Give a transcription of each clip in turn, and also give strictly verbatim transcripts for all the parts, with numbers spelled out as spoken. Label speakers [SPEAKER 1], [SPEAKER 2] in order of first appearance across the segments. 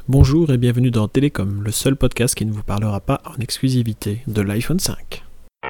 [SPEAKER 1] Bonjour et bienvenue dans Télécom, le seul podcast qui ne vous parlera pas en exclusivité de l'iPhone cinq.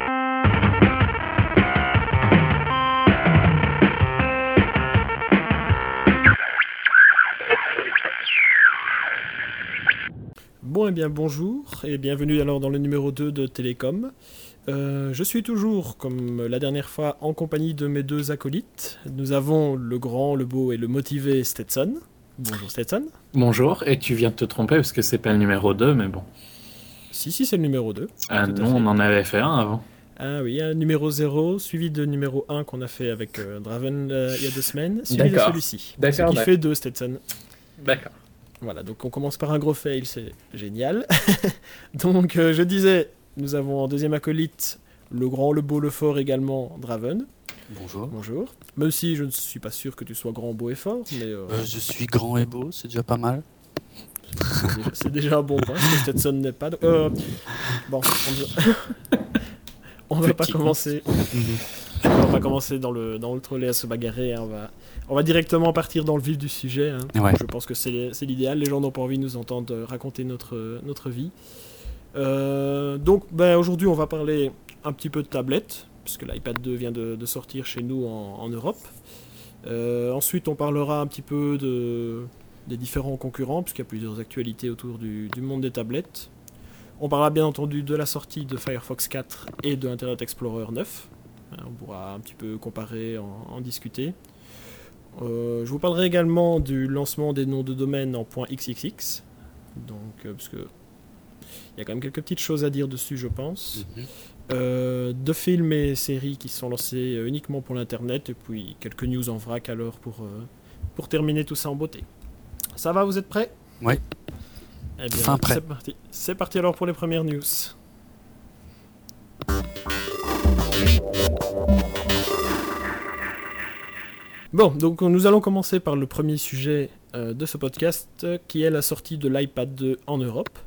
[SPEAKER 1] Bon et bien bonjour et bienvenue alors dans le numéro deux de Télécom. Euh, je suis toujours, comme la dernière fois, en compagnie de mes deux acolytes. Nous avons le grand, le beau et le motivé Stetson. Bonjour Stetson.
[SPEAKER 2] Bonjour, et tu viens de te tromper parce que c'est pas le numéro deux, mais bon.
[SPEAKER 1] Si, si, c'est le numéro deux.
[SPEAKER 2] Ah non, on en avait fait un avant.
[SPEAKER 1] Ah oui, un numéro zéro, suivi de numéro un qu'on a fait avec euh, Draven euh, il y a deux semaines, suivi
[SPEAKER 2] D'accord.
[SPEAKER 1] de celui-ci.
[SPEAKER 2] D'accord,
[SPEAKER 1] Ce qui
[SPEAKER 2] d'accord.
[SPEAKER 1] fait deux Stetson.
[SPEAKER 2] D'accord.
[SPEAKER 1] Voilà, donc on commence par un gros fail, c'est génial. donc euh, je disais, nous avons en deuxième acolyte le grand, le beau, le fort également, Draven.
[SPEAKER 3] Bonjour.
[SPEAKER 1] Bonjour. Même si je ne suis pas sûr que tu sois grand, beau et fort, mais... Euh,
[SPEAKER 3] Euh, je suis grand et beau, c'est déjà pas mal.
[SPEAKER 1] c'est, déjà, c'est déjà un bon point, parce que Stetson n'est pas... De... Euh, bon, on ne va pas commencer... On va pas commencer dans le, dans le trolley à se bagarrer, hein. on, va, on va directement partir dans le vif du sujet. Hein.
[SPEAKER 3] Ouais.
[SPEAKER 1] Je pense que c'est, c'est l'idéal, les gens n'ont pas envie de nous entendre raconter notre, notre vie. Euh, donc ben, aujourd'hui on va parler un petit peu de tablette, puisque l'iPad deux vient de, de sortir chez nous en, en Europe. Euh, ensuite on parlera un petit peu de, des différents concurrents, puisqu'il y a plusieurs actualités autour du, du monde des tablettes. On parlera bien entendu de la sortie de Firefox quatre et de Internet Explorer neuf. On pourra un petit peu comparer, en, en discuter. Euh, je vous parlerai également du lancement des noms de domaine en .xxx. Donc, euh, parce que il y a quand même quelques petites choses à dire dessus, je pense. Mm-hmm. Euh, de films et séries qui sont lancés euh, uniquement pour l'internet, et puis quelques news en vrac alors pour, euh, pour terminer tout ça en beauté. Ça va, vous êtes prêts ?
[SPEAKER 3] Oui.
[SPEAKER 1] Eh bien,
[SPEAKER 3] fin prêt.
[SPEAKER 1] C'est parti. C'est parti alors pour les premières news. Bon, donc nous allons commencer par le premier sujet euh, de ce podcast, euh, qui est la sortie de l'iPad deux en Europe.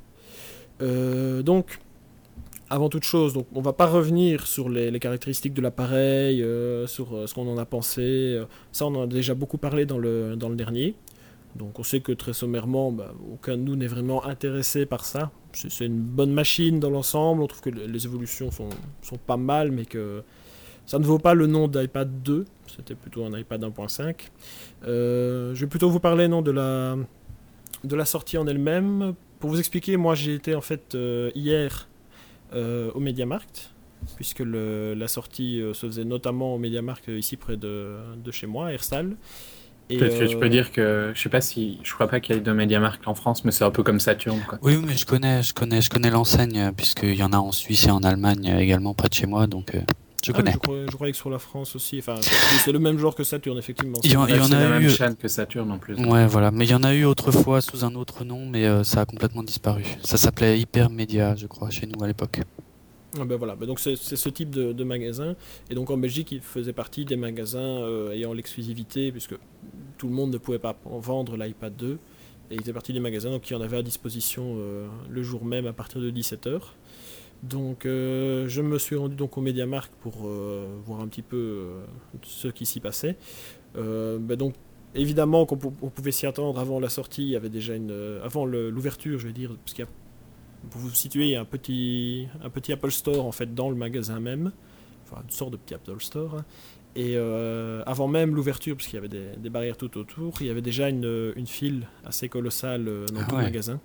[SPEAKER 1] Euh, donc, avant toute chose, donc, on ne va pas revenir sur les, les caractéristiques de l'appareil, euh, sur euh, ce qu'on en a pensé. Euh, ça, on en a déjà beaucoup parlé dans le, dans le dernier. Donc, on sait que très sommairement, bah, aucun de nous n'est vraiment intéressé par ça. C'est, c'est une bonne machine dans l'ensemble. On trouve que les évolutions sont, sont pas mal, mais que ça ne vaut pas le nom d'iPad deux. C'était plutôt un iPad un point cinq. Euh, je vais plutôt vous parler non, de, la, de la sortie en elle-même. Pour vous expliquer, moi j'ai été en fait euh, hier euh, au MediaMarkt, puisque le, la sortie euh, se faisait notamment au MediaMarkt ici près de, de chez moi, à Herstal.
[SPEAKER 2] Et Peut-être euh... que je peux dire que je sais pas si je crois pas qu'il y ait de MediaMarkt en France, mais c'est un peu comme Saturn, quoi.
[SPEAKER 3] Oui, mais je connais, je connais, je connais l'enseigne puisqu'il y en a en Suisse et en Allemagne également près de chez moi, donc euh, je
[SPEAKER 1] ah,
[SPEAKER 3] connais.
[SPEAKER 1] Je croyais, je croyais que sur la France aussi, enfin c'est le même genre que Saturn effectivement.
[SPEAKER 3] Il y en, il y en
[SPEAKER 2] c'est
[SPEAKER 3] a
[SPEAKER 2] la
[SPEAKER 3] eu
[SPEAKER 2] même chaîne que Saturn en plus.
[SPEAKER 3] Ouais, voilà, mais il y en a eu autrefois sous un autre nom, mais euh, ça a complètement disparu. Ça s'appelait Hypermedia, je crois, chez nous à l'époque.
[SPEAKER 1] Ah ben voilà, ben donc c'est, c'est ce type de, de magasin, et donc en Belgique il faisait partie des magasins euh, ayant l'exclusivité, puisque tout le monde ne pouvait pas en vendre l'iPad deux, et il faisait partie des magasins donc, qui en avaient à disposition euh, le jour même à partir de dix-sept heures. Donc euh, je me suis rendu donc au MediaMarkt pour euh, voir un petit peu euh, ce qui s'y passait. Euh, ben donc évidemment qu'on pou- on pouvait s'y attendre avant la sortie, il y avait déjà une, euh, avant le, l'ouverture je vais dire, parce qu'il y a pour vous situer, il y a un petit, un petit Apple Store en fait dans le magasin même, enfin une sorte de petit Apple Store. Hein. Et euh, avant même l'ouverture, parce qu'il y avait des, des barrières tout autour, il y avait déjà une, une file assez colossale euh, dans ah tout ouais. le magasin.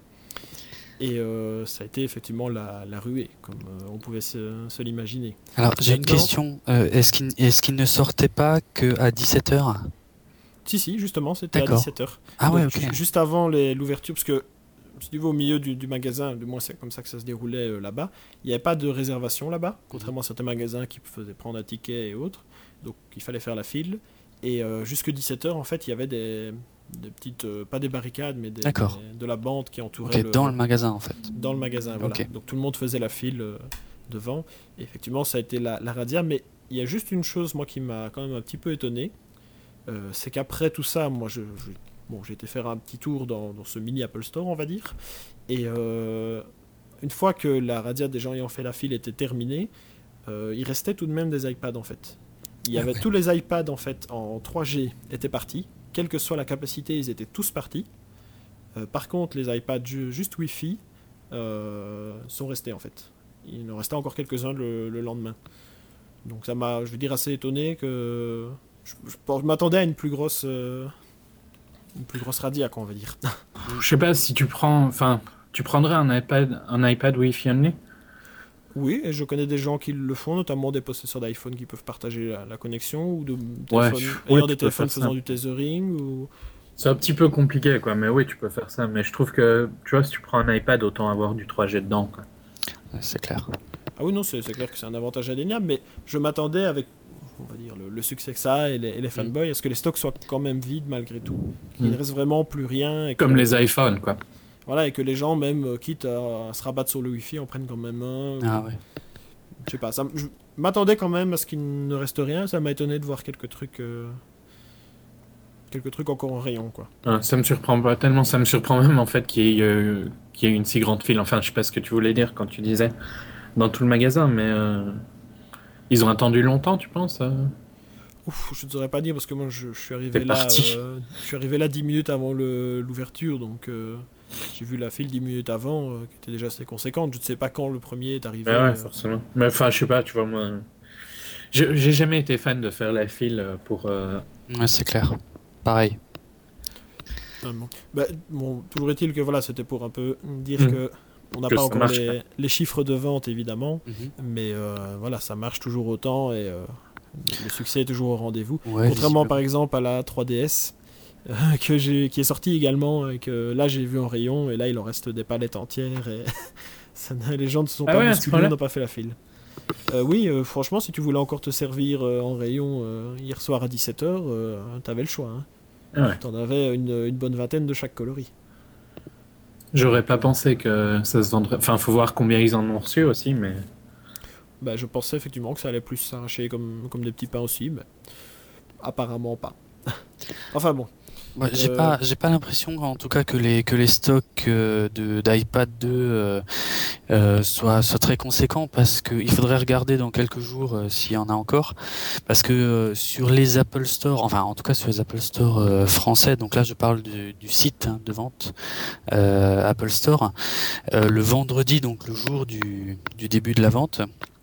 [SPEAKER 1] Et euh, ça a été effectivement la, la ruée, comme euh, on pouvait se, se l'imaginer.
[SPEAKER 3] Alors j'ai Maintenant, une question, euh, est-ce, qu'il, est-ce qu'il ne sortait pas qu'à dix-sept heures ?
[SPEAKER 1] Si, si, justement, c'était D'accord. à dix-sept heures.
[SPEAKER 3] Ah
[SPEAKER 1] Donc,
[SPEAKER 3] ouais, ok.
[SPEAKER 1] Juste avant les, l'ouverture, parce que si tu vas au milieu du, du magasin, du moins c'est comme ça que ça se déroulait euh, là-bas, il n'y avait pas de réservation là-bas, contrairement à certains magasins qui faisaient prendre un ticket et autres, donc il fallait faire la file. Et euh, jusque dix-sept heures, en fait, il y avait des, des petites, euh, pas des barricades, mais des, des, de la bande qui entourait
[SPEAKER 3] okay,
[SPEAKER 1] le...
[SPEAKER 3] dans le magasin, en fait.
[SPEAKER 1] Dans le magasin, voilà. Okay. Donc tout le monde faisait la file euh, devant, et effectivement, ça a été la, la radia, mais il y a juste une chose, moi, qui m'a quand même un petit peu étonné, euh, c'est qu'après tout ça, moi, je... je Bon, j'ai été faire un petit tour dans, dans ce mini Apple Store, on va dire. Et euh, une fois que la radia des gens ayant fait la file était terminée, euh, il restait tout de même des iPads, en fait. Il y avait okay. tous les iPads, en fait, en trois G étaient partis. Quelle que soit la capacité, ils étaient tous partis. Euh, par contre, les iPads ju- juste Wi-Fi euh, sont restés en fait. Il en restait encore quelques-uns le, le lendemain. Donc ça m'a, je veux dire, assez étonné que je, je- je m'attendais à une plus grosse, euh, une plus grosse radiaque, on va dire.
[SPEAKER 2] Je sais pas si tu prends, enfin, tu prendrais un iPad, un iPad Wi-Fi only?
[SPEAKER 1] Oui, et je connais des gens qui le font, notamment des possesseurs d'iPhone qui peuvent partager la, la connexion ou de
[SPEAKER 2] Ouais,
[SPEAKER 1] téléphones,
[SPEAKER 2] ouais,
[SPEAKER 1] ayant
[SPEAKER 2] tu
[SPEAKER 1] des
[SPEAKER 2] peux
[SPEAKER 1] téléphones
[SPEAKER 2] faire ça.
[SPEAKER 1] faisant du tethering ou.
[SPEAKER 2] C'est un petit peu compliqué, quoi, mais oui, tu peux faire ça. Mais je trouve que, tu vois, si tu prends un iPad, autant avoir du trois G dedans, quoi.
[SPEAKER 3] Ouais, c'est clair.
[SPEAKER 1] Ah oui, non, c'est c'est clair que c'est un avantage indéniable, mais je m'attendais avec, on va dire, le, le succès que ça a et les, et les fanboys, à ce que les stocks soient quand même vides malgré tout. Qu'il ne
[SPEAKER 2] Mm.
[SPEAKER 1] reste vraiment plus rien. Et que,
[SPEAKER 2] Comme les iPhones, quoi.
[SPEAKER 1] voilà, et que les gens, même, euh, quitte à, à se rabattre sur le Wi-Fi, en prennent quand même un.
[SPEAKER 3] Ah
[SPEAKER 1] ou-
[SPEAKER 3] ouais.
[SPEAKER 1] Je sais pas, ça, m- je m'attendais quand même à ce qu'il ne reste rien. Ça m'a étonné de voir quelques trucs, euh, quelques trucs encore en rayon, quoi.
[SPEAKER 2] Ouais, ça me surprend pas tellement, ça me surprend même en fait qu'il y ait, euh, qu'il y ait une si grande file. Enfin, je sais pas ce que tu voulais dire quand tu disais dans tout le magasin, mais euh, ils ont attendu longtemps, tu penses euh
[SPEAKER 1] Ouf, je ne saurais pas dire parce que moi je, je suis
[SPEAKER 2] T'es
[SPEAKER 1] arrivé là,
[SPEAKER 2] parti.
[SPEAKER 1] euh, je suis arrivé là dix minutes avant le- l'ouverture, donc euh, j'ai vu la file dix minutes avant, euh, qui était déjà assez conséquente. Je ne sais pas quand le premier est arrivé.
[SPEAKER 2] Ouais, ouais,
[SPEAKER 1] euh.
[SPEAKER 2] forcément. Mais enfin, je sais pas, tu vois, moi, je- j'ai jamais été fan de faire la file euh, pour. euh,
[SPEAKER 3] Ouais, c'est clair. Pareil.
[SPEAKER 1] Vraiment. Bah, bon, toujours est-il que voilà, c'était pour un peu dire
[SPEAKER 2] Mm.
[SPEAKER 1] que on n'a
[SPEAKER 2] Que
[SPEAKER 1] pas
[SPEAKER 2] ça
[SPEAKER 1] encore
[SPEAKER 2] marche,
[SPEAKER 1] les, les chiffres de vente évidemment,
[SPEAKER 3] Mhm.
[SPEAKER 1] mais euh, voilà, ça marche toujours autant et euh, le succès est toujours au rendez-vous.
[SPEAKER 3] Ouais,
[SPEAKER 1] Contrairement par
[SPEAKER 3] visiblement.
[SPEAKER 1] exemple à la trois D S euh, que j'ai, qui est sortie également et que là j'ai vu en rayon et là il en reste des palettes entières et ça n'a- les gens ne se sont
[SPEAKER 2] Ah
[SPEAKER 1] pas
[SPEAKER 2] ouais, à ce
[SPEAKER 1] bousculés,
[SPEAKER 2] point-là.
[SPEAKER 1] n'ont pas fait la file. Euh, oui, euh, franchement, si tu voulais encore te servir euh, en rayon euh, hier soir à dix-sept heures, euh, t'avais le choix. Hein.
[SPEAKER 2] Ah ouais.
[SPEAKER 1] T'en avais une, une bonne vingtaine de chaque coloris.
[SPEAKER 2] J'aurais
[SPEAKER 1] Donc,
[SPEAKER 2] pas
[SPEAKER 1] euh,
[SPEAKER 2] pensé que ça se vendrait. Enfin, faut voir combien ils en ont reçu aussi, mais.
[SPEAKER 1] bah, je pensais effectivement que ça allait plus s'arracher comme, comme des petits pains aussi, mais apparemment pas. Enfin bon.
[SPEAKER 3] Ouais, j'ai
[SPEAKER 1] Euh,
[SPEAKER 3] pas, j'ai pas l'impression, en tout cas, que les que les stocks euh, de d'iPad deux euh, euh, soient soient très conséquents parce que il faudrait regarder dans quelques jours euh, s'il y en a encore parce que euh, sur les Apple Store, enfin en tout cas sur les Apple Store euh, français, donc là je parle du, du site hein, de vente euh, Apple Store, euh, le vendredi donc le jour du du début de la vente,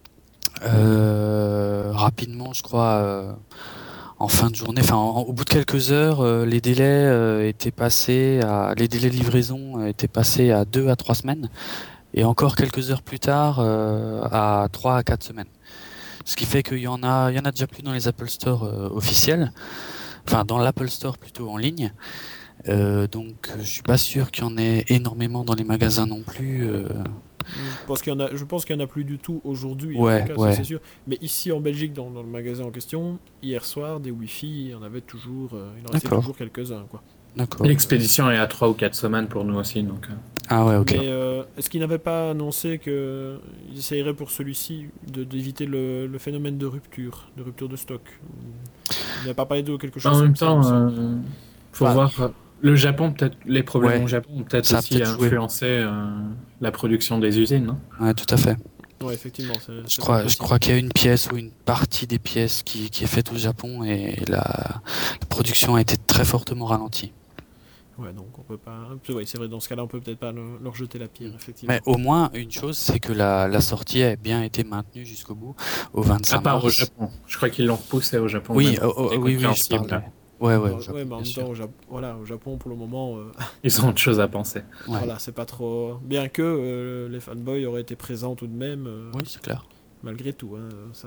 [SPEAKER 3] euh, rapidement je crois. Euh, en fin de journée, enfin en- au bout de quelques heures, euh, les délais euh, étaient passés à, les délais de livraison euh, étaient passés à deux à trois semaines, et encore quelques heures plus tard euh, à trois à quatre semaines. Ce qui fait qu'il y en a, il y en a déjà plus dans les Apple Store euh, officiels, enfin dans l'Apple Store plutôt en ligne. Euh, donc euh, je suis pas sûr qu'il y en ait énormément dans les magasins non plus. euh.
[SPEAKER 1] je pense qu'il y en a, je pense qu'il y en a plus du tout aujourd'hui, en tout
[SPEAKER 3] Ouais,
[SPEAKER 1] cas, ça c'est
[SPEAKER 3] ouais,
[SPEAKER 1] sûr. Mais ici en Belgique, dans, dans le magasin en question, hier soir, des Wi-Fi, il y en avait toujours, euh, il en restait
[SPEAKER 3] d'accord,
[SPEAKER 1] toujours quelques-uns, quoi.
[SPEAKER 3] d'accord.
[SPEAKER 2] L'expédition est à trois ou quatre semaines pour nous aussi, donc. euh.
[SPEAKER 3] Ah ouais, ok.
[SPEAKER 1] Mais euh, est-ce qu'ils n'avaient pas annoncé qu'ils essaieraient pour celui-ci de- d'éviter le, le phénomène de rupture, de rupture de stock? Il n'a pas parlé de quelque chose
[SPEAKER 2] En même
[SPEAKER 1] comme ça, il me
[SPEAKER 2] temps,
[SPEAKER 1] semble.
[SPEAKER 2] euh, faut
[SPEAKER 1] Enfin,
[SPEAKER 2] voir. euh, Le Japon, peut-être, les problèmes
[SPEAKER 3] Ouais,
[SPEAKER 2] au Japon ont peut-être
[SPEAKER 3] ça a
[SPEAKER 2] aussi
[SPEAKER 3] peut-être joué.
[SPEAKER 2] influencé euh, la production des usines, non?
[SPEAKER 3] Ouais, tout à fait.
[SPEAKER 1] ouais, effectivement, c'est
[SPEAKER 3] Je
[SPEAKER 1] c'est fort
[SPEAKER 3] crois, je
[SPEAKER 1] possible.
[SPEAKER 3] crois qu'il y a une pièce ou une partie des pièces qui, qui est faite au Japon et la, la production a été très fortement ralentie.
[SPEAKER 1] Ouais, donc on peut pas. Ouais, c'est vrai, dans ce cas-là, on peut peut-être pas le- leur jeter la pierre,
[SPEAKER 3] Mais
[SPEAKER 1] effectivement.
[SPEAKER 3] au moins, une chose, c'est que la, la sortie a bien été maintenue jusqu'au bout, au
[SPEAKER 2] À
[SPEAKER 3] vingt-cinq
[SPEAKER 2] part au
[SPEAKER 3] mars.
[SPEAKER 2] Japon. Je crois qu'ils l'ont repoussé au Japon,
[SPEAKER 3] Oui,
[SPEAKER 2] même.
[SPEAKER 3] oh, oh,
[SPEAKER 2] C'est
[SPEAKER 3] oui, oui, je
[SPEAKER 2] compréhensible.
[SPEAKER 3] parlais. Ouais, ouais,
[SPEAKER 1] Dans-
[SPEAKER 3] au
[SPEAKER 1] ouais,
[SPEAKER 3] Japon,
[SPEAKER 1] mais en
[SPEAKER 3] bien
[SPEAKER 1] même
[SPEAKER 3] sûr.
[SPEAKER 1] temps, au, Jap- voilà, au Japon, pour le moment, euh,
[SPEAKER 2] Ils ont autre chose à penser.
[SPEAKER 3] Ouais.
[SPEAKER 1] voilà, c'est pas trop. Bien que euh, les fanboys auraient été présents tout de même, euh,
[SPEAKER 3] Oui, c'est clair.
[SPEAKER 1] malgré tout. Hein, ça...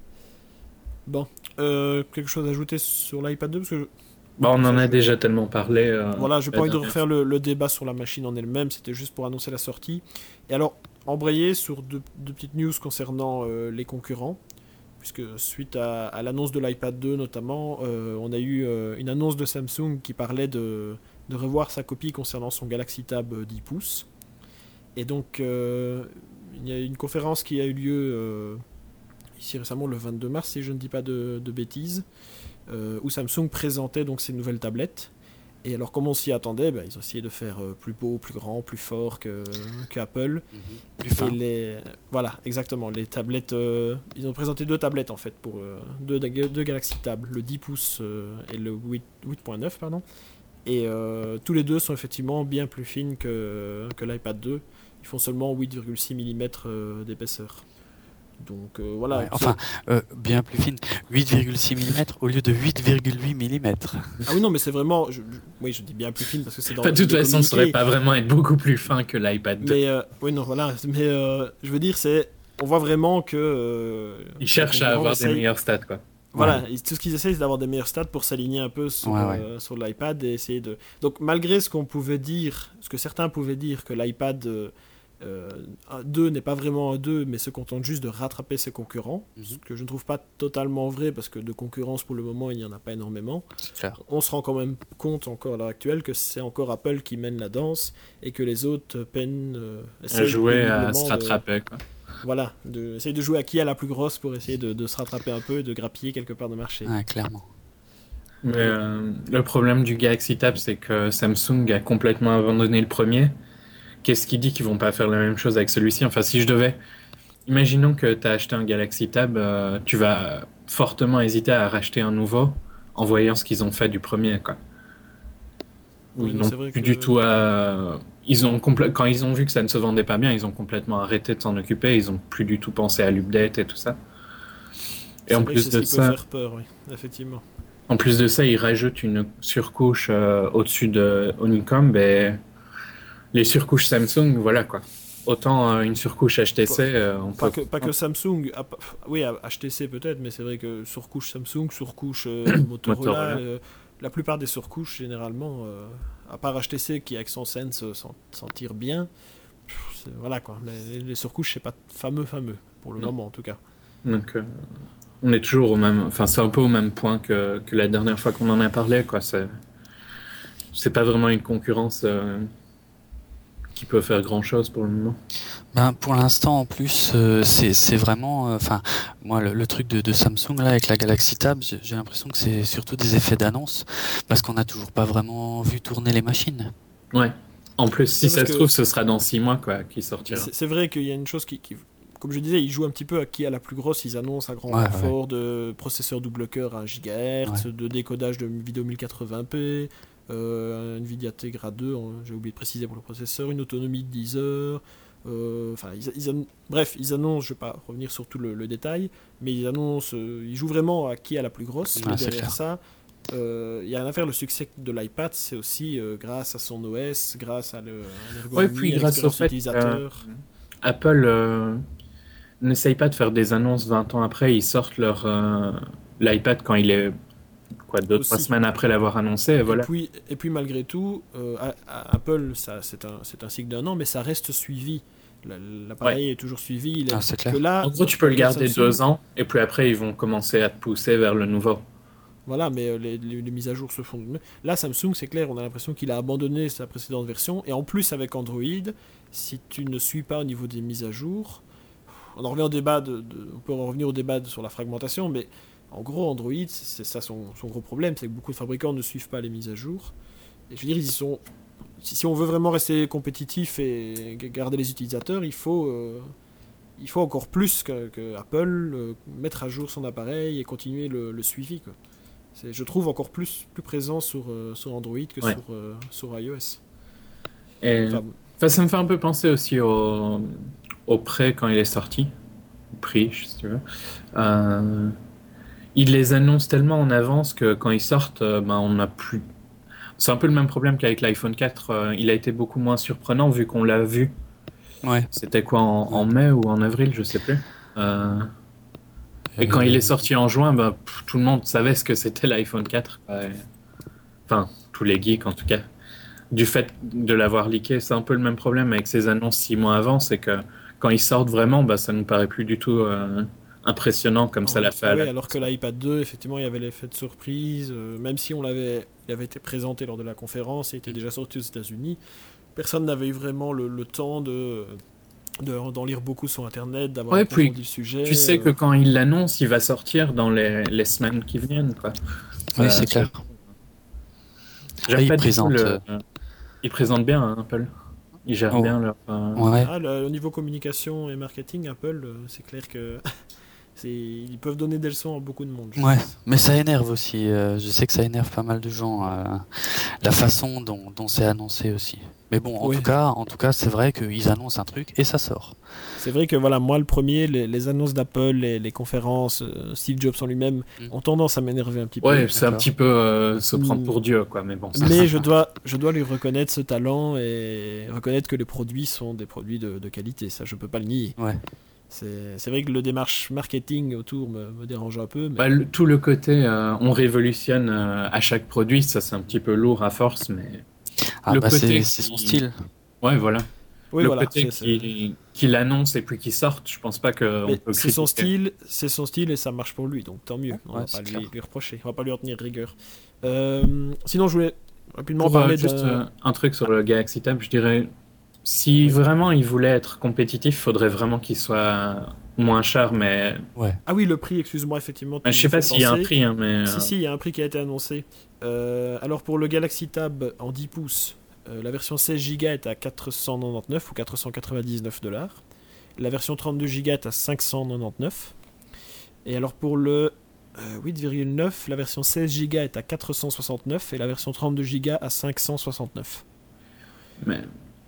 [SPEAKER 1] Bon, euh, quelque chose à ajouter sur l'iPad deux parce que
[SPEAKER 2] Bah, on
[SPEAKER 1] comme
[SPEAKER 2] en
[SPEAKER 1] ça,
[SPEAKER 2] a
[SPEAKER 1] je-
[SPEAKER 2] déjà tellement parlé. euh,
[SPEAKER 1] voilà, j'ai
[SPEAKER 2] la
[SPEAKER 1] pas envie de
[SPEAKER 2] dernière
[SPEAKER 1] refaire le, le débat sur la machine en elle-même, c'était juste pour annoncer la sortie. Et alors, embrayer sur deux, deux petites news concernant euh, les concurrents, puisque suite à, à l'annonce de l'iPad deux notamment, euh, on a eu euh, une annonce de Samsung qui parlait de, de revoir sa copie concernant son Galaxy Tab euh, dix pouces. Et donc, euh, il y a une conférence qui a eu lieu euh, ici récemment le vingt-deux mars, si je ne dis pas de, de bêtises, euh, où Samsung présentait donc ses nouvelles tablettes. Et alors, comme on s'y attendait, ben, ils ont essayé de faire euh, plus beau, plus grand, plus fort que, que Apple.
[SPEAKER 3] Mhm. Plus
[SPEAKER 1] Et
[SPEAKER 3] fin.
[SPEAKER 1] les... Voilà, exactement. Les tablettes, euh, ils ont présenté deux tablettes en fait, pour euh, deux, deux Galaxy Tab, le dix pouces euh, et le huit, huit point neuf, pardon. Et euh, tous les deux sont effectivement bien plus fines que, que l'iPad deux. Ils font seulement huit virgule six millimètres euh, d'épaisseur. Donc euh, voilà.
[SPEAKER 3] Ouais, enfin, euh, bien plus fine, huit virgule six millimètres au lieu de huit virgule huit millimètres.
[SPEAKER 1] Ah oui, non, mais c'est vraiment. Je, je, oui, je dis bien plus fine parce que c'est dans
[SPEAKER 2] Enfin,
[SPEAKER 1] le
[SPEAKER 2] de toute
[SPEAKER 1] de
[SPEAKER 2] façon, ça ne
[SPEAKER 1] communiquer.
[SPEAKER 2] saurait pas vraiment être beaucoup plus fin que l'iPad deux.
[SPEAKER 1] Mais euh, oui, non, voilà. Mais euh, je veux dire, c'est. On voit vraiment que. Euh,
[SPEAKER 2] Ils cherchent à avoir
[SPEAKER 1] essaye...
[SPEAKER 2] des meilleurs stats, quoi.
[SPEAKER 1] Voilà,
[SPEAKER 3] ouais.
[SPEAKER 1] tout ce qu'ils essaient, c'est d'avoir des meilleurs stats pour s'aligner un peu sur,
[SPEAKER 3] ouais, ouais.
[SPEAKER 1] euh, sur l'iPad et essayer de. Donc, malgré ce qu'on pouvait dire, ce que certains pouvaient dire, que l'iPad euh, euh, deux n'est pas vraiment un deux, mais se contente juste de rattraper ses concurrents, mm-hmm. ce que je ne trouve pas totalement vrai, parce que de concurrence pour le moment, il n'y en a pas énormément.
[SPEAKER 3] C'est clair.
[SPEAKER 1] On se rend quand même compte encore à l'heure actuelle que c'est encore Apple qui mène la danse et que les autres peinent euh,
[SPEAKER 2] à jouer à se rattraper, quoi.
[SPEAKER 1] Voilà, de, essayer de jouer à qui a la plus grosse pour essayer de, de se rattraper un peu et de grappiller quelque part de marché.
[SPEAKER 3] Ouais, clairement.
[SPEAKER 2] Mais euh, le problème du Galaxy Tab, c'est que Samsung a complètement abandonné le premier. Qu'est-ce qui dit qu'ils vont pas faire la même chose avec celui-ci? Enfin, si je devais... Imaginons que tu as acheté un Galaxy Tab, euh, tu vas fortement hésiter à racheter un nouveau en voyant ce qu'ils ont fait du premier, quoi.
[SPEAKER 1] Oui,
[SPEAKER 2] ils n'ont plus que... du tout à... Ils ont compl... Quand ils ont vu que ça ne se vendait pas bien, ils ont complètement arrêté de s'en occuper. Ils ont plus du tout pensé à l'update et tout ça.
[SPEAKER 1] Et c'est en plus de ça, peut faire peur, oui, effectivement.
[SPEAKER 2] En plus de ça, ils rajoutent une surcouche euh, au-dessus de Honeycomb. Et les surcouches Samsung, voilà quoi. Autant euh, une surcouche H T C, euh, on
[SPEAKER 1] pas
[SPEAKER 2] peut...
[SPEAKER 1] que pas que Samsung. Ah, oui, H T C peut-être, mais c'est vrai que surcouche Samsung, surcouche euh, Motorola. Motorola. Euh, la plupart des surcouches, généralement, euh, à part H T C qui avec son Sense s'en, s'en tire bien, c'est, voilà quoi. Les, les surcouches, c'est pas fameux, fameux pour le non. moment en tout cas.
[SPEAKER 2] Donc, euh, on est toujours au même, enfin c'est un peu au même point que, que la dernière fois qu'on en a parlé, quoi. C'est, c'est pas vraiment une concurrence euh, qui peut faire grand chose pour le moment.
[SPEAKER 3] Ben, pour l'instant, en plus, euh, c'est, c'est vraiment... Enfin, euh, moi, le, le truc de, de Samsung, là, avec la Galaxy Tab, j'ai, j'ai l'impression que c'est surtout des effets d'annonce, parce qu'on n'a toujours pas vraiment vu tourner les machines.
[SPEAKER 2] Ouais. En plus, si ça se trouve, ce sera dans six mois, quoi, qui sortira.
[SPEAKER 1] C'est, c'est vrai qu'il y a une chose qui, qui... Comme je disais, ils jouent un petit peu à qui a la plus grosse. Ils annoncent un grand ouais, renfort ouais. de processeur double cœur à un gigahertz, ouais. de décodage de vidéo mille quatre-vingts p, euh, Nvidia Tegra deux, j'ai oublié de préciser pour le processeur, une autonomie de dix heures... Euh, enfin, ils, ils annon... Bref, ils annoncent, je ne vais pas revenir sur tout le, le détail, mais ils annoncent, euh, ils jouent vraiment à qui a la plus grosse.
[SPEAKER 3] Ah,
[SPEAKER 1] mais derrière ça, il euh, y a rien à faire. Le succès de l'iPad, c'est aussi euh, grâce à son O S, grâce à, le, à l'ergonomie,
[SPEAKER 2] ouais, puis à grâce au fait utilisateur. Euh, Apple euh, n'essaye pas de faire des annonces vingt ans après. Ils sortent leur euh, l'iPad quand il est quoi, deux trois semaines après l'avoir annoncé. Et, voilà.
[SPEAKER 1] puis, et puis malgré tout, euh, à, à Apple, ça, c'est, un, c'est un cycle d'un an, mais ça reste suivi. L'appareil ouais. est toujours suivi. Il est...
[SPEAKER 3] ah, c'est clair.
[SPEAKER 1] Que là,
[SPEAKER 2] en gros, tu peux le garder Samsung... deux ans, et puis après, ils vont commencer à te pousser vers le nouveau.
[SPEAKER 1] Voilà, mais les, les, les mises à jour se font. Là, Samsung, c'est clair, on a l'impression qu'il a abandonné sa précédente version, et en plus, avec Android, si tu ne suis pas au niveau des mises à jour, on en revient au débat, de, de... on peut en revenir au débat de, sur la fragmentation, mais en gros, Android, c'est ça son, son gros problème, c'est que beaucoup de fabricants ne suivent pas les mises à jour. Et je veux dire, ils y sont. Si, si on veut vraiment rester compétitif et garder les utilisateurs, il faut, euh, il faut encore plus que, que Apple euh, mettre à jour son appareil et continuer le, le suivi, quoi. C'est, je trouve encore plus, plus présent sur, euh, sur Android que ouais. sur, euh, sur iOS.
[SPEAKER 2] Et, enfin, enfin, ça me fait un peu penser aussi au, au prêt quand il est sorti. Prix, si tu veux. Euh, ils les annoncent tellement en avance que quand ils sortent, euh, ben, on n'a plus... C'est un peu le même problème qu'avec l'iPhone quatre. Euh, il a été beaucoup moins surprenant vu qu'on l'a vu.
[SPEAKER 3] Ouais.
[SPEAKER 2] C'était quoi, en, en mai ou en avril, je sais plus. Euh... Et euh... quand il est sorti en juin, bah, pff, tout le monde savait ce que c'était l'iPhone quatre. Ouais. Enfin, tous les geeks en tout cas. Du fait de l'avoir leaké, c'est un peu le même problème avec ces annonces six mois avant. C'est que quand ils sortent vraiment, bah, ça ne nous paraît plus du tout... Euh... impressionnant comme oh, ça l'a fait.
[SPEAKER 1] Oui, alors que l'iPad deux, effectivement, il y avait l'effet de surprise. Euh, même si on l'avait, il avait été présenté lors de la conférence, il était déjà sorti aux États-Unis. Personne n'avait eu vraiment le, le temps de, de d'en lire beaucoup sur Internet, d'avoir
[SPEAKER 2] ouais,
[SPEAKER 1] approfondi
[SPEAKER 2] puis,
[SPEAKER 1] le sujet.
[SPEAKER 2] Tu sais euh... que quand il l'annonce, il va sortir dans les, les semaines qui viennent, quoi.
[SPEAKER 3] Oui, euh, c'est clair.
[SPEAKER 2] Ah, il présente. Le... Il présente bien hein, Apple. Ils gèrent oh. bien leur. Euh...
[SPEAKER 3] Ouais.
[SPEAKER 1] Ah, le, au niveau communication et marketing, Apple, euh, c'est clair que. C'est... Ils peuvent donner des leçons à beaucoup de monde. je
[SPEAKER 3] Ouais,
[SPEAKER 1] pense.
[SPEAKER 3] mais ça énerve aussi. euh, je sais que ça énerve pas mal de gens, euh, la façon dont, dont c'est annoncé aussi. Mais bon, en
[SPEAKER 1] Oui.
[SPEAKER 3] tout cas, en tout cas, c'est vrai qu'ils annoncent un truc et ça sort.
[SPEAKER 1] C'est vrai que voilà, moi le premier, les, les annonces d'Apple, les, les conférences, euh, Steve Jobs en lui-même
[SPEAKER 3] Mm.
[SPEAKER 1] ont tendance à m'énerver un petit peu.
[SPEAKER 2] Ouais, c'est un
[SPEAKER 3] d'accord.
[SPEAKER 2] petit peu euh, se prendre
[SPEAKER 1] Mm.
[SPEAKER 2] pour Dieu, quoi. Mais bon, ça,
[SPEAKER 1] Mais je dois, je dois lui reconnaître ce talent et reconnaître que les produits sont des produits de, de qualité. Ça, je peux pas le nier.
[SPEAKER 3] Ouais.
[SPEAKER 1] C'est, c'est vrai que le démarche marketing autour me, me dérange un peu, mais
[SPEAKER 2] bah, le- tout le côté euh, on révolutionne euh, à chaque produit, ça c'est un petit peu lourd à force, mais
[SPEAKER 3] Ah
[SPEAKER 2] le
[SPEAKER 3] bah
[SPEAKER 2] côté
[SPEAKER 3] c'est c'est son
[SPEAKER 2] qui-
[SPEAKER 3] style.
[SPEAKER 2] ouais, voilà.
[SPEAKER 1] oui,
[SPEAKER 2] le
[SPEAKER 1] voilà.
[SPEAKER 2] côté
[SPEAKER 1] c'est- c'est-
[SPEAKER 2] qu'il qu'il annonce et puis qu'il sorte, je pense pas qu'on
[SPEAKER 1] mais
[SPEAKER 2] peut
[SPEAKER 1] c'est son
[SPEAKER 2] critiquer.
[SPEAKER 1] style, c'est son style et ça marche pour lui, donc tant mieux.
[SPEAKER 3] Ouais,
[SPEAKER 1] On
[SPEAKER 3] ouais,
[SPEAKER 1] va
[SPEAKER 3] c'est
[SPEAKER 1] pas lui,
[SPEAKER 3] clair.
[SPEAKER 1] lui reprocher, on va pas lui en tenir rigueur. Euh, sinon, je voulais rapidement
[SPEAKER 2] Pour euh,
[SPEAKER 1] parler
[SPEAKER 2] juste
[SPEAKER 1] d'un-
[SPEAKER 2] euh, un truc sur le Galaxy Tab, je dirais, si
[SPEAKER 1] Oui.
[SPEAKER 2] vraiment il voulait être compétitif, il faudrait vraiment qu'il soit moins cher, mais,
[SPEAKER 3] Ouais.
[SPEAKER 1] Ah oui, le prix, excuse-moi, effectivement.
[SPEAKER 2] mais
[SPEAKER 1] tu
[SPEAKER 2] je sais
[SPEAKER 1] me
[SPEAKER 2] pas
[SPEAKER 1] fais
[SPEAKER 2] s'il y a un
[SPEAKER 1] penser.
[SPEAKER 2] prix, hein, mais
[SPEAKER 1] Si,
[SPEAKER 2] euh,
[SPEAKER 1] si, il y a un prix qui a été annoncé. Euh, alors pour le Galaxy Tab en dix pouces, euh, la version seize giga est à quatre cent quatre-vingt-dix-neuf ou quatre cent quatre-vingt-dix-neuf dollars. La version trente-deux giga est à cinq cent quatre-vingt-dix-neuf. Et alors pour le euh, huit virgule neuf, la version seize giga est à quatre cent soixante-neuf et la version trente-deux giga à cinq cent soixante-neuf.
[SPEAKER 2] mais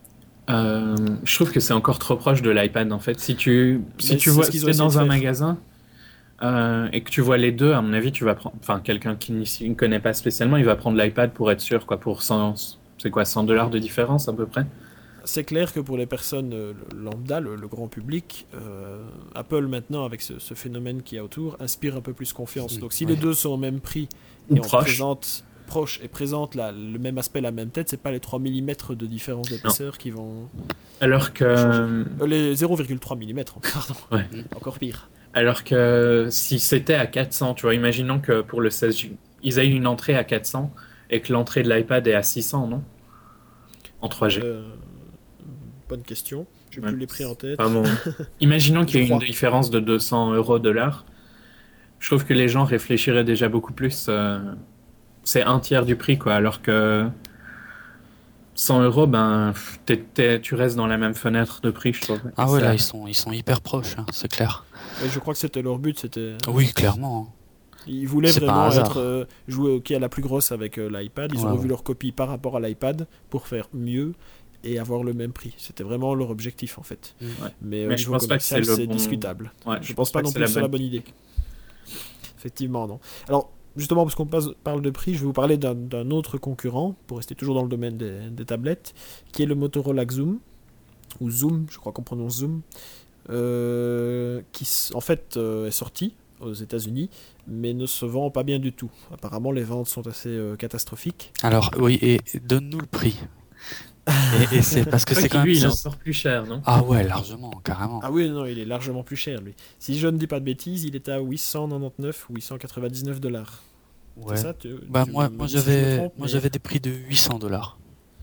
[SPEAKER 2] euh, je trouve que c'est encore trop proche de l'iPad en fait. Si tu si
[SPEAKER 1] Mais
[SPEAKER 2] tu
[SPEAKER 1] c'est
[SPEAKER 2] vois
[SPEAKER 1] ce qu'ils
[SPEAKER 2] si
[SPEAKER 1] ont
[SPEAKER 2] t'es
[SPEAKER 1] essayé
[SPEAKER 2] dans
[SPEAKER 1] de
[SPEAKER 2] un
[SPEAKER 1] faire.
[SPEAKER 2] magasin euh, et que tu vois les deux, à mon avis, tu vas prendre, enfin quelqu'un qui n'y s'y connaît pas spécialement, il va prendre l'iPad pour être sûr, quoi, pour cent, c'est quoi, cent dollars de différence à peu près.
[SPEAKER 1] C'est clair que pour les personnes euh, lambda, le, le grand public, euh, Apple maintenant, avec ce, ce phénomène qu'il y a autour, inspire un peu plus confiance.
[SPEAKER 3] Oui,
[SPEAKER 1] Donc si
[SPEAKER 3] oui.
[SPEAKER 1] les deux sont au même prix
[SPEAKER 2] Ou
[SPEAKER 1] et on
[SPEAKER 2] proche.
[SPEAKER 1] présente proche et présente la- le même aspect, la même tête, c'est pas les trois millimètres de différence d'épaisseur qui vont...
[SPEAKER 2] Alors que
[SPEAKER 1] Changer. Euh, les zéro virgule trois millimètres, pardon.
[SPEAKER 2] Ouais.
[SPEAKER 1] Encore pire.
[SPEAKER 2] Alors que si c'était à quatre cents, tu vois, imaginons que pour le seize giga, ils aient une entrée à quatre cents et que l'entrée de l'iPad est à six cents, non? En trois G.
[SPEAKER 1] Euh, bonne question. J'ai
[SPEAKER 2] Ouais.
[SPEAKER 1] plus les prix en tête.
[SPEAKER 2] Enfin bon, imaginons qu'il y ait
[SPEAKER 1] Je
[SPEAKER 2] une
[SPEAKER 1] crois.
[SPEAKER 2] différence de deux cents euros dollars. Je trouve que les gens réfléchiraient déjà beaucoup plus. euh, c'est un tiers du prix, quoi. Alors que cent euros, ben, t'es- t'es- tu restes dans la même fenêtre de prix, je trouve.
[SPEAKER 3] Ah
[SPEAKER 2] Et
[SPEAKER 3] ouais,
[SPEAKER 2] ça-
[SPEAKER 3] là, ils sont, ils sont hyper proches, hein, c'est clair.
[SPEAKER 1] Et je crois que c'était leur but. C'était...
[SPEAKER 3] Oui, clairement.
[SPEAKER 1] Ils voulaient
[SPEAKER 3] C'est pas un
[SPEAKER 1] vraiment
[SPEAKER 3] hasard.
[SPEAKER 1] être, euh, jouer au qui à la plus grosse avec euh, l'iPad. Ils ont
[SPEAKER 3] Ouais,
[SPEAKER 1] revu
[SPEAKER 3] ouais.
[SPEAKER 1] leur copie par rapport à l'iPad pour faire mieux et avoir le même prix. C'était vraiment leur objectif en fait.
[SPEAKER 3] Mm.
[SPEAKER 1] Mais, euh,
[SPEAKER 2] Mais
[SPEAKER 1] au
[SPEAKER 2] je
[SPEAKER 1] niveau
[SPEAKER 2] pense pas que
[SPEAKER 1] commercial,
[SPEAKER 2] c'est le
[SPEAKER 1] c'est
[SPEAKER 2] bon-
[SPEAKER 1] discutable.
[SPEAKER 2] Ouais,
[SPEAKER 1] Je pense pas non
[SPEAKER 2] que
[SPEAKER 1] plus que c'est la bonne
[SPEAKER 2] idée.
[SPEAKER 1] idée. Effectivement, non. Alors, justement, parce qu'on passe- parle de prix, je vais vous parler d'un d'un autre concurrent, pour rester toujours dans le domaine des, des tablettes, qui est le Motorola Xoom, ou Zoom, je crois qu'on prononce Zoom, euh, qui s- en fait euh, est sorti aux États-Unis, mais ne se vend pas bien du tout. Apparemment, les ventes sont assez euh, catastrophiques.
[SPEAKER 3] Alors, oui, et donne-nous le prix. Et, et c'est parce que
[SPEAKER 2] Quoi
[SPEAKER 3] c'est
[SPEAKER 2] qu'il,
[SPEAKER 3] quand même.
[SPEAKER 2] lui, il est
[SPEAKER 3] ça-
[SPEAKER 2] encore plus cher, non?
[SPEAKER 3] Ah ouais, largement, carrément.
[SPEAKER 1] Ah oui, non, il est largement plus cher, lui. Si je ne dis pas de bêtises, il est à huit cent quatre-vingt-dix-neuf ou huit cent quatre-vingt-dix-neuf dollars.
[SPEAKER 3] Ouais.
[SPEAKER 1] C'est ça tu-
[SPEAKER 3] Bah
[SPEAKER 1] tu
[SPEAKER 3] moi,
[SPEAKER 1] me
[SPEAKER 3] moi
[SPEAKER 1] dis si je me
[SPEAKER 3] j'avais,
[SPEAKER 1] trompe,
[SPEAKER 3] moi
[SPEAKER 1] mais-
[SPEAKER 3] j'avais des prix de huit cents dollars.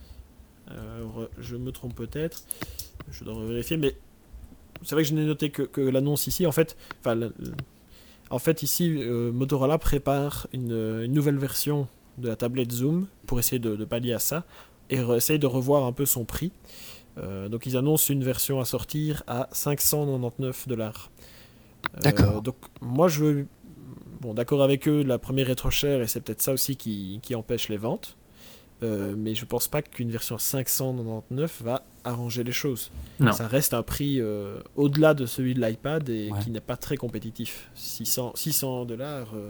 [SPEAKER 1] Alors, je me trompe peut-être. Je dois vérifier, mais c'est vrai que je n'ai noté que, que l'annonce ici. En fait, enfin, le- le- en fait ici, euh, Motorola prépare une, une nouvelle version de la tablette Zoom pour essayer de, de pallier à ça et re- essayer de revoir un peu son prix. Euh, donc, ils annoncent une version à sortir à cinq cent quatre-vingt-dix-neuf dollars. Euh,
[SPEAKER 3] D'accord.
[SPEAKER 1] donc, moi, je veux. Bon, d'accord avec eux, la première est trop chère et c'est peut-être ça aussi qui, qui empêche les ventes. Euh, mais je pense pas qu'une version cinq cent quatre-vingt-dix-neuf va arranger les choses.
[SPEAKER 2] Non.
[SPEAKER 1] Ça reste un prix euh, au-delà de celui de l'iPad et
[SPEAKER 3] Ouais.
[SPEAKER 1] qui n'est pas très compétitif. six cents dollars. Euh...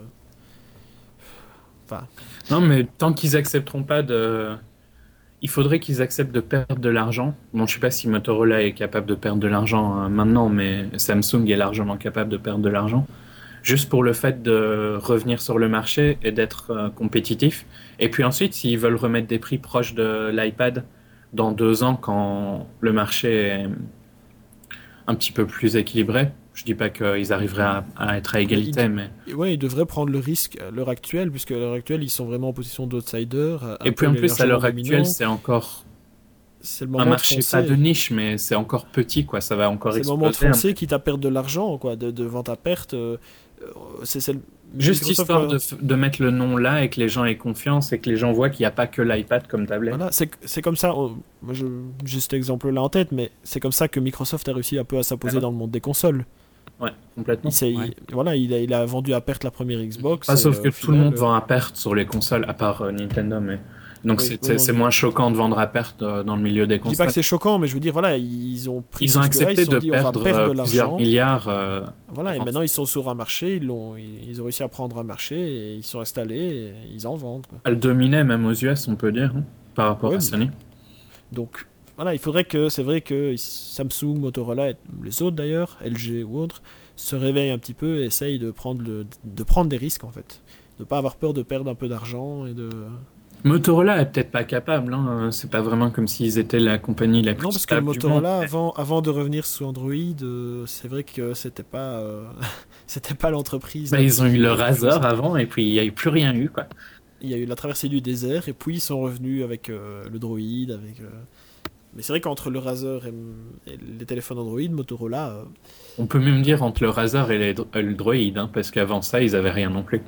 [SPEAKER 1] Enfin,
[SPEAKER 2] Non, mais tant qu'ils accepteront pas de. Il faudrait qu'ils acceptent de perdre de l'argent. Bon, je sais pas si Motorola est capable de perdre de l'argent euh, maintenant, mais Samsung est largement capable de perdre de l'argent. Juste pour le fait de revenir sur le marché et d'être euh, compétitif. Et puis ensuite, s'ils veulent remettre des prix proches de l'iPad dans deux ans, quand le marché est un petit peu plus équilibré, je dis pas qu'ils arriveraient à, à être à égalité,
[SPEAKER 1] Il-
[SPEAKER 2] mais.
[SPEAKER 1] et ouais, ils devraient prendre le risque à l'heure actuelle, puisque à l'heure actuelle, ils sont vraiment en position d'outsider.
[SPEAKER 2] Et puis en plus, à l'heure actuelle, c'est encore
[SPEAKER 1] c'est le
[SPEAKER 2] un
[SPEAKER 1] moment de
[SPEAKER 2] marché
[SPEAKER 1] foncer.
[SPEAKER 2] pas de niche, mais c'est encore petit, quoi. Ça va encore
[SPEAKER 1] C'est le moment de
[SPEAKER 2] exploser.
[SPEAKER 1] foncer, quitte à perdre de l'argent, quoi, de, de vente à perte. euh, euh, c'est, c'est le-
[SPEAKER 2] Juste
[SPEAKER 1] Microsoft,
[SPEAKER 2] histoire
[SPEAKER 1] euh,
[SPEAKER 2] de, f- de mettre le nom là et que les gens aient confiance et que les gens voient qu'il n'y a pas que l'iPad comme tablette.
[SPEAKER 1] Voilà, c'est, c'est comme ça. oh, moi, je, j'ai cet exemple-là en tête, mais c'est comme ça que Microsoft a réussi un peu à s'imposer
[SPEAKER 2] Ah.
[SPEAKER 1] dans le monde des consoles.
[SPEAKER 2] Ouais, complètement.
[SPEAKER 1] Il, s'est-
[SPEAKER 3] Ouais.
[SPEAKER 1] il- voilà, il a, il a vendu à perte la première Xbox.
[SPEAKER 2] Pas
[SPEAKER 1] et,
[SPEAKER 2] sauf
[SPEAKER 1] euh,
[SPEAKER 2] que
[SPEAKER 1] au
[SPEAKER 2] tout le
[SPEAKER 1] final,
[SPEAKER 2] monde
[SPEAKER 1] euh,
[SPEAKER 2] vend à perte sur les consoles, à part euh, Nintendo, mais... Donc
[SPEAKER 1] Oui,
[SPEAKER 2] c'est
[SPEAKER 1] oui,
[SPEAKER 2] c'est-
[SPEAKER 1] non,
[SPEAKER 2] c'est
[SPEAKER 1] je-
[SPEAKER 2] moins choquant de vendre à perte euh, dans le milieu des
[SPEAKER 1] je dis pas
[SPEAKER 2] consoles.
[SPEAKER 1] que c'est choquant, mais je veux dire, voilà, ils ont pris
[SPEAKER 2] Ils
[SPEAKER 1] ce
[SPEAKER 2] ont
[SPEAKER 1] risque-là,
[SPEAKER 2] accepté
[SPEAKER 1] ils se sont
[SPEAKER 2] de
[SPEAKER 1] dit, on va
[SPEAKER 2] perdre
[SPEAKER 1] perdre
[SPEAKER 2] euh,
[SPEAKER 1] de
[SPEAKER 2] plusieurs
[SPEAKER 1] l'argent.
[SPEAKER 2] milliards. euh,
[SPEAKER 1] Voilà, et
[SPEAKER 2] avant.
[SPEAKER 1] maintenant ils sont sur un marché, ils, l'ont, ils, ils ont réussi à prendre un marché, et ils sont installés, et ils en vendent, quoi.
[SPEAKER 2] Elle dominait même aux U S, on peut dire, hein, par rapport
[SPEAKER 1] Ouais,
[SPEAKER 2] à
[SPEAKER 1] mais-
[SPEAKER 2] Sony.
[SPEAKER 1] Donc, voilà, il faudrait que, c'est vrai que Samsung, Motorola, et les autres d'ailleurs, L G ou autres, se réveillent un petit peu et essayent de prendre, le, de prendre des risques en fait. De pas avoir peur de perdre un peu d'argent et de...
[SPEAKER 2] Motorola est peut-être pas capable, hein. C'est pas vraiment comme s'ils étaient la compagnie la plus
[SPEAKER 1] Non, parce que
[SPEAKER 2] stable du
[SPEAKER 1] Motorola,
[SPEAKER 2] monde.
[SPEAKER 1] avant, avant de revenir sous Android, euh, c'est vrai que c'était pas, euh, c'était pas l'entreprise.
[SPEAKER 2] Bah,
[SPEAKER 1] la
[SPEAKER 2] ils ont eu
[SPEAKER 1] plus-
[SPEAKER 2] le
[SPEAKER 1] la plus
[SPEAKER 2] Razer
[SPEAKER 1] puissante.
[SPEAKER 2] avant et puis il n'y a eu plus rien eu, quoi.
[SPEAKER 1] Il y a eu la traversée du désert, et puis ils sont revenus avec euh, le Droid, avec... euh, Mais c'est vrai qu'entre le Razer et, et les téléphones Android, Motorola... euh,
[SPEAKER 2] On peut même dire entre le Razer et les dro- euh, le Droid, hein, parce qu'avant ça, ils avaient rien non plus.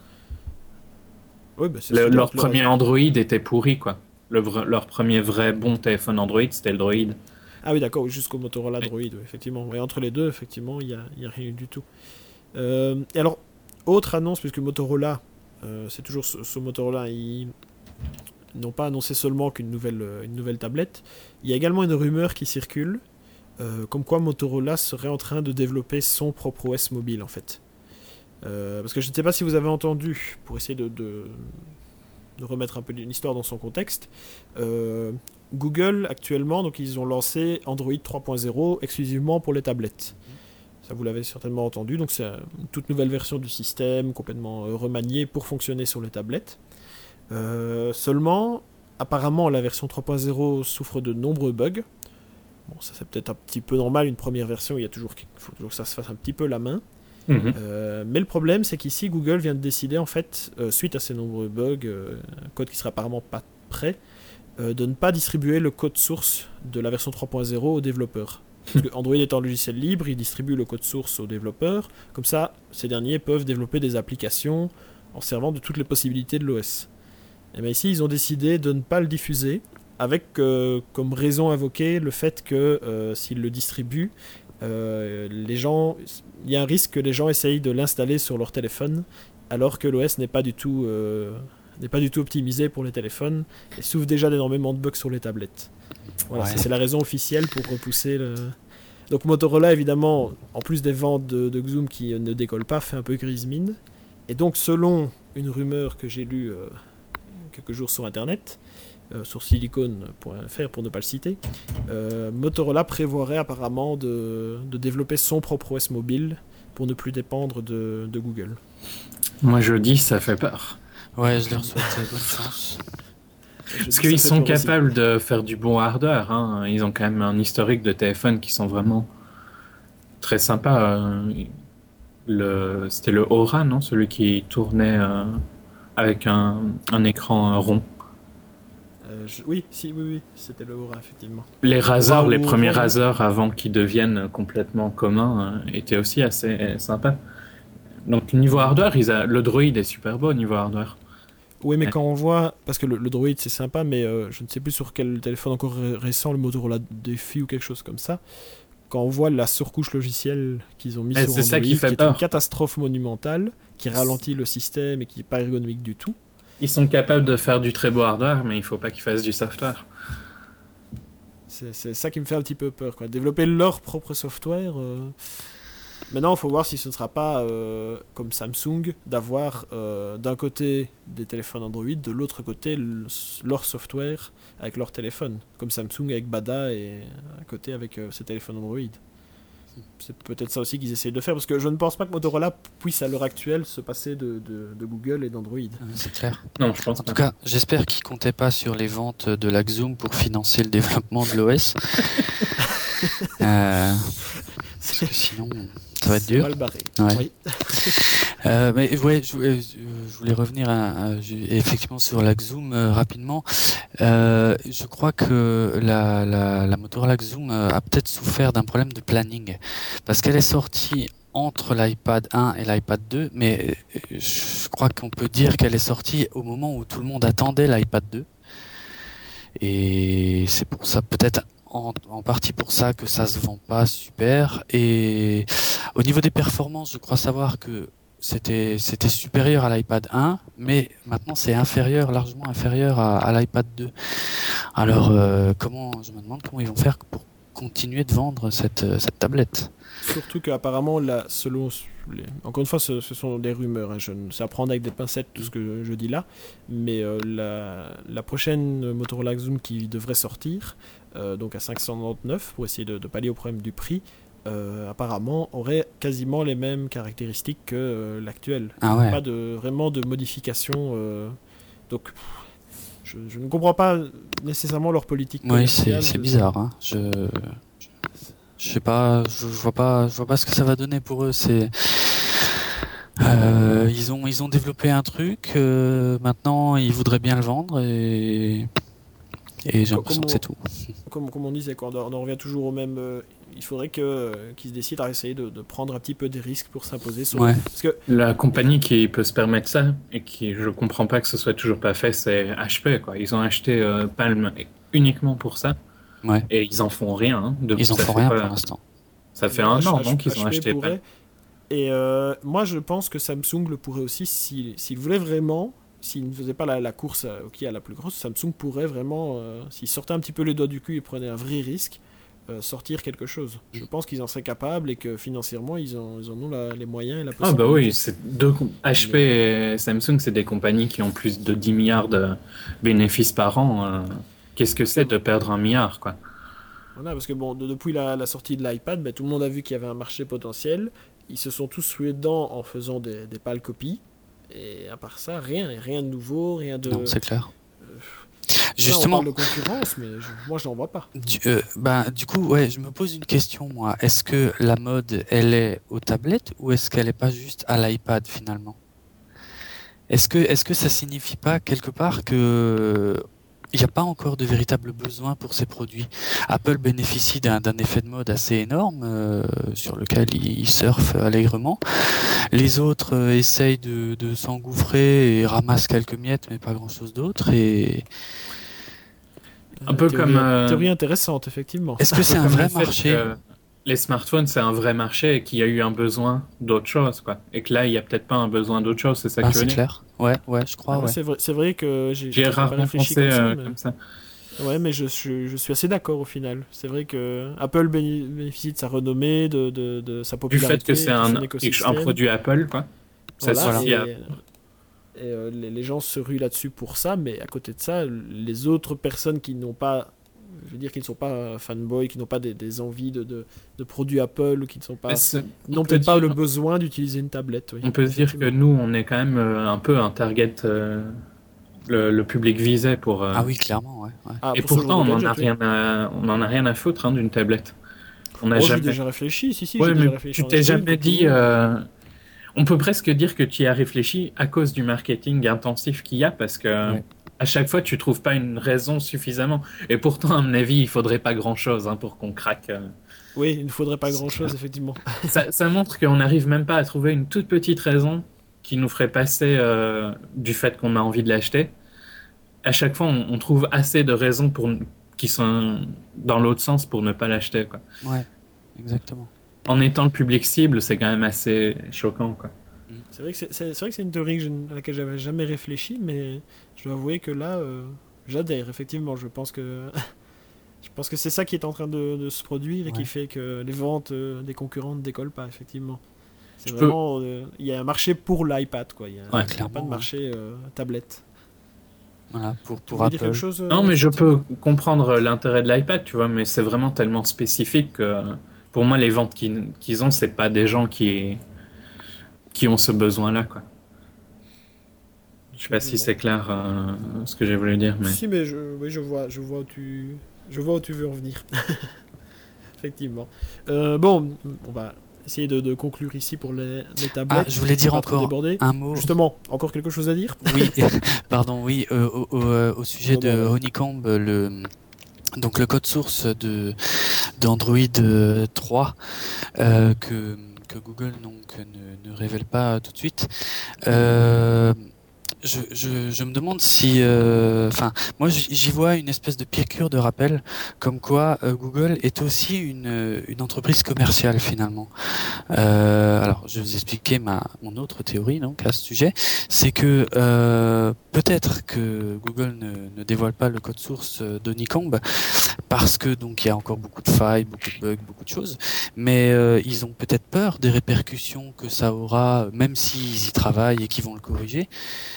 [SPEAKER 1] ouais, bah, c'est
[SPEAKER 2] Le-
[SPEAKER 1] sûr,
[SPEAKER 2] leur
[SPEAKER 1] entre le
[SPEAKER 2] premier
[SPEAKER 1] Razer-
[SPEAKER 2] Android était pourri, quoi. Le vrai- leur premier vrai bon téléphone Android, c'était le Droid.
[SPEAKER 1] Ah oui, d'accord, jusqu'au Motorola
[SPEAKER 2] Oui.
[SPEAKER 1] Droid, ouais, effectivement. Et entre les deux, effectivement, il n'y a, il y a rien eu du tout. Euh, et alors, autre annonce, puisque Motorola, euh, c'est toujours ce, ce Motorola, ils n'ont pas annoncé seulement qu'une nouvelle, euh, une nouvelle tablette. Il y a également une rumeur qui circule, euh, comme quoi Motorola serait en train de développer son propre O S mobile, en fait. Euh, parce que je ne sais pas si vous avez entendu, pour essayer de, de, de remettre un peu une histoire dans son contexte, euh, Google actuellement, donc ils ont lancé Android trois point zéro exclusivement pour les tablettes. Ça vous l'avez certainement entendu, donc c'est une toute nouvelle version du système, complètement euh, remaniée pour fonctionner sur les tablettes. Euh, seulement, apparemment la version trois point zéro souffre de nombreux bugs. Bon, ça c'est peut-être un petit peu normal, une première version, il y a toujours, faut toujours que ça se fasse un petit peu la main.
[SPEAKER 2] Mhm.
[SPEAKER 1] Euh, mais le problème, c'est qu'ici, Google vient de décider, en fait, euh, suite à ces nombreux bugs, euh, un code qui sera apparemment pas prêt, euh, de ne pas distribuer le code source de la version trois point zéro aux développeurs. Parce que Android étant un logiciel libre, il distribue le code source aux développeurs. Comme ça, ces derniers peuvent développer des applications en servant de toutes les possibilités de l'O S. Et bien ici, ils ont décidé de ne pas le diffuser, avec euh, comme raison invoquée le fait que euh, s'ils le distribuent, euh, les gens, il y a un risque que les gens essayent de l'installer sur leur téléphone, alors que l'O S n'est pas du tout, euh, n'est pas du tout optimisé pour les téléphones et souffre déjà d'énormément de bugs sur les tablettes. Voilà,
[SPEAKER 3] Ouais.
[SPEAKER 1] ça, c'est la raison officielle pour repousser le. Donc Motorola, évidemment, en plus des ventes de, de Xoom qui ne décollent pas, fait un peu grise mine. Et donc, selon une rumeur que j'ai lue euh, quelques jours sur Internet, euh, sur silicon point f r pour ne pas le citer, euh, Motorola prévoirait apparemment de, de développer son propre O S mobile pour ne plus dépendre de, de Google.
[SPEAKER 2] Moi, je dis, ça fait peur.
[SPEAKER 3] Ouais, je leur souhaite euh, bonne chance.
[SPEAKER 1] Je
[SPEAKER 2] Parce
[SPEAKER 1] dis, ça
[SPEAKER 2] qu'ils
[SPEAKER 1] fait
[SPEAKER 2] sont
[SPEAKER 1] peur aussi.
[SPEAKER 2] capables de faire du bon hardware, hein. Ils ont quand même un historique de téléphones qui sont vraiment très sympas. euh, Le... C'était le Aura, non? Celui qui tournait euh, avec un, un écran euh, rond.
[SPEAKER 1] Euh, je- Oui, si, oui, oui, c'était le Aura, effectivement.
[SPEAKER 2] Les Razer,
[SPEAKER 1] Aura
[SPEAKER 2] les
[SPEAKER 1] ou
[SPEAKER 2] premiers
[SPEAKER 1] Aura,
[SPEAKER 2] Razer avant qu'ils deviennent complètement communs, euh, étaient aussi assez euh, sympas. Donc niveau hardware, ils a... le Droid est super beau niveau hardware.
[SPEAKER 1] Oui, mais
[SPEAKER 2] Ouais.
[SPEAKER 1] quand on voit, parce que le, le Droid c'est sympa, mais euh, je ne sais plus sur quel téléphone encore ré- récent, le Motorola Défi ou quelque chose comme ça, quand on voit la surcouche logicielle qu'ils ont mis
[SPEAKER 2] Eh,
[SPEAKER 1] sur
[SPEAKER 2] c'est
[SPEAKER 1] Android,
[SPEAKER 2] ça qui fait
[SPEAKER 1] est une
[SPEAKER 2] peur.
[SPEAKER 1] catastrophe monumentale, qui ralentit le système et qui n'est pas ergonomique du tout.
[SPEAKER 2] Ils sont capables de faire du très beau hardware, mais il faut pas qu'ils fassent du software.
[SPEAKER 1] C'est c'est ça qui me fait un petit peu peur, quoi. Développer leur propre software. euh. Maintenant, il faut voir si ce ne sera pas euh, comme Samsung, d'avoir euh, d'un côté des téléphones Android, de l'autre côté le- leur software avec leur téléphone, comme Samsung avec Bada et à côté avec euh, ses téléphones Android. C'est peut-être ça aussi qu'ils essayent de faire, parce que je ne pense pas que Motorola puisse à l'heure actuelle se passer de, de- de Google et d'Android.
[SPEAKER 3] Euh, C'est clair.
[SPEAKER 2] Non, je pense
[SPEAKER 3] En tout
[SPEAKER 2] pas.
[SPEAKER 3] cas, j'espère qu'ils comptaient pas sur les ventes de la Xoom pour financer le développement de l'O S. Euh, parce que sinon, ça va être
[SPEAKER 1] C'est
[SPEAKER 3] dur.
[SPEAKER 1] mal barré.
[SPEAKER 3] Ouais.
[SPEAKER 1] Oui.
[SPEAKER 3] Euh, mais ouais, je, voulais- je voulais revenir à- à- je- effectivement sur la Xoom euh, rapidement. Euh, je crois que la, la, la Motorola Xoom euh, a peut-être souffert d'un problème de planning parce qu'elle est sortie entre l'iPad un et l'iPad deux, mais euh, je crois qu'on peut dire qu'elle est sortie au moment où tout le monde attendait l'iPad deux. Et c'est pour ça peut-être en, en partie pour ça que ça se vend pas super. Et au niveau des performances, je crois savoir que c'était c'était supérieur à l'iPad un, mais maintenant c'est inférieur, largement inférieur à, à l'iPad deux. Alors euh, comment, je me demande comment ils vont faire pour continuer de vendre cette cette tablette.
[SPEAKER 1] Surtout qu'apparemment, là, selon les... encore une fois, ce, ce sont des rumeurs, hein, je ne sais apprendre avec des pincettes tout ce que je, je dis là, mais euh, la, la prochaine Motorola Xoom qui devrait sortir, euh, donc à cinq cent quatre-vingt-dix-neuf, pour essayer de, de pallier au problème du prix, euh, apparemment aurait quasiment les mêmes caractéristiques que euh, l'actuel.
[SPEAKER 3] Ah ouais.
[SPEAKER 1] Pas de, vraiment de modification. Euh, donc, pff, je, je ne comprends pas nécessairement leur politique
[SPEAKER 3] Oui,
[SPEAKER 1] commerciale.
[SPEAKER 3] c'est c'est
[SPEAKER 1] de-
[SPEAKER 3] bizarre. Hein. Je je sais pas, je, je vois pas, je vois pas ce que ça va donner pour eux. C'est euh, ils ont ils ont développé un truc. Euh, maintenant, ils voudraient bien le vendre et et j'ai
[SPEAKER 1] Co-
[SPEAKER 3] l'impression
[SPEAKER 1] Comme
[SPEAKER 3] que c'est tout.
[SPEAKER 1] on, comme, comme on dit, c'est qu'on en on en revient toujours au même. Euh, il faudrait que, euh, qu'ils se décident à essayer de, de prendre un petit peu des risques pour s'imposer. Sur...
[SPEAKER 3] Ouais.
[SPEAKER 1] Parce que,
[SPEAKER 2] La compagnie qui peut se permettre ça et qui je comprends pas que ce soit toujours pas fait, c'est H P quoi. Ils ont acheté euh, Palm uniquement pour ça
[SPEAKER 3] Ouais.
[SPEAKER 2] et ils en font rien. Hein. Depuis,
[SPEAKER 3] Ils en
[SPEAKER 2] ça
[SPEAKER 3] font
[SPEAKER 2] fait
[SPEAKER 3] rien
[SPEAKER 2] pas-
[SPEAKER 3] pour l'instant.
[SPEAKER 2] Ça fait
[SPEAKER 1] euh,
[SPEAKER 2] un
[SPEAKER 1] H-
[SPEAKER 2] an
[SPEAKER 1] H-
[SPEAKER 2] non qu'ils ont
[SPEAKER 1] H P
[SPEAKER 2] acheté Palm.
[SPEAKER 1] pourrait. Et euh, moi, je pense que Samsung le pourrait aussi s'il s'il voulait vraiment. S'il ne faisait pas la, la course à, qui a la plus grosse, Samsung pourrait vraiment, euh, s'il sortait un petit peu les doigts du cul et prenait un vrai risque, euh, sortir quelque chose. Je pense qu'ils en seraient capables et que financièrement, ils en, ils en ont la- les moyens et la
[SPEAKER 2] Ah
[SPEAKER 1] possibilité.
[SPEAKER 2] bah oui, c'est deux com- H P et Samsung, c'est des compagnies qui ont plus de dix milliards de bénéfices par an. euh. Qu'est-ce que c'est de perdre un milliard quoi?
[SPEAKER 1] Voilà, parce que bon, de- depuis la, la sortie de l'iPad, ben, tout le monde a vu qu'il y avait un marché potentiel. Ils se sont tous rués dedans en faisant des, des pâles copies. Et à part ça, rien, rien de nouveau, rien de.
[SPEAKER 3] Non, c'est clair.
[SPEAKER 1] Là,
[SPEAKER 3] Justement,
[SPEAKER 1] on parle de concurrence, mais je- moi, je n'en vois pas.
[SPEAKER 3] du, euh, bah, du coup, ouais, je me pose une question, moi. Est-ce que la mode, elle est aux tablettes ou est-ce qu'elle est pas juste à l'iPad finalement? Est-ce que, est-ce que ça signifie pas quelque part que il n'y a pas encore de véritable besoin pour ces produits? Apple bénéficie d'un, d'un effet de mode assez énorme euh, sur lequel il, il surfe allègrement. Les autres euh, essayent de, de s'engouffrer et ramassent quelques miettes, mais pas grand-chose d'autre. Et
[SPEAKER 2] Un peu
[SPEAKER 1] Théorie-
[SPEAKER 2] comme, euh,
[SPEAKER 1] Théorie intéressante, effectivement.
[SPEAKER 3] est-ce que c'est un
[SPEAKER 2] Comme
[SPEAKER 3] vrai
[SPEAKER 2] le fait
[SPEAKER 3] marché?
[SPEAKER 2] que les smartphones, c'est un vrai marché et qu'il y a eu un besoin d'autre chose, quoi. Et que là, il n'y a peut-être pas un besoin d'autre chose, c'est ça
[SPEAKER 3] Ah,
[SPEAKER 2] que tu veux
[SPEAKER 3] c'est
[SPEAKER 2] dire?
[SPEAKER 3] clair. Ouais, ouais, je
[SPEAKER 1] Ah,
[SPEAKER 3] crois,
[SPEAKER 1] moi,
[SPEAKER 3] ouais.
[SPEAKER 1] c'est vrai, c'est vrai que j'ai
[SPEAKER 2] J'ai
[SPEAKER 1] j'ai pas
[SPEAKER 2] rarement
[SPEAKER 1] réfléchi
[SPEAKER 2] pensé
[SPEAKER 1] comme ça,
[SPEAKER 2] euh,
[SPEAKER 1] mais...
[SPEAKER 2] comme ça.
[SPEAKER 1] Ouais, mais je, je, je suis assez d'accord au final. C'est vrai que Apple béni- bénéficie de sa renommée, de, de, de sa
[SPEAKER 2] Du
[SPEAKER 1] popularité,
[SPEAKER 2] fait que c'est
[SPEAKER 1] de son
[SPEAKER 2] un,
[SPEAKER 1] écosystème.
[SPEAKER 2] un produit Apple, quoi. Ça
[SPEAKER 1] Voilà,
[SPEAKER 2] suffit
[SPEAKER 1] et,
[SPEAKER 2] à...
[SPEAKER 1] et, euh, les, les gens se ruent là-dessus pour ça, mais à côté de ça, les autres personnes qui n'ont pas, je veux dire, qui ne sont pas fanboys, qui n'ont pas des, des envies de, de, de produits Apple, ou qui ne sont pas,
[SPEAKER 2] Mais c'est-
[SPEAKER 1] n'ont
[SPEAKER 2] on peut
[SPEAKER 1] peut-être pas
[SPEAKER 2] dire-
[SPEAKER 1] le besoin d'utiliser une tablette. Oui,
[SPEAKER 2] On peut se dire que nous, on est quand même euh, un peu un target, euh, le, le public visé pour. euh,
[SPEAKER 3] Ah oui, clairement, ouais. ouais.
[SPEAKER 1] Ah,
[SPEAKER 2] Et
[SPEAKER 1] pour ce
[SPEAKER 2] pourtant, on
[SPEAKER 1] genre de
[SPEAKER 2] en a
[SPEAKER 1] gadget, oui.
[SPEAKER 2] rien à, on en a rien à foutre hein, d'une tablette. On n'a
[SPEAKER 1] Oh, j'ai
[SPEAKER 2] jamais.
[SPEAKER 1] déjà réfléchi, si, si,
[SPEAKER 2] Ouais,
[SPEAKER 1] j'ai
[SPEAKER 2] mais
[SPEAKER 1] déjà réfléchi.
[SPEAKER 2] tu
[SPEAKER 1] en
[SPEAKER 2] t'es
[SPEAKER 1] acheter une,
[SPEAKER 2] jamais
[SPEAKER 1] comme tout le
[SPEAKER 2] dit.
[SPEAKER 1] monde.
[SPEAKER 2] euh, On peut presque dire que tu y as réfléchi à cause du marketing intensif qu'il y a, parce que
[SPEAKER 3] Ouais.
[SPEAKER 2] à chaque fois, tu trouves pas une raison suffisamment. Et pourtant, à mon avis, il faudrait pas grand-chose hein, pour qu'on craque. euh.
[SPEAKER 1] Oui, il ne faudrait pas
[SPEAKER 3] C'est
[SPEAKER 1] grand-chose,
[SPEAKER 3] clair.
[SPEAKER 1] effectivement.
[SPEAKER 2] Ça, ça montre qu'on n'arrive même pas à trouver une toute petite raison qui nous ferait passer euh, du fait qu'on a envie de l'acheter. À chaque fois, on, on trouve assez de raisons pour, qui sont dans l'autre sens pour ne pas l'acheter, quoi.
[SPEAKER 3] Ouais, exactement.
[SPEAKER 2] En étant le public cible, c'est quand même assez choquant, quoi.
[SPEAKER 1] C'est vrai que c'est, c'est- c'est vrai que c'est une théorie que je n- à laquelle j'avais jamais réfléchi, mais je dois avouer que là, euh, j'adhère, effectivement. Je pense que je pense que c'est ça qui est en train de, de se produire et qui
[SPEAKER 3] Ouais.
[SPEAKER 1] fait que les ventes euh, des concurrents ne décollent pas, effectivement. C'est
[SPEAKER 2] Je peux-
[SPEAKER 1] vraiment... euh, Il y a un marché pour l'iPad, quoi. Il y a,
[SPEAKER 2] Ouais,
[SPEAKER 1] il y a pas
[SPEAKER 3] clairement,
[SPEAKER 1] de
[SPEAKER 3] ouais.
[SPEAKER 1] marché euh, tablette.
[SPEAKER 3] Voilà, pour,
[SPEAKER 1] Tu
[SPEAKER 3] pour
[SPEAKER 1] voulais dire
[SPEAKER 3] Apple.
[SPEAKER 1] quelque chose euh,
[SPEAKER 2] Non, mais je
[SPEAKER 1] Fatima
[SPEAKER 2] peux comprendre l'intérêt de l'iPad, tu vois, mais c'est vraiment tellement spécifique que pour moi, les ventes qu'ils qu'ils ont, c'est pas des gens qui, qui ont ce besoin-là, quoi. Je sais pas si c'est clair euh, ce que j'ai voulu dire, mais.
[SPEAKER 1] Si, mais je, oui, je vois, je vois où tu, je vois où tu veux en venir. Effectivement. Euh, bon, on va essayer de, de conclure ici pour les, les tablettes.
[SPEAKER 3] Ah, je voulais dire
[SPEAKER 1] Pas trop
[SPEAKER 3] encore
[SPEAKER 1] déborder.
[SPEAKER 3] un mot.
[SPEAKER 1] Justement, encore quelque chose à dire?
[SPEAKER 3] Oui, pardon, oui, euh, au, au, euh, au sujet
[SPEAKER 1] Non,
[SPEAKER 3] de
[SPEAKER 1] non, ouais.
[SPEAKER 3] Honeycomb, le, donc le code source de d'Android euh, trois euh, que, que Google donc ne, ne révèle pas tout de suite. Euh, Je, je, je me demande si, enfin, euh, moi j- j'y vois une espèce de piqûre de rappel, comme quoi euh, Google est aussi une, une entreprise commerciale finalement. Euh, alors, je vais vous expliquer ma mon autre théorie donc à ce sujet, c'est que euh, peut-être que Google ne, ne dévoile pas le code source d'Honeycomb parce que donc il y a encore beaucoup de failles, beaucoup de bugs, beaucoup de choses, mais euh, ils ont peut-être peur des répercussions que ça aura, même s'ils y travaillent et qu'ils vont le corriger.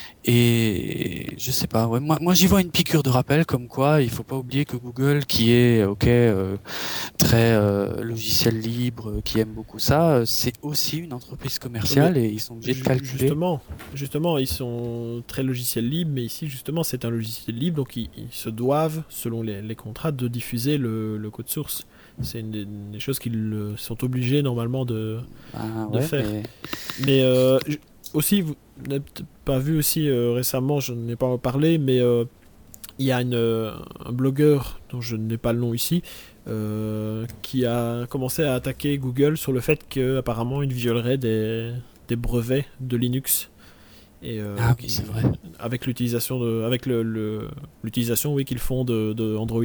[SPEAKER 3] Et je sais pas, ouais, moi, moi j'y vois une piqûre de rappel comme quoi il faut pas oublier que Google, qui est ok euh, très euh, logiciel libre, qui aime beaucoup ça, euh, c'est aussi une entreprise commerciale
[SPEAKER 1] Mais
[SPEAKER 3] et ils sont obligés de
[SPEAKER 1] ju-
[SPEAKER 3] calculer.
[SPEAKER 1] justement, justement, ils sont très logiciel libre, mais ici, justement, c'est un logiciel libre, donc ils, ils se doivent, selon les, les contrats, de diffuser le, le code source. C'est une des, des choses qu'ils euh, sont obligés normalement de,
[SPEAKER 3] Ah
[SPEAKER 1] de
[SPEAKER 3] ouais,
[SPEAKER 1] faire.
[SPEAKER 3] mais
[SPEAKER 1] Mais euh, j- aussi, vous n'avez peut-être pas vu aussi euh, récemment, je n'en ai pas parlé, mais euh, il y a une, euh, un blogueur dont je n'ai pas le nom ici, euh, qui a commencé à attaquer Google sur le fait qu'apparemment il violerait des, des brevets de Linux. Et euh,
[SPEAKER 3] ah oui
[SPEAKER 1] qui-
[SPEAKER 3] c'est vrai.
[SPEAKER 1] avec l'utilisation de, avec le, le- l'utilisation oui qu'ils font de, de Android.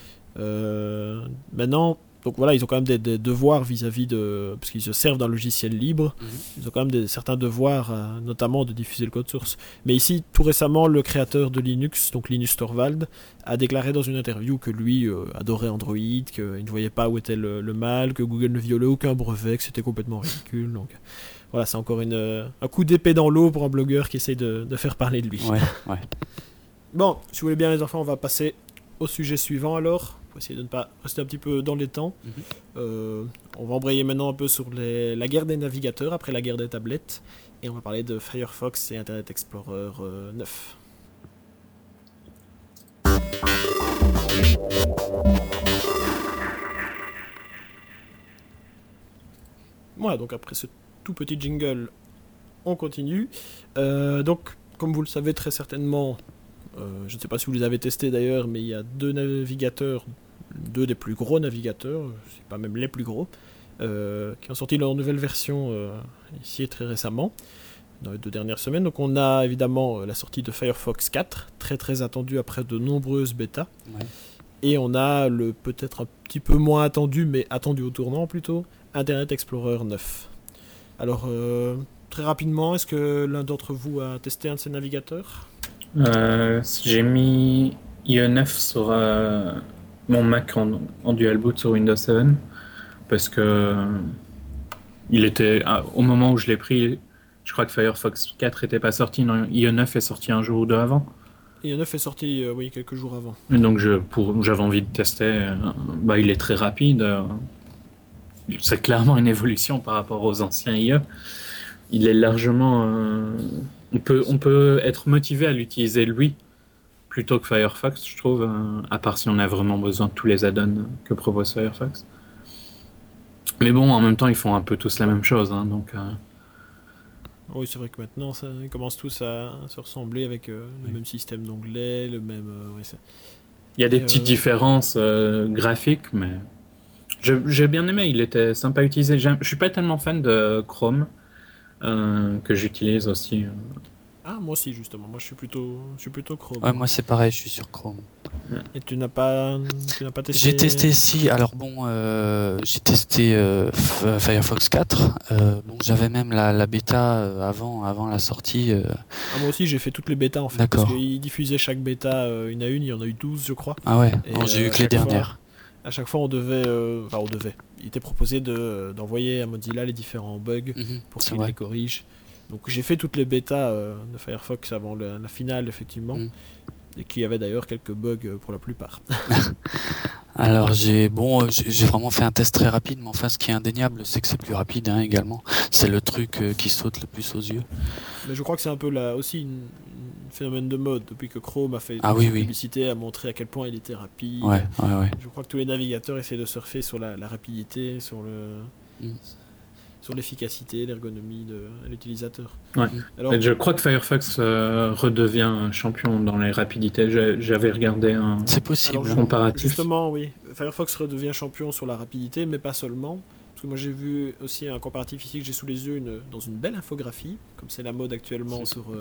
[SPEAKER 1] Euh, maintenant, donc voilà, ils ont quand même des, des devoirs vis-à-vis de, parce qu'ils se servent d'un logiciel libre.
[SPEAKER 3] Mhm.
[SPEAKER 1] Ils ont quand même des, certains devoirs, euh, notamment de diffuser le code source. Mais ici, tout récemment, le créateur de Linux, donc Linus Torvald, a déclaré dans une interview que lui euh, adorait Android, qu'il ne voyait pas où était le, le mal, que Google ne violait aucun brevet, que c'était complètement ridicule. Donc voilà, c'est encore une, euh, un coup d'épée dans l'eau pour un blogueur qui essaye de, de faire parler de lui.
[SPEAKER 3] Ouais, ouais.
[SPEAKER 1] Bon, si vous voulez bien les enfants, on va passer au sujet suivant alors, pour essayer de ne pas rester un petit peu dans les temps.
[SPEAKER 3] Mhm.
[SPEAKER 1] Euh, on va embrayer maintenant un peu sur les- la guerre des navigateurs après la guerre des tablettes, et on va parler de Firefox et Internet Explorer euh, neuf. Voilà, donc après ce tout petit jingle, on continue. Euh, donc, comme vous le savez très certainement, euh, je ne sais pas si vous les avez testés d'ailleurs, mais il y a deux navigateurs, deux des plus gros navigateurs, c'est pas même les plus gros, euh, qui ont sorti leur nouvelle version euh, ici très récemment, dans les deux dernières semaines. Donc on a évidemment euh, la sortie de Firefox quatre, très très attendue après de nombreuses bêtas.
[SPEAKER 3] Ouais.
[SPEAKER 1] Et on a le peut-être un petit peu moins attendu, mais attendu au tournant plutôt, Internet Explorer neuf. Alors, euh, très rapidement, est-ce que l'un d'entre vous a testé un de ces navigateurs ?
[SPEAKER 2] Euh, j'ai mis I E neuf sur euh, mon Mac en, en dual boot sur Windows sept parce que euh, il était ah, au moment où je l'ai pris, je crois que Firefox quatre était pas sorti, non, I E neuf est sorti un jour ou deux avant.
[SPEAKER 1] I E neuf est sorti euh, oui, quelques jours avant.
[SPEAKER 2] Et donc je, pour, j'avais envie de tester. euh, bah, il est très rapide. euh, c'est clairement une évolution par rapport aux anciens I E. Il est largement. euh, on peut, on peut être motivé à l'utiliser lui plutôt que Firefox, je trouve, euh, à part si on a vraiment besoin de tous les add-ons que propose Firefox. Mais bon, en même temps, ils font un peu tous la même chose, hein, donc. euh,
[SPEAKER 1] Oui, c'est vrai que maintenant, ça, ils commencent tous à, à se ressembler avec euh, le
[SPEAKER 2] Oui.
[SPEAKER 1] même système d'onglets, le même... euh, ouais, c'est-
[SPEAKER 2] Il y a des
[SPEAKER 1] Et,
[SPEAKER 2] petites
[SPEAKER 1] euh,
[SPEAKER 2] différences euh, graphiques, mais je- j'ai bien aimé. Il était sympa à utiliser. J'aime- Je suis pas tellement fan de Chrome euh, que j'utilise aussi. euh.
[SPEAKER 1] Ah, moi aussi, justement. Moi, je suis plutôt, je suis plutôt Chrome.
[SPEAKER 3] Ouais, moi c'est pareil, je suis sur Chrome.
[SPEAKER 1] Et tu n'as pas, tu n'as pas testé...
[SPEAKER 3] J'ai testé si, alors bon, euh, j'ai testé euh, F- Firefox quatre. Euh, bon, j'avais même la, la bêta euh, avant, avant la sortie. euh.
[SPEAKER 1] Ah, moi aussi, j'ai fait toutes les bêtas, en fait.
[SPEAKER 3] D'accord.
[SPEAKER 1] Parce qu'ils diffusaient chaque bêta euh, une à une. Il y en a eu douze, je crois.
[SPEAKER 3] Ah ouais,
[SPEAKER 1] Et,
[SPEAKER 3] non, j'ai
[SPEAKER 1] euh,
[SPEAKER 3] eu que les
[SPEAKER 1] chaque fois-
[SPEAKER 3] dernières.
[SPEAKER 1] À chaque fois, on devait... euh, Enfin, on devait. Il était proposé de, d'envoyer à Mozilla les différents bugs
[SPEAKER 3] Mhm,
[SPEAKER 1] pour
[SPEAKER 3] c'est
[SPEAKER 1] qu'il
[SPEAKER 3] vrai.
[SPEAKER 1] les corrige. Donc j'ai fait toutes les bêtas euh, de Firefox avant le- la finale, effectivement.
[SPEAKER 3] Mm.
[SPEAKER 1] Et qu'il y avait d'ailleurs quelques bugs euh, pour la plupart.
[SPEAKER 3] Alors j'ai bon, euh, j'ai j'ai vraiment fait un test très rapide, mais enfin ce qui est indéniable, c'est que c'est plus rapide hein, également. C'est le truc euh, qui saute le plus aux yeux.
[SPEAKER 1] Mais je crois que c'est un peu là aussi une, une phénomène de mode. Depuis que Chrome a fait
[SPEAKER 3] Ah
[SPEAKER 1] toute
[SPEAKER 3] oui,
[SPEAKER 1] sa
[SPEAKER 3] oui.
[SPEAKER 1] publicité, a montré à quel point il était rapide.
[SPEAKER 3] Ouais, ouais, ouais.
[SPEAKER 1] Je crois que tous les navigateurs essaient de surfer sur la, la rapidité, sur le...
[SPEAKER 3] Mm.
[SPEAKER 1] sur l'efficacité, l'ergonomie de l'utilisateur.
[SPEAKER 2] Ouais.
[SPEAKER 1] Alors,
[SPEAKER 2] Et je crois que Firefox euh, redevient champion dans les rapidités. J'ai- J'avais regardé un
[SPEAKER 3] C'est possible.
[SPEAKER 1] alors,
[SPEAKER 3] hein.
[SPEAKER 2] comparatif.
[SPEAKER 1] justement, oui, Firefox redevient champion sur la rapidité, mais pas seulement. Parce que moi j'ai vu aussi un comparatif ici que j'ai sous les yeux une, dans une belle infographie, comme c'est la mode actuellement sur, euh,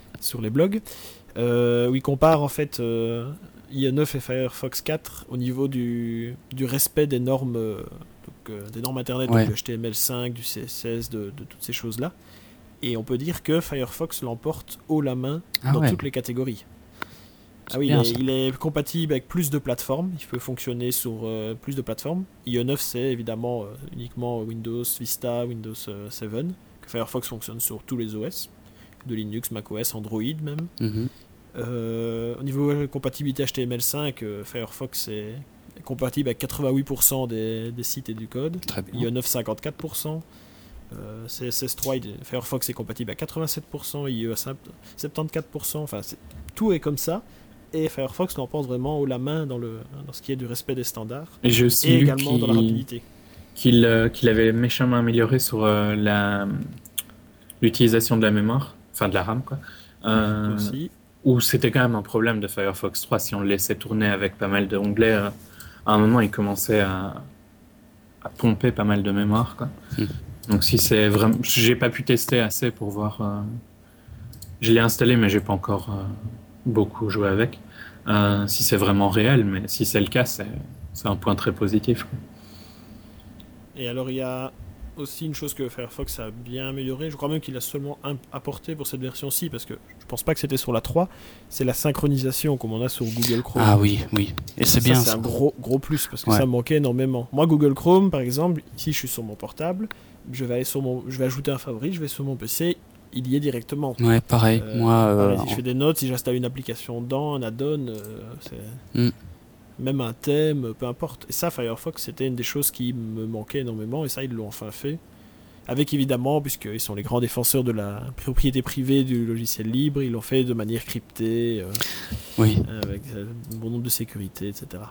[SPEAKER 1] sur les blogs, euh, où il compare en fait euh, I E neuf et Firefox quatre au niveau du, du respect des normes, euh, donc, euh, des normes internet,
[SPEAKER 3] Ouais.
[SPEAKER 1] donc du H T M L cinq, du C S S, de, de toutes ces choses-là. Et on peut dire que Firefox l'emporte haut la main
[SPEAKER 3] Ah
[SPEAKER 1] dans
[SPEAKER 3] ouais.
[SPEAKER 1] toutes les catégories.
[SPEAKER 3] C'est
[SPEAKER 1] Ah oui,
[SPEAKER 3] bien,
[SPEAKER 1] il, est,
[SPEAKER 3] ça.
[SPEAKER 1] il est compatible avec plus de plateformes, il peut fonctionner sur euh, plus de plateformes. I E neuf c'est évidemment euh, uniquement Windows Vista, Windows euh, sept, que Firefox fonctionne sur tous les O S, de Linux, macOS, Android même.
[SPEAKER 3] Mhm.
[SPEAKER 1] Euh, au niveau euh, compatibilité H T M L cinq, euh, Firefox est compatible avec quatre-vingt-huit pour cent des, des sites et du code.
[SPEAKER 3] Très bien.
[SPEAKER 1] I E neuf cinquante-quatre pour cent. Euh, C S S trois, il est- Firefox est compatible à quatre-vingt-sept pour cent, I E à soixante-quatorze pour cent. Enfin, c'est- tout est comme ça. Et Firefox l'emporte vraiment haut la main dans, le, dans ce qui est du respect des standards.
[SPEAKER 2] Et j'ai aussi
[SPEAKER 1] Et
[SPEAKER 2] lu
[SPEAKER 1] également dans la
[SPEAKER 2] qu'il
[SPEAKER 1] rapidité.
[SPEAKER 2] qu'il, euh, qu'il avait méchamment amélioré sur euh, la, l'utilisation de la mémoire, enfin de la RAM, quoi. Euh,
[SPEAKER 1] Aussi.
[SPEAKER 2] où c'était quand même un problème de Firefox trois, si on le laissait tourner avec pas mal d'onglets, euh, à un moment il commençait à, à pomper pas mal de mémoire, quoi.
[SPEAKER 3] Mm.
[SPEAKER 2] Donc si c'est vraiment, j'ai pas pu tester assez pour voir. Euh... Je l'ai installé, mais j'ai pas encore euh, beaucoup joué avec. Euh, si c'est vraiment réel, mais si c'est le cas, c'est, c'est un point très positif, quoi.
[SPEAKER 1] Et alors, il y a aussi une chose que Firefox a bien amélioré. Je crois même qu'il a seulement un apporté pour cette version-ci, parce que je pense pas que c'était sur la trois. C'est la synchronisation, comme on a sur Google Chrome.
[SPEAKER 3] Ah oui, oui. Et c'est
[SPEAKER 1] Ça,
[SPEAKER 3] bien
[SPEAKER 1] c'est
[SPEAKER 3] ça.
[SPEAKER 1] un gros, gros plus, parce que
[SPEAKER 3] Ouais.
[SPEAKER 1] ça me manquait énormément. Moi, Google Chrome, par exemple, ici je suis sur mon portable, je vais, aller sur mon, je vais ajouter un favori, je vais sur mon P C, il y est directement.
[SPEAKER 3] Ouais, pareil.
[SPEAKER 1] Euh,
[SPEAKER 3] Moi, euh,
[SPEAKER 1] pareil, si je fais des notes, si j'installe une application dedans, un add-on, euh, c'est...
[SPEAKER 3] Mm.
[SPEAKER 1] même un thème, peu importe. Et ça, Firefox, c'était une des choses qui me manquait énormément, et ça, ils l'ont enfin fait. Avec évidemment, puisqu'ils sont les grands défenseurs de la propriété privée du logiciel libre, ils l'ont fait de manière cryptée, euh,
[SPEAKER 3] oui.
[SPEAKER 1] avec euh, un bon nombre de sécurité, et cetera.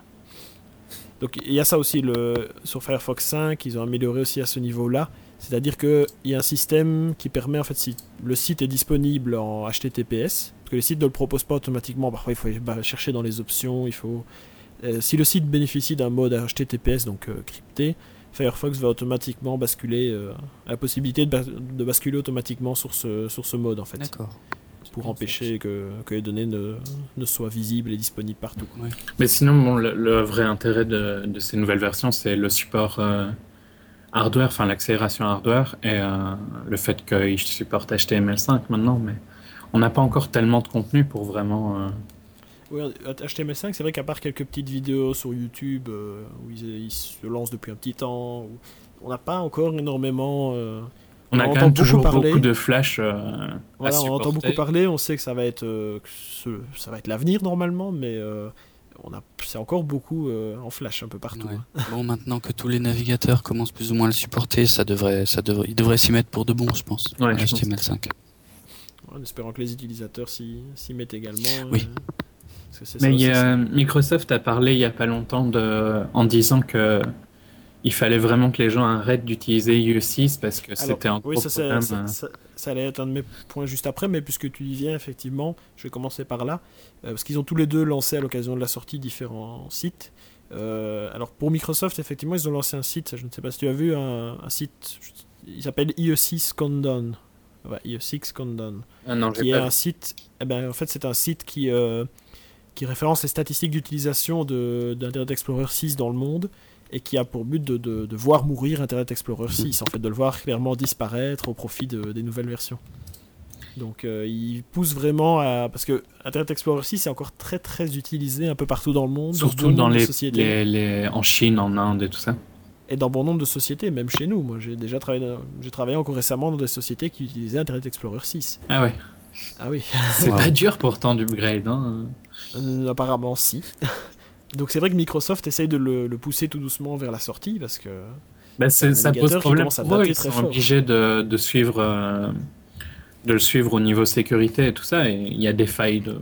[SPEAKER 1] Donc il y a ça aussi, le, sur Firefox cinq, ils ont amélioré aussi à ce niveau-là. C'est-à-dire qu'il y a un système qui permet, en fait, si le site est disponible en H T T P S, parce que les sites ne le proposent pas automatiquement, parfois il faut bah, chercher dans les options, il faut... Euh, si le site bénéficie d'un mode H T T P S, donc euh, crypté, Firefox va automatiquement basculer, euh, la possibilité de, bas- de basculer automatiquement sur ce, sur ce mode, en fait,
[SPEAKER 3] D'accord.
[SPEAKER 1] pour empêcher que, que les données ne, ne soient visibles et disponibles partout.
[SPEAKER 3] Ouais.
[SPEAKER 2] Mais sinon, bon, le, le vrai intérêt de, de ces nouvelles versions, c'est le support euh, hardware, enfin l'accélération hardware, et euh, le fait qu'ils supportent H T M L cinq maintenant, mais on n'a pas encore tellement de contenu pour vraiment... Euh...
[SPEAKER 1] Oui, H T M L cinq, c'est vrai qu'à part quelques petites vidéos sur YouTube euh, où ils, ils se lancent depuis un petit temps, où on n'a pas encore énormément. Euh,
[SPEAKER 2] on, on a quand
[SPEAKER 1] entend
[SPEAKER 2] même
[SPEAKER 1] beaucoup
[SPEAKER 2] toujours
[SPEAKER 1] parler.
[SPEAKER 2] beaucoup de flash euh,
[SPEAKER 1] voilà,
[SPEAKER 2] à
[SPEAKER 1] on entend
[SPEAKER 2] supporter.
[SPEAKER 1] beaucoup parler, on sait que ça va être, euh, que ce, ça va être l'avenir normalement, mais euh, on a, c'est encore beaucoup euh, en flash un peu partout.
[SPEAKER 3] Ouais.
[SPEAKER 1] Hein.
[SPEAKER 3] Bon, maintenant que tous les navigateurs commencent plus ou moins à le supporter, ça devrait, ça devrait, ils devraient s'y mettre pour de bon, je pense.
[SPEAKER 2] Ouais,
[SPEAKER 3] H T M L cinq.
[SPEAKER 1] En espérant que les utilisateurs s'y, s'y mettent également.
[SPEAKER 3] Oui.
[SPEAKER 1] Euh, parce que c'est
[SPEAKER 2] Mais
[SPEAKER 1] ça
[SPEAKER 2] il y
[SPEAKER 1] aussi,
[SPEAKER 2] a,
[SPEAKER 1] c'est-
[SPEAKER 2] Microsoft a parlé il y a pas longtemps de, en disant que il fallait vraiment que les gens arrêtent d'utiliser I E six parce que
[SPEAKER 1] Alors,
[SPEAKER 2] c'était un
[SPEAKER 1] oui,
[SPEAKER 2] gros
[SPEAKER 1] ça, c'est-
[SPEAKER 2] problème.
[SPEAKER 1] ça,
[SPEAKER 2] euh.
[SPEAKER 1] ça- ça allait être un de mes points juste après, mais puisque tu y viens, effectivement, je vais commencer par là. Euh, parce qu'ils ont tous les deux lancé à l'occasion de la sortie différents sites. Euh, alors, pour Microsoft, effectivement, ils ont lancé un site, je ne sais pas si tu as vu, un, un site, il s'appelle I E six Countdown. Ouais, I E six Countdown.
[SPEAKER 2] Ah non, j'ai
[SPEAKER 1] Qui est
[SPEAKER 2] pas
[SPEAKER 1] un
[SPEAKER 2] vu.
[SPEAKER 1] site, eh ben, en fait, c'est un site qui, euh, qui référence les statistiques d'utilisation de, d'Internet Explorer six dans le monde et qui a pour but de, de, de voir mourir Internet Explorer six, en fait, de le voir clairement disparaître au profit de, des nouvelles versions. Donc, euh, il pousse vraiment à... Parce que Internet Explorer six est encore très très utilisé un peu partout dans le monde,
[SPEAKER 2] Surtout
[SPEAKER 1] bon
[SPEAKER 2] dans
[SPEAKER 1] nombre de
[SPEAKER 2] les,
[SPEAKER 1] sociétés.
[SPEAKER 2] les, les, en Chine, en Inde et tout ça.
[SPEAKER 1] Et dans bon nombre de sociétés, même chez nous. Moi, j'ai déjà travaillé, dans- j'ai travaillé encore récemment dans des sociétés qui utilisaient Internet Explorer six.
[SPEAKER 2] Ah ouais.
[SPEAKER 1] Ah oui.
[SPEAKER 2] C'est
[SPEAKER 3] Wow.
[SPEAKER 2] pas dur pourtant d'upgrade. Hein.
[SPEAKER 1] Euh, apparemment, si. Donc c'est vrai que Microsoft essaye de le, le pousser tout doucement vers la sortie parce que
[SPEAKER 2] Bah, c'est,
[SPEAKER 1] un
[SPEAKER 2] ça pose
[SPEAKER 1] navigateur qui
[SPEAKER 2] problème
[SPEAKER 1] commence à
[SPEAKER 2] pour eux.
[SPEAKER 1] dater
[SPEAKER 2] Ils
[SPEAKER 1] très
[SPEAKER 2] sont
[SPEAKER 1] fort.
[SPEAKER 2] obligés de, de suivre, euh, de le suivre au niveau sécurité et tout ça. Et il y a des failles de,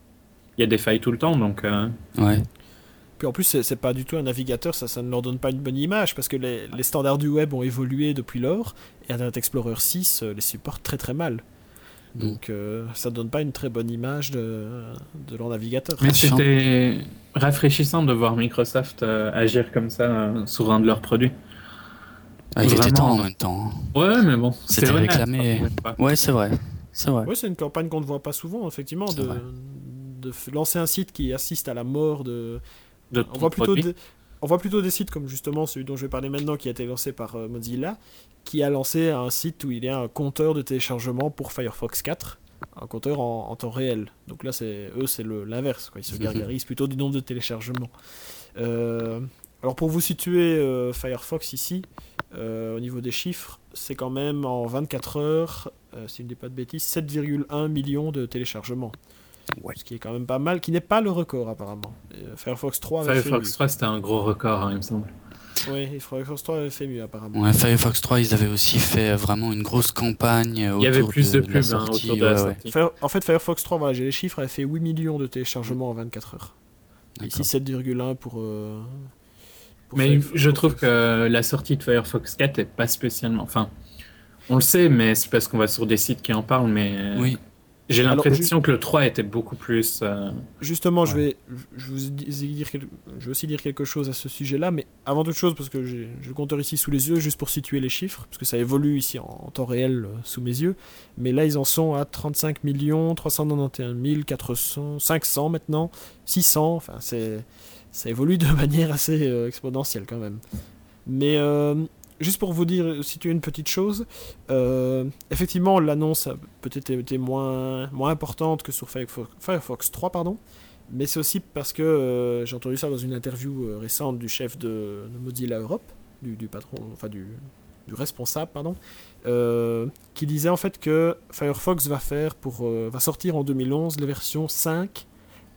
[SPEAKER 2] il y a des failles tout le temps. Donc euh,
[SPEAKER 3] Ouais.
[SPEAKER 1] puis en plus c'est, c'est pas du tout un navigateur, ça, ça ne leur donne pas une bonne image parce que les, les standards du web ont évolué depuis lors et Internet Explorer six euh, les supporte très très mal. Donc euh, ça donne pas une très bonne image de, de leur navigateur.
[SPEAKER 2] Mais
[SPEAKER 3] chiant.
[SPEAKER 2] c'était rafraîchissant de voir Microsoft euh, agir comme ça euh, sur un de leurs produits.
[SPEAKER 3] Ah, il était
[SPEAKER 2] Vraiment.
[SPEAKER 3] temps en même temps. hein.
[SPEAKER 2] Ouais, mais bon,
[SPEAKER 3] C'était
[SPEAKER 2] c'est vrai,
[SPEAKER 3] réclamé.
[SPEAKER 2] ça, ça,
[SPEAKER 3] Ouais, c'est vrai. C'est vrai.
[SPEAKER 1] Oui, c'est une campagne qu'on ne voit pas souvent, effectivement,
[SPEAKER 3] C'est
[SPEAKER 1] de,
[SPEAKER 3] vrai.
[SPEAKER 1] de f- lancer un site qui assiste à la mort de...
[SPEAKER 2] De
[SPEAKER 1] On
[SPEAKER 2] ton
[SPEAKER 1] voit plutôt
[SPEAKER 2] produit.
[SPEAKER 1] des, on voit plutôt des sites comme justement celui dont je vais parler maintenant, qui a été lancé par euh, Mozilla, qui a lancé un site où il y a un compteur de téléchargement pour Firefox quatre, un compteur en, en temps réel. Donc là, c'est eux, c'est le- l'inverse, quoi. Ils se
[SPEAKER 3] Mhm.
[SPEAKER 1] gargarisent plutôt du nombre de téléchargements. Euh, alors pour vous situer euh, Firefox ici, euh, au niveau des chiffres, c'est quand même en vingt-quatre heures, euh, si je ne dis pas de bêtises, sept virgule un millions de téléchargements.
[SPEAKER 3] Ouais.
[SPEAKER 1] Ce qui est quand même pas mal, qui n'est pas le record apparemment. Euh, Firefox trois avait fait
[SPEAKER 2] Firefox
[SPEAKER 1] mieux.
[SPEAKER 2] trois, c'était un gros record, hein, il me semble.
[SPEAKER 1] Oui, et Firefox trois avait fait mieux apparemment.
[SPEAKER 3] Ouais, Firefox trois, ils avaient aussi fait vraiment une grosse campagne euh,
[SPEAKER 2] Il y avait
[SPEAKER 3] autour
[SPEAKER 2] plus
[SPEAKER 3] de,
[SPEAKER 2] de
[SPEAKER 3] de la
[SPEAKER 2] pubs hein,
[SPEAKER 3] sortie.
[SPEAKER 2] autour de la
[SPEAKER 3] ouais, ouais.
[SPEAKER 2] sortie.
[SPEAKER 1] Fire- En fait, Firefox trois, voilà, j'ai les chiffres, avait fait huit millions de téléchargements en vingt-quatre heures. Et ici
[SPEAKER 3] D'accord.
[SPEAKER 1] sept virgule un pour, euh, pour
[SPEAKER 2] Mais
[SPEAKER 1] Firefox-
[SPEAKER 2] je trouve
[SPEAKER 1] Firefox.
[SPEAKER 2] que la sortie de Firefox quatre est pas spécialement. Enfin, on le sait, mais c'est parce qu'on va sur des sites qui en parlent. Mais
[SPEAKER 3] Oui,
[SPEAKER 2] j'ai
[SPEAKER 1] Alors,
[SPEAKER 2] l'impression que le trois était beaucoup plus. euh,
[SPEAKER 1] Justement, je
[SPEAKER 3] Ouais.
[SPEAKER 1] vais, je, vous dis- dire quel- je vais aussi dire quelque chose à ce sujet-là, mais avant toute chose, parce que j'ai j'ai le compteur ici sous les yeux, juste pour situer les chiffres, parce que ça évolue ici en, en temps réel euh, sous mes yeux, mais là ils en sont à trente-cinq millions trois cent quatre-vingt-onze mille quatre cents, cinq cents maintenant, six cents, enfin c'est, ça évolue de manière assez euh, exponentielle quand même. Mais euh, juste pour vous dire, situer une petite chose, euh, effectivement l'annonce a peut-être été moins, moins importante que sur Firefox, Firefox trois, pardon, mais c'est aussi parce que euh, j'ai entendu ça dans une interview euh, récente du chef de, de Mozilla Europe, du, du patron, enfin du, du responsable, pardon, euh, qui disait en fait que Firefox va faire pour, euh, va sortir en deux mille onze les versions cinq,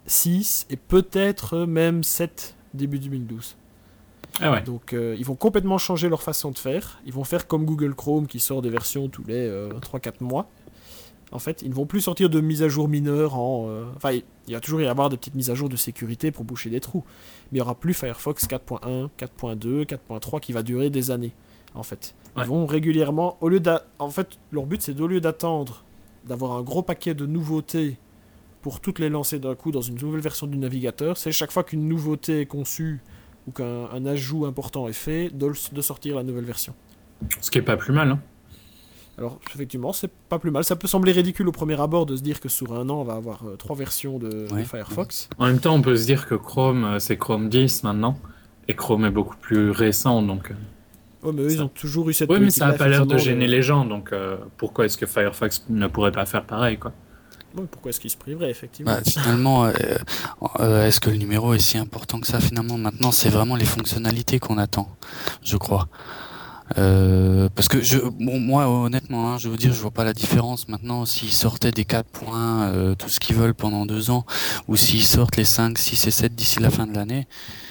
[SPEAKER 1] six et peut-être même sept début deux mille douze.
[SPEAKER 2] Ah ouais.
[SPEAKER 1] Donc euh, ils vont complètement changer leur façon de faire. Ils vont faire comme Google Chrome qui sort des versions tous les euh, trois quatre mois. En fait, ils ne vont plus sortir de mises à jour mineures en... euh, Enfin, il il va toujours y avoir des petites mises à jour de sécurité pour boucher des trous. Mais il n'y aura plus Firefox quatre point un, quatre point deux, quatre point trois qui va durer des années, en fait. Ils
[SPEAKER 2] Ouais.
[SPEAKER 1] vont régulièrement... Au lieu d'a- En fait, leur but, c'est d'au lieu d'attendre d'avoir un gros paquet de nouveautés pour toutes les lancer d'un coup dans une nouvelle version du navigateur, c'est chaque fois qu'une nouveauté est conçue ou qu'un un ajout important est fait, de, le- de sortir la nouvelle version.
[SPEAKER 2] Ce qui est pas plus mal. Hein.
[SPEAKER 1] Alors, effectivement, c'est pas plus mal. Ça peut sembler ridicule au premier abord de se dire que sur un an, on va avoir euh, trois versions de, de
[SPEAKER 3] Ouais.
[SPEAKER 1] Firefox.
[SPEAKER 2] En même temps, on peut se dire que Chrome, euh, c'est Chrome dix maintenant. Et Chrome est beaucoup plus récent. Donc...
[SPEAKER 1] Ouais, mais eux, ils
[SPEAKER 2] Ça-
[SPEAKER 1] ont toujours eu cette
[SPEAKER 2] Oui, mais ça n'a
[SPEAKER 1] politique-là,
[SPEAKER 2] pas l'air de
[SPEAKER 1] effectivement,
[SPEAKER 2] gêner les gens. Donc euh, pourquoi est-ce que Firefox ne pourrait pas faire pareil quoi?
[SPEAKER 1] Ouais, pourquoi est-ce qu'ils se priveraient, effectivement
[SPEAKER 3] bah, finalement, euh, euh, est-ce que le numéro est si important que ça finalement? Maintenant, c'est vraiment les fonctionnalités qu'on attend, je crois. Euh, parce que je, bon, moi, honnêtement, hein, je vais vous dire, je vois pas la différence maintenant s'ils sortaient des quatre points, euh, tout ce qu'ils veulent pendant deux ans, ou s'ils sortent les cinq, six et sept d'ici la fin de l'année.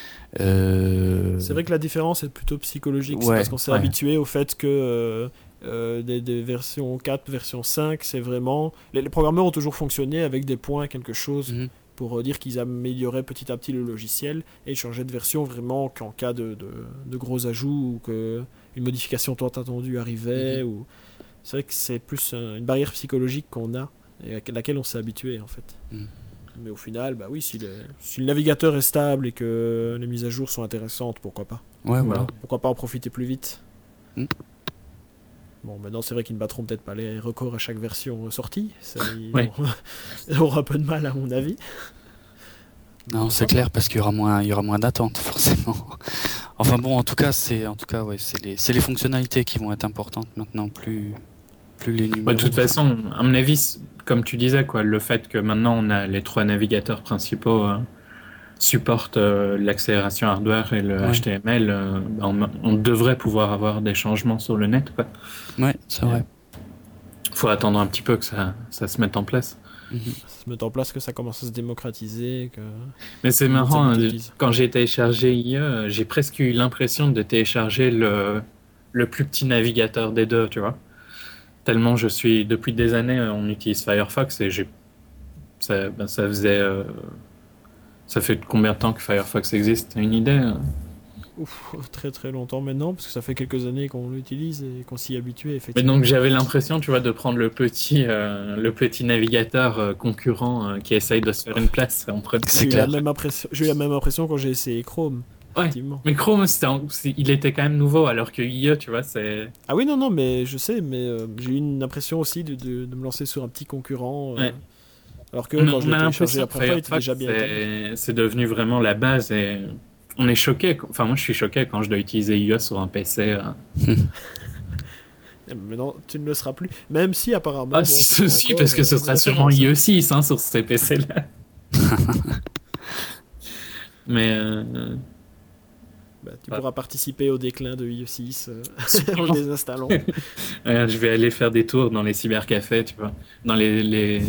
[SPEAKER 3] Euh...
[SPEAKER 1] C'est vrai que la différence est plutôt psychologique. C'est
[SPEAKER 3] Ouais,
[SPEAKER 1] parce qu'on s'est
[SPEAKER 3] ouais.
[SPEAKER 1] habitué au fait que euh, euh, des, des versions quatre, version cinq, c'est vraiment... Les, les programmeurs ont toujours fonctionné avec des points, quelque chose,
[SPEAKER 3] Mhm.
[SPEAKER 1] pour euh, dire qu'ils amélioraient petit à petit le logiciel et ils changeaient de version vraiment qu'en cas de, de, de gros ajouts ou qu'une modification tant attendue arrivait.
[SPEAKER 3] Mhm.
[SPEAKER 1] Ou... C'est vrai que c'est plus euh, une barrière psychologique qu'on a et à laquelle on s'est habitué en fait.
[SPEAKER 3] Mhm.
[SPEAKER 1] Mais au final, bah oui, si, le- si le navigateur est stable et que les mises à jour sont intéressantes, pourquoi pas?
[SPEAKER 3] Ouais, voilà.
[SPEAKER 1] Pourquoi pas en profiter plus vite?
[SPEAKER 3] Mm.
[SPEAKER 1] Bon, maintenant c'est vrai qu'ils ne battront peut-être pas les records à chaque version euh, sortie. Ça, ils,
[SPEAKER 2] Oui.
[SPEAKER 1] auront... ils auront un peu de mal à mon avis.
[SPEAKER 3] Non, c'est clair parce qu'il y aura moins, il y aura moins d'attente forcément. Enfin bon, en tout cas, c'est, en tout cas, ouais, c'est les, c'est les fonctionnalités qui vont être importantes maintenant, plus, plus les numéros.
[SPEAKER 2] Bah, de toute façon, à mon avis, c- comme tu disais, quoi, le fait que maintenant on a les trois navigateurs principaux euh, supportent euh, l'accélération hardware et le
[SPEAKER 3] Ouais.
[SPEAKER 2] H T M L, euh, bah, on, on devrait pouvoir avoir des changements sur le net. Quoi.
[SPEAKER 3] Ouais, c'est vrai.
[SPEAKER 2] Faut attendre un petit peu que ça, ça se mette en place.
[SPEAKER 3] Mhm.
[SPEAKER 1] Ça se met en place, que ça commence à se démocratiser. Que...
[SPEAKER 2] Mais c'est
[SPEAKER 1] Tout le monde
[SPEAKER 2] marrant, hein,
[SPEAKER 1] s'habitue.
[SPEAKER 2] quand j'ai téléchargé I E, euh, j'ai presque eu l'impression de télécharger le, le plus petit navigateur des deux, tu vois. Tellement je suis, depuis des années, euh, on utilise Firefox et j'ai, ça, ben, ça faisait, euh, ça fait combien de temps que Firefox existe? T'as une idée? euh
[SPEAKER 1] Ouf, très très longtemps maintenant, parce que ça fait quelques années qu'on l'utilise et qu'on s'y est habitué,
[SPEAKER 2] Mais
[SPEAKER 1] effectivement.
[SPEAKER 2] donc j'avais l'impression, tu vois, de prendre le petit, euh, le petit navigateur euh, concurrent euh, qui essaye de se faire une place en premier.
[SPEAKER 3] C'est
[SPEAKER 1] J'ai eu, la
[SPEAKER 3] clair.
[SPEAKER 1] même impression... j'ai eu la même impression quand j'ai essayé Chrome. effectivement.
[SPEAKER 2] Mais Chrome, c'était en- c'est- il était quand même nouveau, alors que I E, tu vois, c'est...
[SPEAKER 1] Ah oui, non, non, mais je sais, mais euh, j'ai eu une impression aussi de, de, de me lancer sur un petit concurrent. euh,
[SPEAKER 2] Ouais.
[SPEAKER 1] Alors que
[SPEAKER 2] On a,
[SPEAKER 1] quand je
[SPEAKER 2] on
[SPEAKER 1] l'ai
[SPEAKER 2] a
[SPEAKER 1] téléchargé
[SPEAKER 2] l'impression
[SPEAKER 1] la
[SPEAKER 2] que
[SPEAKER 1] première fois, il était déjà
[SPEAKER 2] Firefox,
[SPEAKER 1] bien établi.
[SPEAKER 2] c'est c'est devenu vraiment la base et on est choqué. Enfin, moi, je suis choqué quand je dois utiliser I E sur un P C. euh.
[SPEAKER 1] Eh, Mais non, tu ne le seras plus. Même si apparemment,
[SPEAKER 2] Ah,
[SPEAKER 1] bon,
[SPEAKER 2] si,
[SPEAKER 1] c'est
[SPEAKER 2] si,
[SPEAKER 1] encore,
[SPEAKER 2] parce que
[SPEAKER 1] euh,
[SPEAKER 2] ce
[SPEAKER 1] une
[SPEAKER 2] sera sûrement
[SPEAKER 1] référence, hein.
[SPEAKER 2] I E six hein, sur ces P C-là. Mais euh,
[SPEAKER 1] Bah, tu
[SPEAKER 2] Ouais.
[SPEAKER 1] pourras participer au déclin de I E six euh, en
[SPEAKER 2] Sûrement.
[SPEAKER 1] le désinstallant.
[SPEAKER 2] euh, je vais aller faire des tours dans les cybercafés, tu vois, dans les les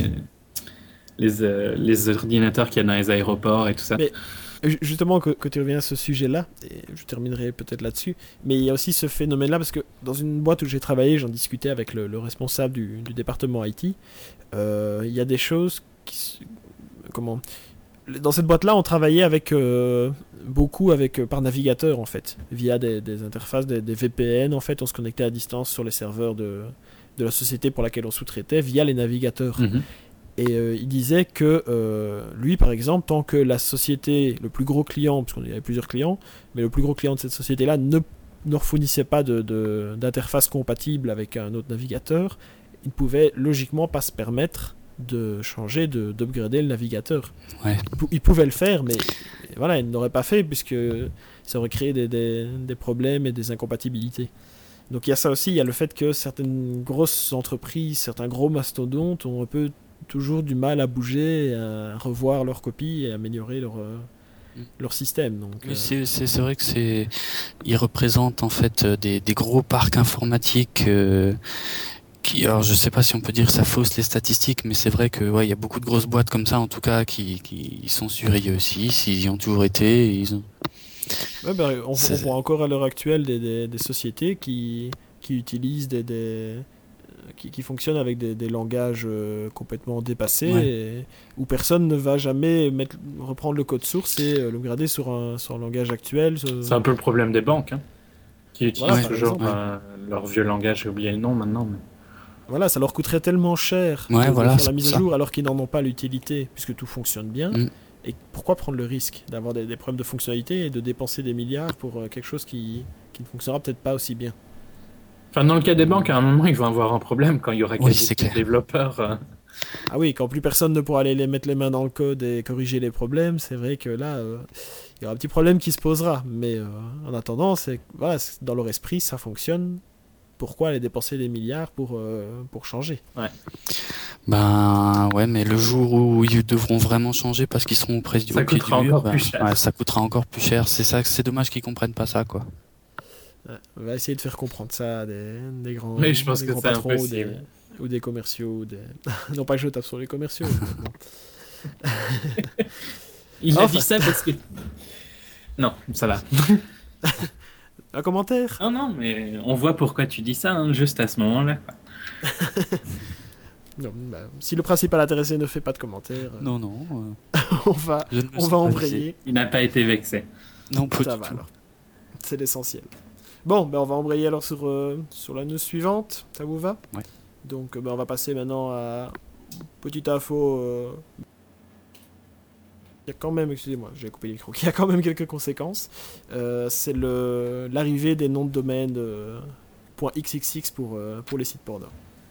[SPEAKER 2] les, euh, les ordinateurs qu'il y a dans les aéroports et tout ça.
[SPEAKER 1] Mais Ju- Justement, que, que tu reviens à ce sujet-là, et je terminerai peut-être là-dessus, mais il y a aussi ce phénomène-là, parce que dans une boîte où j'ai travaillé, j'en discutais avec le, le responsable du, du département I T, euh, il y a des choses qui... s- Comment Dans cette boîte-là, on travaillait avec euh, beaucoup avec, euh, par navigateur, en fait, via des, des interfaces, des, des V P N, en fait, on se connectait à distance sur les serveurs de, de la société pour laquelle on sous-traitait, via les navigateurs.
[SPEAKER 2] Mhm.
[SPEAKER 1] Et euh, il disait que euh, lui, par exemple, tant que la société, le plus gros client, parce qu'on avait plusieurs clients, mais le plus gros client de cette société-là ne, ne fournissait pas de, de- d'interface compatible avec un autre navigateur, il ne pouvait logiquement pas se permettre de changer, de, d'upgrader le navigateur.
[SPEAKER 3] Ouais.
[SPEAKER 1] Il, pou- il pouvait le faire, mais voilà, il ne l'aurait pas fait puisque ça aurait créé des, des- des problèmes et des incompatibilités. Donc il y a ça aussi, il y a le fait que certaines grosses entreprises, certains gros mastodontes ont un peu toujours du mal à bouger, à revoir leurs copies et à améliorer leur, euh,
[SPEAKER 3] Mm.
[SPEAKER 1] leur système. Donc,
[SPEAKER 3] Oui,
[SPEAKER 1] euh,
[SPEAKER 3] c'est c'est- c'est vrai que c'est, ils représentent en fait euh, des, des gros parcs informatiques euh, qui, alors je sais pas si on peut dire que ça fausse les statistiques, mais c'est vrai que ouais, il y a beaucoup de grosses boîtes comme ça en tout cas qui, qui sont sur I E six, ils y ont toujours été, ils ont...
[SPEAKER 1] ouais, bah, on, on
[SPEAKER 3] C'est-
[SPEAKER 1] voit encore à l'heure actuelle des, des- des sociétés qui, qui utilisent des, des- qui, qui fonctionnent avec des, des langages euh, complètement dépassés
[SPEAKER 3] Ouais.
[SPEAKER 1] et où personne ne va jamais mettre, reprendre le code source et euh, le grader sur un, sur un langage actuel. ce-
[SPEAKER 2] C'est un peu le problème des banques, hein, qui utilisent
[SPEAKER 1] Voilà, par
[SPEAKER 2] toujours
[SPEAKER 1] exemple.
[SPEAKER 2] euh, leur vieux langage. J'ai oublié le nom maintenant. Mais...
[SPEAKER 1] Voilà, ça leur coûterait tellement cher
[SPEAKER 3] Ouais,
[SPEAKER 1] de, de
[SPEAKER 3] voilà,
[SPEAKER 1] faire
[SPEAKER 3] c'est
[SPEAKER 1] la
[SPEAKER 3] pour
[SPEAKER 1] mise à
[SPEAKER 3] ça.
[SPEAKER 1] jour alors qu'ils n'en ont pas l'utilité puisque tout fonctionne bien.
[SPEAKER 3] Mm.
[SPEAKER 1] Et pourquoi prendre le risque d'avoir des, des problèmes de fonctionnalité et de dépenser des milliards pour euh, quelque chose qui, qui ne fonctionnera peut-être pas aussi bien.
[SPEAKER 2] Enfin, dans le cas des banques, à un moment, ils vont avoir un problème quand il y aura
[SPEAKER 3] Oui,
[SPEAKER 2] quasi
[SPEAKER 3] c'est
[SPEAKER 2] plus de
[SPEAKER 3] clair.
[SPEAKER 1] Ah
[SPEAKER 2] développeurs. euh.
[SPEAKER 1] oui, quand plus personne ne pourra aller les mettre les mains dans le code et corriger les problèmes, c'est vrai que là, euh, il y aura un petit problème qui se posera. Mais euh, en attendant, c'est voilà, c'est- dans leur esprit, ça fonctionne. Pourquoi aller dépenser des milliards pour, euh, pour changer?
[SPEAKER 3] Ben ouais, mais le jour où ils devront vraiment changer parce qu'ils seront près du
[SPEAKER 2] Ça
[SPEAKER 3] au pied
[SPEAKER 2] coûtera
[SPEAKER 3] du mur,
[SPEAKER 2] encore
[SPEAKER 3] ben,
[SPEAKER 2] plus cher.
[SPEAKER 3] ouais, ça coûtera encore plus cher. C'est ça, c'est dommage qu'ils comprennent pas ça, quoi.
[SPEAKER 1] Ouais, on va essayer de faire comprendre ça à des, des grands,
[SPEAKER 2] Oui, je pense
[SPEAKER 1] des
[SPEAKER 2] que
[SPEAKER 1] grands
[SPEAKER 2] c'est
[SPEAKER 1] patrons ou des,
[SPEAKER 2] impossible.
[SPEAKER 1] ou des commerciaux. Ou des... non pas que je tape sur les commerciaux. mais bon.
[SPEAKER 2] Il a
[SPEAKER 1] Enfin.
[SPEAKER 2] dit ça parce que... Non, ça va.
[SPEAKER 1] Un commentaire?
[SPEAKER 2] Non, non, mais on voit pourquoi tu dis ça, hein, juste à ce moment-là. quoi.
[SPEAKER 1] Non, bah, si le principal intéressé ne fait pas de commentaire, euh,
[SPEAKER 3] Non, non. euh,
[SPEAKER 1] on va,
[SPEAKER 3] je ne me
[SPEAKER 1] on
[SPEAKER 3] sens
[SPEAKER 1] va
[SPEAKER 3] pas
[SPEAKER 1] embrayer.
[SPEAKER 3] visé.
[SPEAKER 2] Il n'a pas été vexé.
[SPEAKER 3] Non, pas
[SPEAKER 1] Ça
[SPEAKER 3] du
[SPEAKER 1] va
[SPEAKER 3] tout.
[SPEAKER 1] alors. C'est l'essentiel. Bon, ben on va embrayer alors sur, euh, sur la news suivante. Ça vous va?
[SPEAKER 3] Ouais.
[SPEAKER 1] Donc euh, ben, on va passer maintenant à petite info. euh, Il y a quand même, excusez-moi, j'ai coupé le micro. Il y a quand même quelques conséquences. Euh, c'est le l'arrivée des noms de domaine euh, .xxx pour, euh, pour les sites porno.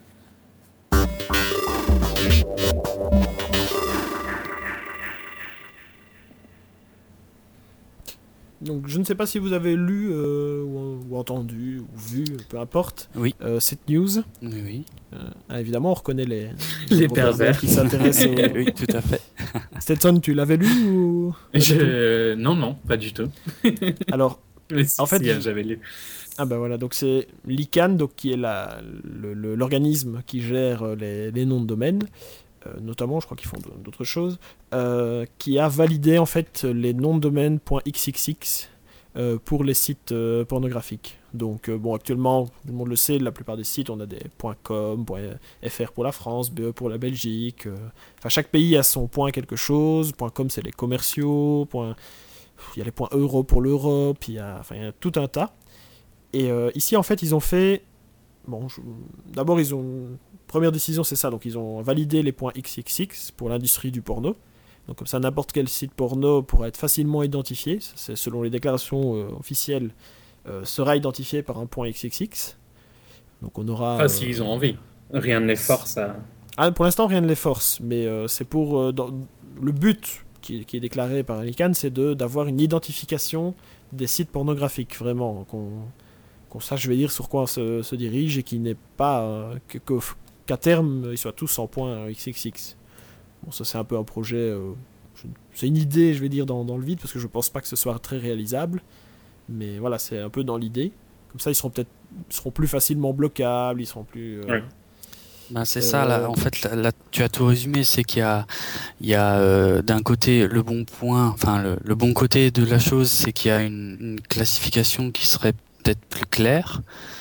[SPEAKER 1] Donc je ne sais pas si vous avez lu euh, ou, ou entendu ou vu, peu importe,
[SPEAKER 3] Oui.
[SPEAKER 1] euh, cette news.
[SPEAKER 3] Oui, oui.
[SPEAKER 1] Euh, ah, évidemment, on reconnaît les,
[SPEAKER 2] Les
[SPEAKER 1] gros
[SPEAKER 2] pervers.
[SPEAKER 1] qui s'intéressent au...
[SPEAKER 3] Oui, tout à fait.
[SPEAKER 1] Stetson, tu l'avais lu ou...
[SPEAKER 2] Je... Non, non, pas du tout.
[SPEAKER 1] Alors,
[SPEAKER 2] Mais si,
[SPEAKER 1] En fait,
[SPEAKER 2] si,
[SPEAKER 1] je-
[SPEAKER 2] j'avais lu.
[SPEAKER 1] ah ben voilà, donc c'est l'I C A N, donc qui est la, le- le- l'organisme qui gère euh, les, les noms de domaine, euh, notamment, je crois qu'ils font d- d'autres choses, euh, qui a validé en fait les noms de domaine .xxx euh, pour les sites euh, pornographiques. Donc euh, bon, actuellement, tout le monde le sait, la plupart des sites, on a des .com, .fr pour la France, B E pour la Belgique. euh, Enfin, chaque pays a son point quelque chose. .com, c'est les commerciaux. Point... Il y a les points euro pour l'Europe. Il y a, enfin, il y a tout un tas. Et euh, ici, en fait, ils ont fait... Bon, je- d'abord, ils ont... Première décision, c'est ça. Donc, ils ont validé les points X X X pour l'industrie du porno. Donc comme ça, n'importe quel site porno pourra être facilement identifié. C'est selon les déclarations euh, officielles, euh, sera identifié par un point X X X. Donc on aura.
[SPEAKER 2] Ah, euh... s'ils ont envie. Rien ne les force à.
[SPEAKER 1] Ah, pour l'instant, rien ne les force, mais euh, c'est pour euh, dans... le but qui, qui est déclaré par l'I C A N, c'est de d'avoir une identification des sites pornographiques, vraiment, qu'on qu'on sache, je vais dire, sur quoi on se, se dirige et qui n'est pas euh, que, que, qu'à terme ils soient tous en point X X X. Bon, ça c'est un peu un projet, euh, je, c'est une idée, je vais dire, dans, dans le vide, parce que je pense pas que ce soit très réalisable, mais voilà, c'est un peu dans l'idée. Comme ça, ils seront peut-être, ils seront plus facilement bloquables, ils seront plus. Euh,
[SPEAKER 3] ouais. Ben c'est euh... ça, là, en fait, là, là, tu as tout résumé, c'est qu'il y a, il y a euh, d'un côté le bon point, enfin le, le bon côté de la chose, c'est qu'il y a une, une classification qui serait peut-être plus claire,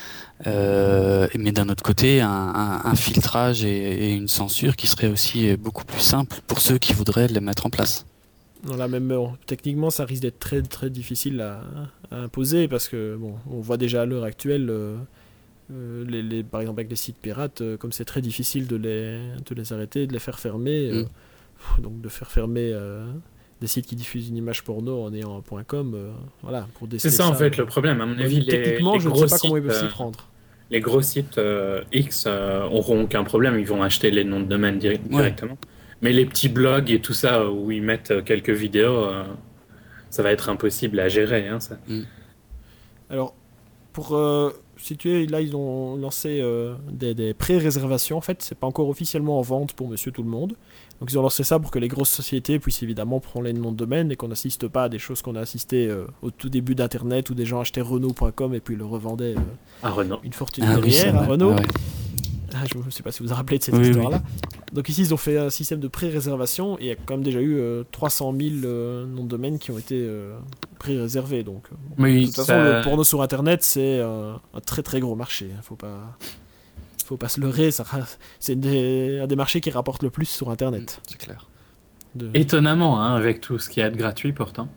[SPEAKER 3] euh, mais d'un autre côté, un, un, un filtrage et, et une censure qui serait aussi beaucoup plus simple pour ceux qui voudraient les mettre en place.
[SPEAKER 1] Non, là même, bon, techniquement, ça risque d'être très très difficile à, à imposer parce que bon, on voit déjà à l'heure actuelle. Euh, Euh, les, les, par exemple avec les sites pirates, euh, comme c'est très difficile de les, de les arrêter, de les faire fermer, euh, mm. donc de faire fermer euh, des sites qui diffusent une image porno en ayant un .com, euh, voilà, pour déceler
[SPEAKER 2] c'est ça,
[SPEAKER 1] ça
[SPEAKER 2] en fait le problème, à mon avis.
[SPEAKER 1] Donc, techniquement,
[SPEAKER 2] les, les
[SPEAKER 1] je
[SPEAKER 2] gros
[SPEAKER 1] ne sais pas
[SPEAKER 2] sites,
[SPEAKER 1] comment ils peuvent s'y
[SPEAKER 2] euh,
[SPEAKER 1] prendre.
[SPEAKER 2] Les gros sites euh, X euh, auront aucun problème, ils vont acheter les noms de domaine dir-
[SPEAKER 3] ouais.
[SPEAKER 2] directement. Mais les petits blogs et tout ça où ils mettent quelques vidéos, euh, ça va être impossible à gérer. Hein, ça.
[SPEAKER 1] Mm. Alors, pour euh, situer, là, ils ont lancé euh, des, des pré-réservations. En fait, c'est pas encore officiellement en vente pour Monsieur Tout le Monde. Donc, ils ont lancé ça pour que les grosses sociétés puissent évidemment prendre les noms de domaine et qu'on n'assiste pas à des choses qu'on a assisté euh, au tout début d'Internet où des gens achetaient Renault point com et puis le revendaient euh,
[SPEAKER 2] à Renault.
[SPEAKER 1] Une fortune
[SPEAKER 3] ah,
[SPEAKER 1] derrière
[SPEAKER 3] oui,
[SPEAKER 1] à Renault.
[SPEAKER 3] Ah, ouais.
[SPEAKER 1] Ah, je ne sais pas si vous vous rappelez de cette
[SPEAKER 3] oui,
[SPEAKER 1] histoire-là.
[SPEAKER 3] Oui.
[SPEAKER 1] Donc ici, ils ont fait un système de pré-réservation et il y a quand même déjà eu euh, trois cent mille euh, noms de domaine qui ont été euh, pré-réservés. Donc, euh, bon.
[SPEAKER 2] Oui,
[SPEAKER 1] de toute façon,
[SPEAKER 2] ça...
[SPEAKER 1] le porno sur Internet, c'est euh, un très très gros marché. Il ne faut pas, faut pas se leurrer. Ça, c'est des, un des marchés qui rapporte le plus sur Internet.
[SPEAKER 3] C'est clair.
[SPEAKER 2] De... Étonnamment, hein, avec tout ce qui est gratuit pourtant.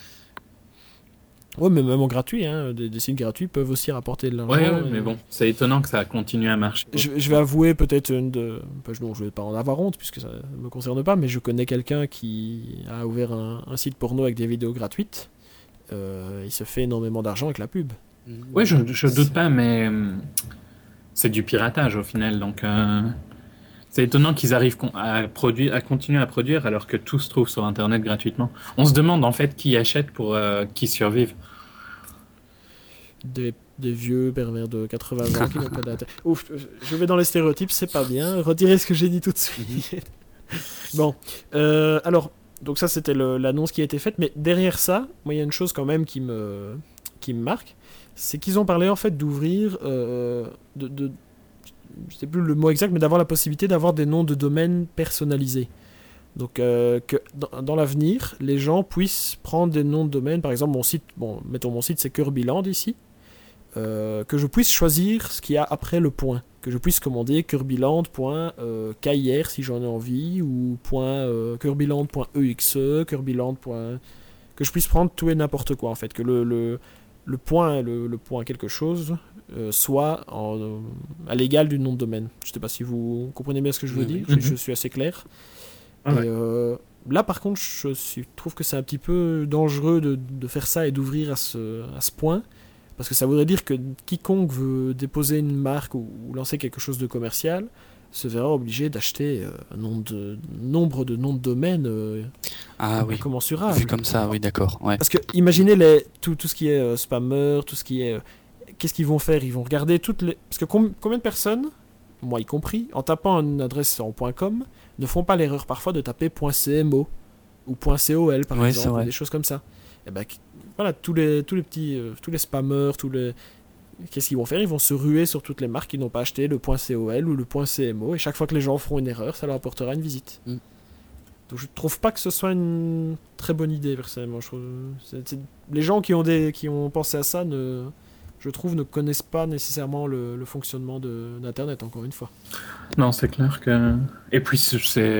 [SPEAKER 1] Ouais, mais même en gratuit, hein, des, des sites gratuits peuvent aussi rapporter de l'argent.
[SPEAKER 2] Ouais, ouais
[SPEAKER 1] et...
[SPEAKER 2] mais bon, c'est étonnant que ça continue à marcher.
[SPEAKER 1] Je, je vais avouer peut-être une de... Non, je vais pas en avoir honte puisque ça me concerne pas, mais je connais quelqu'un qui a ouvert un, un site porno avec des vidéos gratuites. Euh, il se fait énormément d'argent avec la pub.
[SPEAKER 2] Ouais, je, je doute pas, mais c'est du piratage au final, donc euh... c'est étonnant qu'ils arrivent à, produire, à continuer à produire alors que tout se trouve sur Internet gratuitement. On se demande en fait qui achète pour euh, qui survive. Des,
[SPEAKER 1] des vieux pervers de quatre-vingts ans qui n'ont pas d'intérêt. Ouf, je vais dans les stéréotypes, c'est pas bien. Retirez ce que j'ai dit tout de suite. Bon, euh, alors, donc ça c'était le, l'annonce qui a été faite, mais derrière ça, moi il y a une chose quand même qui me, qui me marque, c'est qu'ils ont parlé en fait d'ouvrir, euh, de, de je sais plus le mot exact, mais d'avoir la possibilité d'avoir des noms de domaine personnalisés. Donc euh, que dans, dans l'avenir, les gens puissent prendre des noms de domaine, par exemple mon site, bon, mettons mon site c'est Kirbyland ici, euh, que je puisse choisir ce qu'il y a après le point, que je puisse commander kirbyland.kir si j'en ai envie, ou euh, kirbyland.exe, kirbyland. Que je puisse prendre tout et n'importe quoi en fait, que le, le, le point, le, le point quelque chose euh, soit en, euh, à l'égal du nom de domaine. Je sais pas si vous comprenez bien ce que je veux
[SPEAKER 3] Oui,
[SPEAKER 1] dire,
[SPEAKER 2] oui.
[SPEAKER 1] je, je suis assez clair.
[SPEAKER 2] Ah
[SPEAKER 1] et
[SPEAKER 2] ouais.
[SPEAKER 1] euh, là par contre je suis, trouve que c'est un petit peu dangereux de, de faire ça et d'ouvrir à ce, à ce point, parce que ça voudrait dire que quiconque veut déposer une marque ou, ou lancer quelque chose de commercial se verra obligé d'acheter euh, un nombre de, nombre de noms de domaine euh,
[SPEAKER 3] ah, oui.
[SPEAKER 1] incommensurable.
[SPEAKER 3] Vu comme ça, oui, d'accord. Ouais.
[SPEAKER 1] Parce que imaginez les, tout, tout ce qui est euh, spammer, tout ce qui est... Euh, qu'est-ce qu'ils vont faire? Ils vont regarder toutes les... Parce que com- combien de personnes, moi y compris, en tapant une adresse en .com, ne font pas l'erreur parfois de taper .cmo ou .col par
[SPEAKER 3] ouais,
[SPEAKER 1] exemple, ou des choses comme ça. Et ben voilà, tous les, tous les petits, euh, tous les spammers, tous les... Qu'est-ce qu'ils vont faire? Ils vont se ruer sur toutes les marques qui n'ont pas acheté le .col ou le .cmo, et chaque fois que les gens feront une erreur, ça leur apportera une visite. Mm. Donc je trouve pas que ce soit une très bonne idée, personnellement. Je trouve... c'est, c'est... Les gens qui ont, des... qui ont pensé à ça, ne... je trouve, ne connaissent pas nécessairement le, le fonctionnement de... d'Internet, encore une fois.
[SPEAKER 2] Non, c'est clair que... Et puis c'est...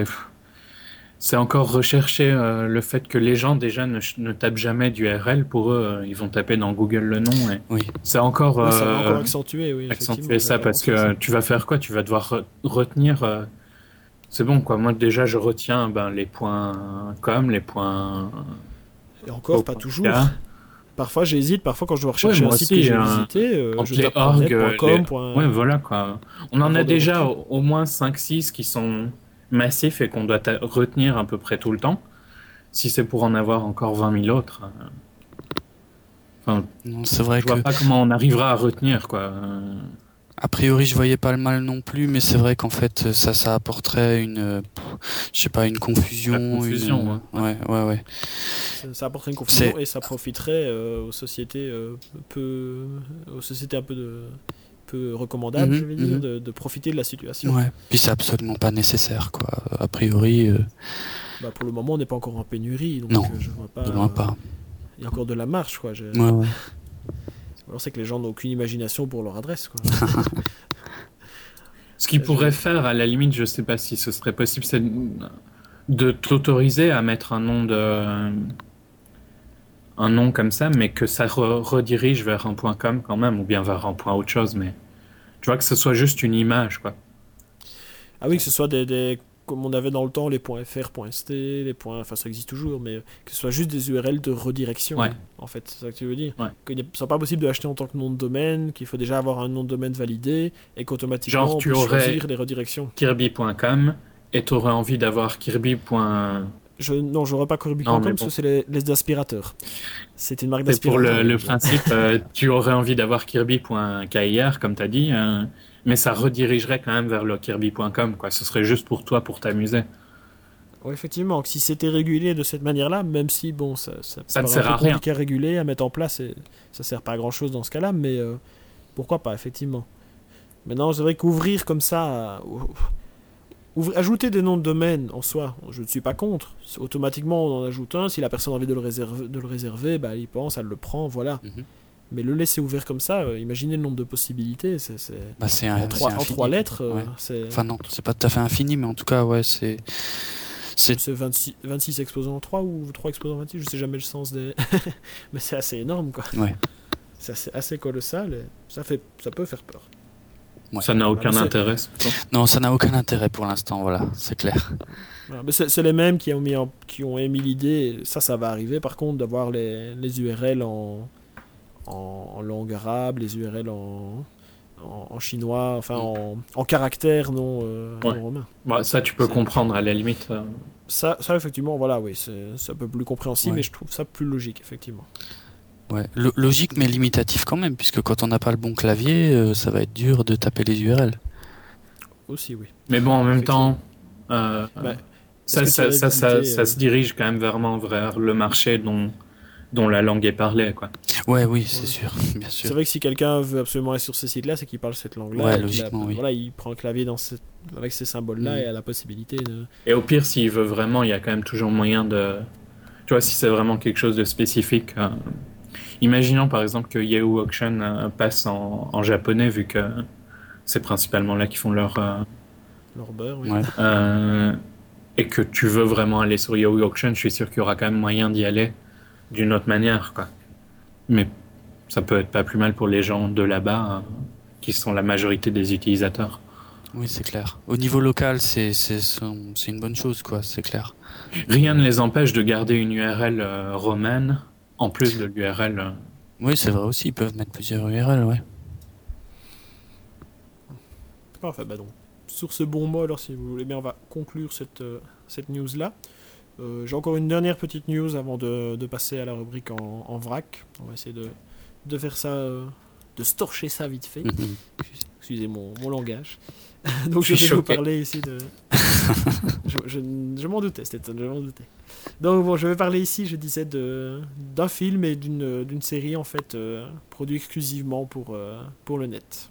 [SPEAKER 2] C'est encore rechercher euh, le fait que les gens déjà ne, ne tapent jamais du U R L. Pour eux, euh, ils vont taper dans Google le nom. Et
[SPEAKER 3] oui.
[SPEAKER 2] C'est encore,
[SPEAKER 1] oui, ça va
[SPEAKER 2] euh,
[SPEAKER 1] encore accentuer, oui,
[SPEAKER 2] accentuer ça parce que
[SPEAKER 1] ça.
[SPEAKER 2] tu vas faire quoi? Tu vas devoir retenir euh, c'est bon, quoi. Moi, déjà, je retiens ben, les points com, les points
[SPEAKER 1] Et encore,
[SPEAKER 2] au
[SPEAKER 1] pas
[SPEAKER 2] point
[SPEAKER 1] toujours.
[SPEAKER 2] K.
[SPEAKER 1] Parfois, j'hésite. Parfois, quand je dois
[SPEAKER 2] Ouais,
[SPEAKER 1] rechercher un
[SPEAKER 2] moi
[SPEAKER 1] site que
[SPEAKER 2] aussi,
[SPEAKER 1] j'ai
[SPEAKER 2] euh,
[SPEAKER 1] visité, euh,
[SPEAKER 2] entre
[SPEAKER 1] je
[SPEAKER 2] les
[SPEAKER 1] tape
[SPEAKER 2] org,
[SPEAKER 1] .net,
[SPEAKER 2] euh,
[SPEAKER 1] .com,
[SPEAKER 2] les...
[SPEAKER 1] point-
[SPEAKER 2] Ouais, voilà, quoi. On en
[SPEAKER 1] avant
[SPEAKER 2] a
[SPEAKER 1] de
[SPEAKER 2] déjà
[SPEAKER 1] retenir.
[SPEAKER 2] au, au moins cinq six qui sont massifs et qu'on doit ta- retenir à peu près tout le temps. Si c'est pour en avoir encore vingt mille autres, euh, enfin,
[SPEAKER 3] Non, c'est vrai
[SPEAKER 2] je vois
[SPEAKER 3] que
[SPEAKER 2] pas comment on arrivera à retenir, quoi. Euh,
[SPEAKER 3] a priori, je voyais pas le mal non plus, mais c'est vrai qu'en fait, ça, ça apporterait une, euh, pff, je sais pas, une
[SPEAKER 2] La
[SPEAKER 3] confusion, une,
[SPEAKER 2] confusion, hein,
[SPEAKER 3] euh, ouais, ouais, ouais.
[SPEAKER 1] Ça, ça apporterait une
[SPEAKER 3] C'est,
[SPEAKER 1] confusion et ça profiterait euh, aux sociétés euh, peu, aux sociétés un peu de, peu recommandables,
[SPEAKER 3] Mhm,
[SPEAKER 1] je vais dire,
[SPEAKER 3] mhm.
[SPEAKER 1] de, de profiter de la situation.
[SPEAKER 3] Ouais. Puis c'est absolument pas nécessaire, quoi. A priori, euh,
[SPEAKER 1] Bah, pour le moment, on n'est pas encore en pénurie, donc
[SPEAKER 3] non,
[SPEAKER 1] euh, je vois pas.
[SPEAKER 3] de loin
[SPEAKER 1] euh,
[SPEAKER 3] pas.
[SPEAKER 1] Il y a encore de la marge, quoi. Je...
[SPEAKER 3] Ouais, ouais.
[SPEAKER 1] Alors c'est que les gens n'ont aucune imagination pour leur adresse, quoi.
[SPEAKER 2] Ce qu'ils
[SPEAKER 1] Ça,
[SPEAKER 2] pourraient
[SPEAKER 1] je-
[SPEAKER 2] faire, à la limite, je sais pas si ce serait possible, c'est de t'autoriser à mettre un nom de un nom comme ça, mais que ça re- redirige vers un point com quand même, ou bien vers un point autre chose, mais tu vois que ce soit juste une image, quoi.
[SPEAKER 1] Ah oui, que ce soit des, des- comme on avait dans le temps, les .fr, .st, les points, enfin ça existe toujours, mais que ce soit juste des U R L de redirection,
[SPEAKER 2] Ouais.
[SPEAKER 1] hein, en fait, c'est ça que tu veux dire.
[SPEAKER 2] Ouais.
[SPEAKER 1] Qu'il ne soit pas possible de l'acheter en tant que nom de domaine, qu'il faut déjà avoir un nom de domaine validé, et qu'automatiquement
[SPEAKER 2] Genre,
[SPEAKER 1] on
[SPEAKER 2] tu
[SPEAKER 1] peut
[SPEAKER 2] aurais
[SPEAKER 1] choisir les redirections.
[SPEAKER 2] kirby point com et tu aurais envie d'avoir kirby.
[SPEAKER 1] Je, non, j'aurais pas Kirby point
[SPEAKER 2] Non,
[SPEAKER 1] com
[SPEAKER 2] mais
[SPEAKER 1] parce
[SPEAKER 2] bon.
[SPEAKER 1] que c'est les, les aspirateur. C'est une marque
[SPEAKER 2] C'est pour
[SPEAKER 1] d'aspirateur.
[SPEAKER 2] le, le
[SPEAKER 1] donc,
[SPEAKER 2] principe, euh, tu aurais envie d'avoir kirby point kir, comme tu as dit, euh, mais ça redirigerait quand même vers le kirby point com, quoi. Ce serait juste pour toi, pour t'amuser.
[SPEAKER 1] ouais, effectivement, que si c'était régulé de cette manière-là, même si bon, ça, ça,
[SPEAKER 2] Ça ne
[SPEAKER 1] paraît un
[SPEAKER 2] sert
[SPEAKER 1] peu
[SPEAKER 2] à rien.
[SPEAKER 1] compliqué à réguler, à mettre en place, et ça sert pas à grand-chose dans ce cas-là, mais euh, pourquoi pas, effectivement. Maintenant, c'est vrai qu'ouvrir comme ça, euh, ouvrir- ajouter des noms de domaine en soi, je ne suis pas contre. C'est- Automatiquement, on en ajoute un. Si la personne a envie de le réserver, de le réserver, bah, elle y pense, elle le prend, voilà.
[SPEAKER 3] Mhm.
[SPEAKER 1] Mais le laisser ouvert comme ça, euh, imaginez le nombre de possibilités. C'est, c'est-
[SPEAKER 3] Bah, c'est
[SPEAKER 1] En,
[SPEAKER 3] un,
[SPEAKER 1] trois,
[SPEAKER 3] c'est
[SPEAKER 1] en
[SPEAKER 3] infini,
[SPEAKER 1] trois
[SPEAKER 3] quoi.
[SPEAKER 1] lettres, euh,
[SPEAKER 3] Ouais.
[SPEAKER 1] c'est,
[SPEAKER 3] Enfin non, c'est pas tout à fait infini, mais en tout cas, ouais, c'est, c'est,
[SPEAKER 1] c'est vingt-six, vingt-six exposants en trois ou trois exposants en vingt-six, je sais jamais le sens des. Mais c'est assez énorme, quoi.
[SPEAKER 3] ouais.
[SPEAKER 1] C'est assez, assez colossal et ça, fait, ça peut faire peur.
[SPEAKER 3] Ouais.
[SPEAKER 2] Ça n'a aucun
[SPEAKER 1] mais c'est-
[SPEAKER 2] intérêt. c'est tout.
[SPEAKER 3] Non, ça n'a aucun intérêt pour l'instant, voilà, c'est clair.
[SPEAKER 1] Voilà, mais c'est, c'est les mêmes qui ont, mis en- qui ont émis l'idée, et ça, ça va arriver par contre, d'avoir les, les U R L en, en, en langue arabe, les U R L en, en, en chinois, enfin
[SPEAKER 3] Mm.
[SPEAKER 1] en, en caractères non, euh,
[SPEAKER 2] Ouais.
[SPEAKER 1] non romains.
[SPEAKER 2] Bah, ça, tu peux
[SPEAKER 1] C'est-
[SPEAKER 2] comprendre à la limite. euh.
[SPEAKER 1] Ça, ça, effectivement, voilà, oui, c'est, c'est un peu plus compréhensible,
[SPEAKER 3] Ouais.
[SPEAKER 1] mais je trouve ça plus logique, effectivement.
[SPEAKER 3] Ouais. Lo- logique, mais limitatif quand même, puisque quand on n'a pas le bon clavier, euh, ça va être dur de taper les U R L.
[SPEAKER 1] Aussi, oui.
[SPEAKER 2] Mais bon, en même
[SPEAKER 1] Effectivement.
[SPEAKER 2] temps, euh,
[SPEAKER 1] Bah,
[SPEAKER 2] ça,
[SPEAKER 1] est-ce que tu
[SPEAKER 2] ça,
[SPEAKER 1] avais
[SPEAKER 2] ça, ça,
[SPEAKER 1] visité,
[SPEAKER 2] ça
[SPEAKER 1] euh,
[SPEAKER 2] se dirige quand même vraiment vers le marché dont, dont la langue est parlée, quoi.
[SPEAKER 3] Ouais, oui, c'est
[SPEAKER 1] Ouais.
[SPEAKER 3] sûr, bien sûr.
[SPEAKER 1] C'est vrai que si quelqu'un veut absolument aller sur ce site-là, c'est qu'il parle cette langue-là.
[SPEAKER 3] Ouais,
[SPEAKER 1] et qu'il
[SPEAKER 3] logiquement,
[SPEAKER 1] a-
[SPEAKER 3] oui.
[SPEAKER 1] Voilà, il prend le clavier dans cette- avec ces symboles-là
[SPEAKER 3] Mm.
[SPEAKER 1] et a la possibilité de.
[SPEAKER 2] Et au pire, s'il veut vraiment, il y a quand même toujours moyen de... Tu vois, si c'est vraiment quelque chose de spécifique. euh, Imaginons par exemple que Yahoo Auction euh, passe en, en japonais, vu que c'est principalement là qu'ils font leur... euh,
[SPEAKER 1] Leur beurre, oui.
[SPEAKER 3] Ouais.
[SPEAKER 2] euh, et que tu veux vraiment aller sur Yahoo Auction, je suis sûr qu'il y aura quand même moyen d'y aller d'une autre manière, quoi. Mais ça peut être pas plus mal pour les gens de là-bas, euh, qui sont la majorité des utilisateurs.
[SPEAKER 3] Oui, c'est clair. Au niveau local, c'est c'est son- c'est une bonne chose, quoi, c'est clair.
[SPEAKER 2] Rien ne les empêche de garder une U R L euh, romaine, en plus de l'U R L... euh,
[SPEAKER 3] Oui, c'est vrai aussi, ils peuvent mettre plusieurs U R L, ouais.
[SPEAKER 1] Parfait, bah donc. Sur ce bon mot, alors si vous voulez bien, on va conclure cette, euh, cette news-là. Euh, J'ai encore une dernière petite news avant de, de passer à la rubrique en, en vrac. On va essayer de, de faire ça, euh, de se torcher ça vite fait.
[SPEAKER 3] Mhm.
[SPEAKER 1] Excusez mon, mon langage. Donc
[SPEAKER 2] Je
[SPEAKER 1] je
[SPEAKER 2] suis
[SPEAKER 1] vais vous
[SPEAKER 2] choqué.
[SPEAKER 1] parler ici de... je je, je m'en doutais, Stetson, je m'en doutais. Donc bon, je vais parler ici, je disais, de d'un film et d'une d'une série en fait euh, produit exclusivement pour, euh, pour le net.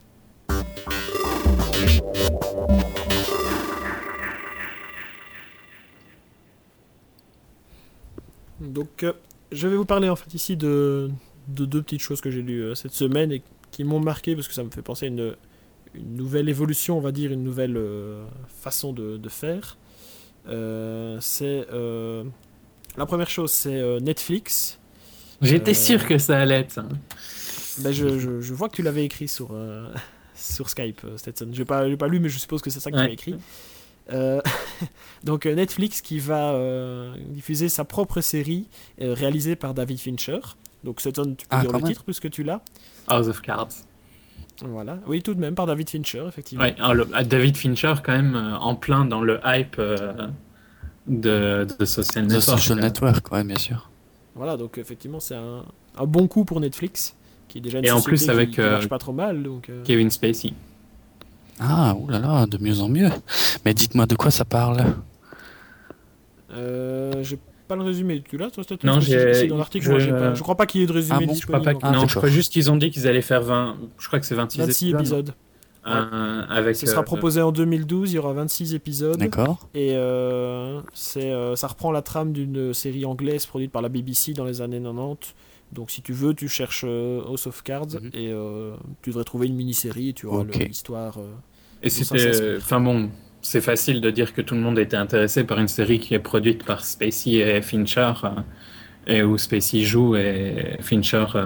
[SPEAKER 1] Donc euh, je vais vous parler en fait ici de, de deux petites choses que j'ai lues euh, cette semaine et qui m'ont marqué parce que ça me fait penser à une, une nouvelle évolution, on va dire, une nouvelle euh, façon de, de faire. Euh, c'est euh, la première chose, c'est euh, Netflix.
[SPEAKER 2] J'étais
[SPEAKER 1] Euh,
[SPEAKER 2] sûr que ça allait être ça.
[SPEAKER 1] Ben, je, je, je vois que tu l'avais écrit sur, euh, sur Skype, euh, Stetson. Je n'ai pas, j'ai pas lu, mais je suppose que c'est ça que tu
[SPEAKER 2] Ouais.
[SPEAKER 1] as écrit. Euh, donc euh, Netflix qui va euh, diffuser sa propre série euh, réalisée par David Fincher. Donc Sutton, tu peux
[SPEAKER 3] Ah,
[SPEAKER 1] dire
[SPEAKER 3] quand
[SPEAKER 1] le
[SPEAKER 3] même.
[SPEAKER 1] titre puisque tu l'as.
[SPEAKER 2] House of Cards.
[SPEAKER 1] Voilà. Oui, tout de même par David Fincher, effectivement.
[SPEAKER 2] Ouais, alors, le- à David Fincher, quand même, euh, en plein dans le hype euh, de, de Social
[SPEAKER 3] The
[SPEAKER 2] Network.
[SPEAKER 3] Social
[SPEAKER 2] euh.
[SPEAKER 3] Network, ouais, bien sûr.
[SPEAKER 1] Voilà, donc effectivement, c'est un, un bon coup pour Netflix, qui est déjà une
[SPEAKER 2] Et en
[SPEAKER 1] société
[SPEAKER 2] plus
[SPEAKER 1] qui,
[SPEAKER 2] avec,
[SPEAKER 1] qui
[SPEAKER 2] euh,
[SPEAKER 1] marche pas trop mal. Donc, euh,
[SPEAKER 2] Kevin Spacey.
[SPEAKER 3] Ah, oulala, de mieux en mieux. Mais dites-moi de quoi ça parle.
[SPEAKER 1] euh, j'ai pas le résumé. Tu l'as, toi, Sutton?
[SPEAKER 2] Non,
[SPEAKER 1] Parce que
[SPEAKER 2] j'ai-
[SPEAKER 1] ici, dans l'article,
[SPEAKER 2] je-
[SPEAKER 1] moi, j'ai pas. Je crois pas qu'il y ait de résumé
[SPEAKER 3] Ah bon,
[SPEAKER 2] Je crois
[SPEAKER 1] disponible.
[SPEAKER 2] pas que,
[SPEAKER 3] Ah,
[SPEAKER 2] non, je
[SPEAKER 3] d'accord.
[SPEAKER 2] crois juste qu'ils ont dit qu'ils allaient faire vingt, je crois que c'est vingt-six
[SPEAKER 1] vingt-six
[SPEAKER 2] épisodes.
[SPEAKER 1] épisodes.
[SPEAKER 2] Euh, avec,
[SPEAKER 1] Ce sera
[SPEAKER 2] euh,
[SPEAKER 1] proposé en deux mille douze, il y aura vingt-six épisodes.
[SPEAKER 3] D'accord.
[SPEAKER 1] Et euh, c'est, euh, ça reprend la trame d'une série anglaise produite par la B B C dans les années quatre-vingt-dix. Donc si tu veux, tu cherches euh, House of Cards
[SPEAKER 3] Mhm.
[SPEAKER 1] et euh, tu devrais trouver une mini-série et tu auras
[SPEAKER 3] Ok.
[SPEAKER 1] le- l'histoire. euh.
[SPEAKER 2] Et
[SPEAKER 1] ça, ça se
[SPEAKER 2] c'était. Enfin bon, c'est facile de dire que tout le monde était intéressé par une série qui est produite par Spacey et Fincher, euh, et où Spacey joue et Fincher euh,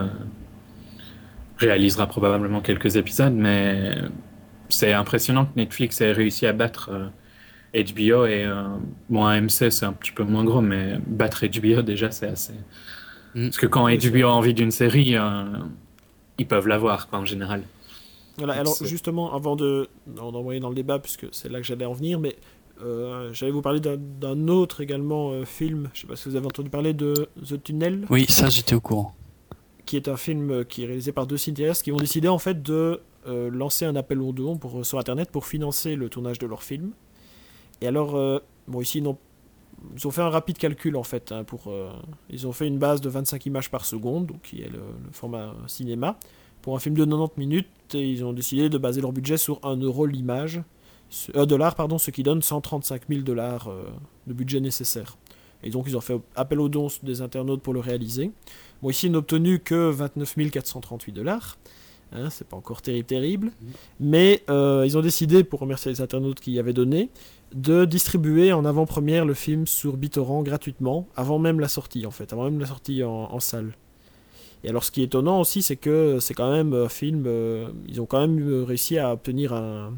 [SPEAKER 2] réalisera probablement quelques épisodes, mais c'est impressionnant que Netflix ait réussi à battre euh, H B O et euh, bon, A M C c'est un petit peu moins gros, mais battre H B O déjà c'est assez.
[SPEAKER 3] Mm.
[SPEAKER 2] Parce que quand
[SPEAKER 1] Oui,
[SPEAKER 2] H B O
[SPEAKER 1] c'est-
[SPEAKER 2] a envie d'une série, euh, ils peuvent l'avoir quoi, en général.
[SPEAKER 1] Voilà, alors
[SPEAKER 2] C'est-
[SPEAKER 1] justement, avant de, d'en- d'envoyer dans le débat, puisque c'est là que j'allais en venir, mais euh, j'allais vous parler d'un, d'un autre également euh, film, je sais pas si vous avez entendu parler de The Tunnel,
[SPEAKER 3] Oui, ça j'étais au courant.
[SPEAKER 1] qui est un film euh, qui est réalisé par deux cinéastes qui ont décidé en fait de euh, lancer un appel aux dons pour, sur internet pour financer le tournage de leur film. Et alors, euh, bon ici ils ont, ils ont fait un rapide calcul en fait, hein, pour, euh, ils ont fait une base de vingt-cinq images par seconde, donc qui est le, le format cinéma, pour un film de quatre-vingt-dix minutes, et ils ont décidé de baser leur budget sur un euro l'image, ce- euh, dollar pardon, ce qui donne cent trente-cinq mille dollars euh, de budget nécessaire. Et donc ils ont fait appel aux dons des internautes pour le réaliser. Bon, ici, ils n'ont obtenu que vingt-neuf mille quatre cent trente-huit dollars. Hein, c'est pas encore terrible, terrible. Mais euh, ils ont décidé, pour remercier les internautes qui y avaient donné, de distribuer en avant-première le film sur BitTorrent gratuitement, avant même la sortie, en fait, avant même la sortie en, en salle. Et alors, ce qui est étonnant aussi, c'est que c'est quand même un film. Euh, ils ont quand même euh, réussi à obtenir un.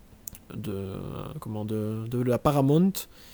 [SPEAKER 1] De, comment, de, de la Paramount,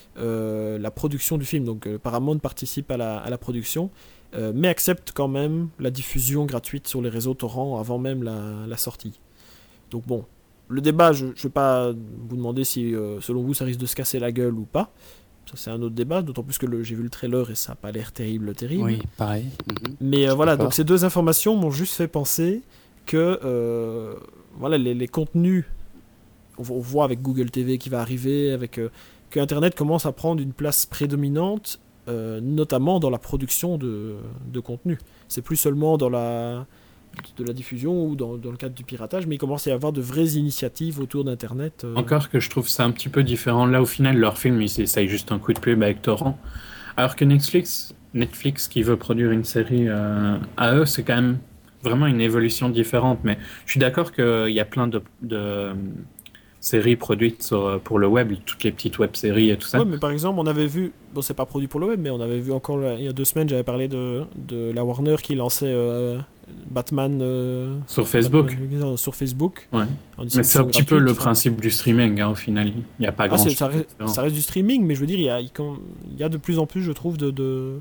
[SPEAKER 1] euh, la production du film. Donc, euh, Paramount participe à la, à la production. Euh, mais accepte quand même la diffusion gratuite sur les réseaux torrents avant même la, la sortie. Donc bon, le débat, je ne vais pas vous demander si euh, selon vous ça risque de se casser la gueule ou pas. Ça c'est un autre débat, d'autant plus que le, j'ai vu le trailer et ça n'a pas l'air terrible, terrible.
[SPEAKER 3] Oui, pareil. Mhm.
[SPEAKER 1] Mais euh, voilà,
[SPEAKER 3] d'accord.
[SPEAKER 1] donc ces deux informations m'ont juste fait penser que euh, voilà, les, les contenus, on, on voit avec Google T V qui va arriver, avec euh, que Internet commence à prendre une place prédominante, euh, notamment dans la production de, de contenu. C'est plus seulement dans la, de la diffusion ou dans, dans le cadre du piratage, mais il commence à y avoir de vraies initiatives autour d'Internet. euh.
[SPEAKER 2] Encore que je trouve ça un petit peu différent. Là, au final, leur film, ils essayent juste un coup de pub avec Torrent. Alors que Netflix, Netflix qui veut produire une série euh, à eux, c'est quand même vraiment une évolution différente. Mais je suis d'accord qu'il y a plein de, de séries produites sur, pour le web, toutes les petites web-séries et tout ça.
[SPEAKER 1] Ouais, mais par exemple, on avait vu, bon, c'est pas produit pour le web, mais on avait vu encore là, il y a deux semaines, j'avais parlé de, de la Warner qui lançait euh, Batman euh,
[SPEAKER 2] Sur Facebook.
[SPEAKER 1] Batman, sur Facebook.
[SPEAKER 2] Ouais.
[SPEAKER 1] en
[SPEAKER 2] Mais
[SPEAKER 1] distribution
[SPEAKER 2] c'est un petit peu
[SPEAKER 1] gratuite,
[SPEAKER 2] le
[SPEAKER 1] enfin.
[SPEAKER 2] principe du streaming, hein, au final. Il n'y a pas
[SPEAKER 1] Ah,
[SPEAKER 2] grand
[SPEAKER 1] c'est-
[SPEAKER 2] chose.
[SPEAKER 1] ça, reste, ça reste du streaming, mais je veux dire, il y a, il, il y a de plus en plus, je trouve, de. de...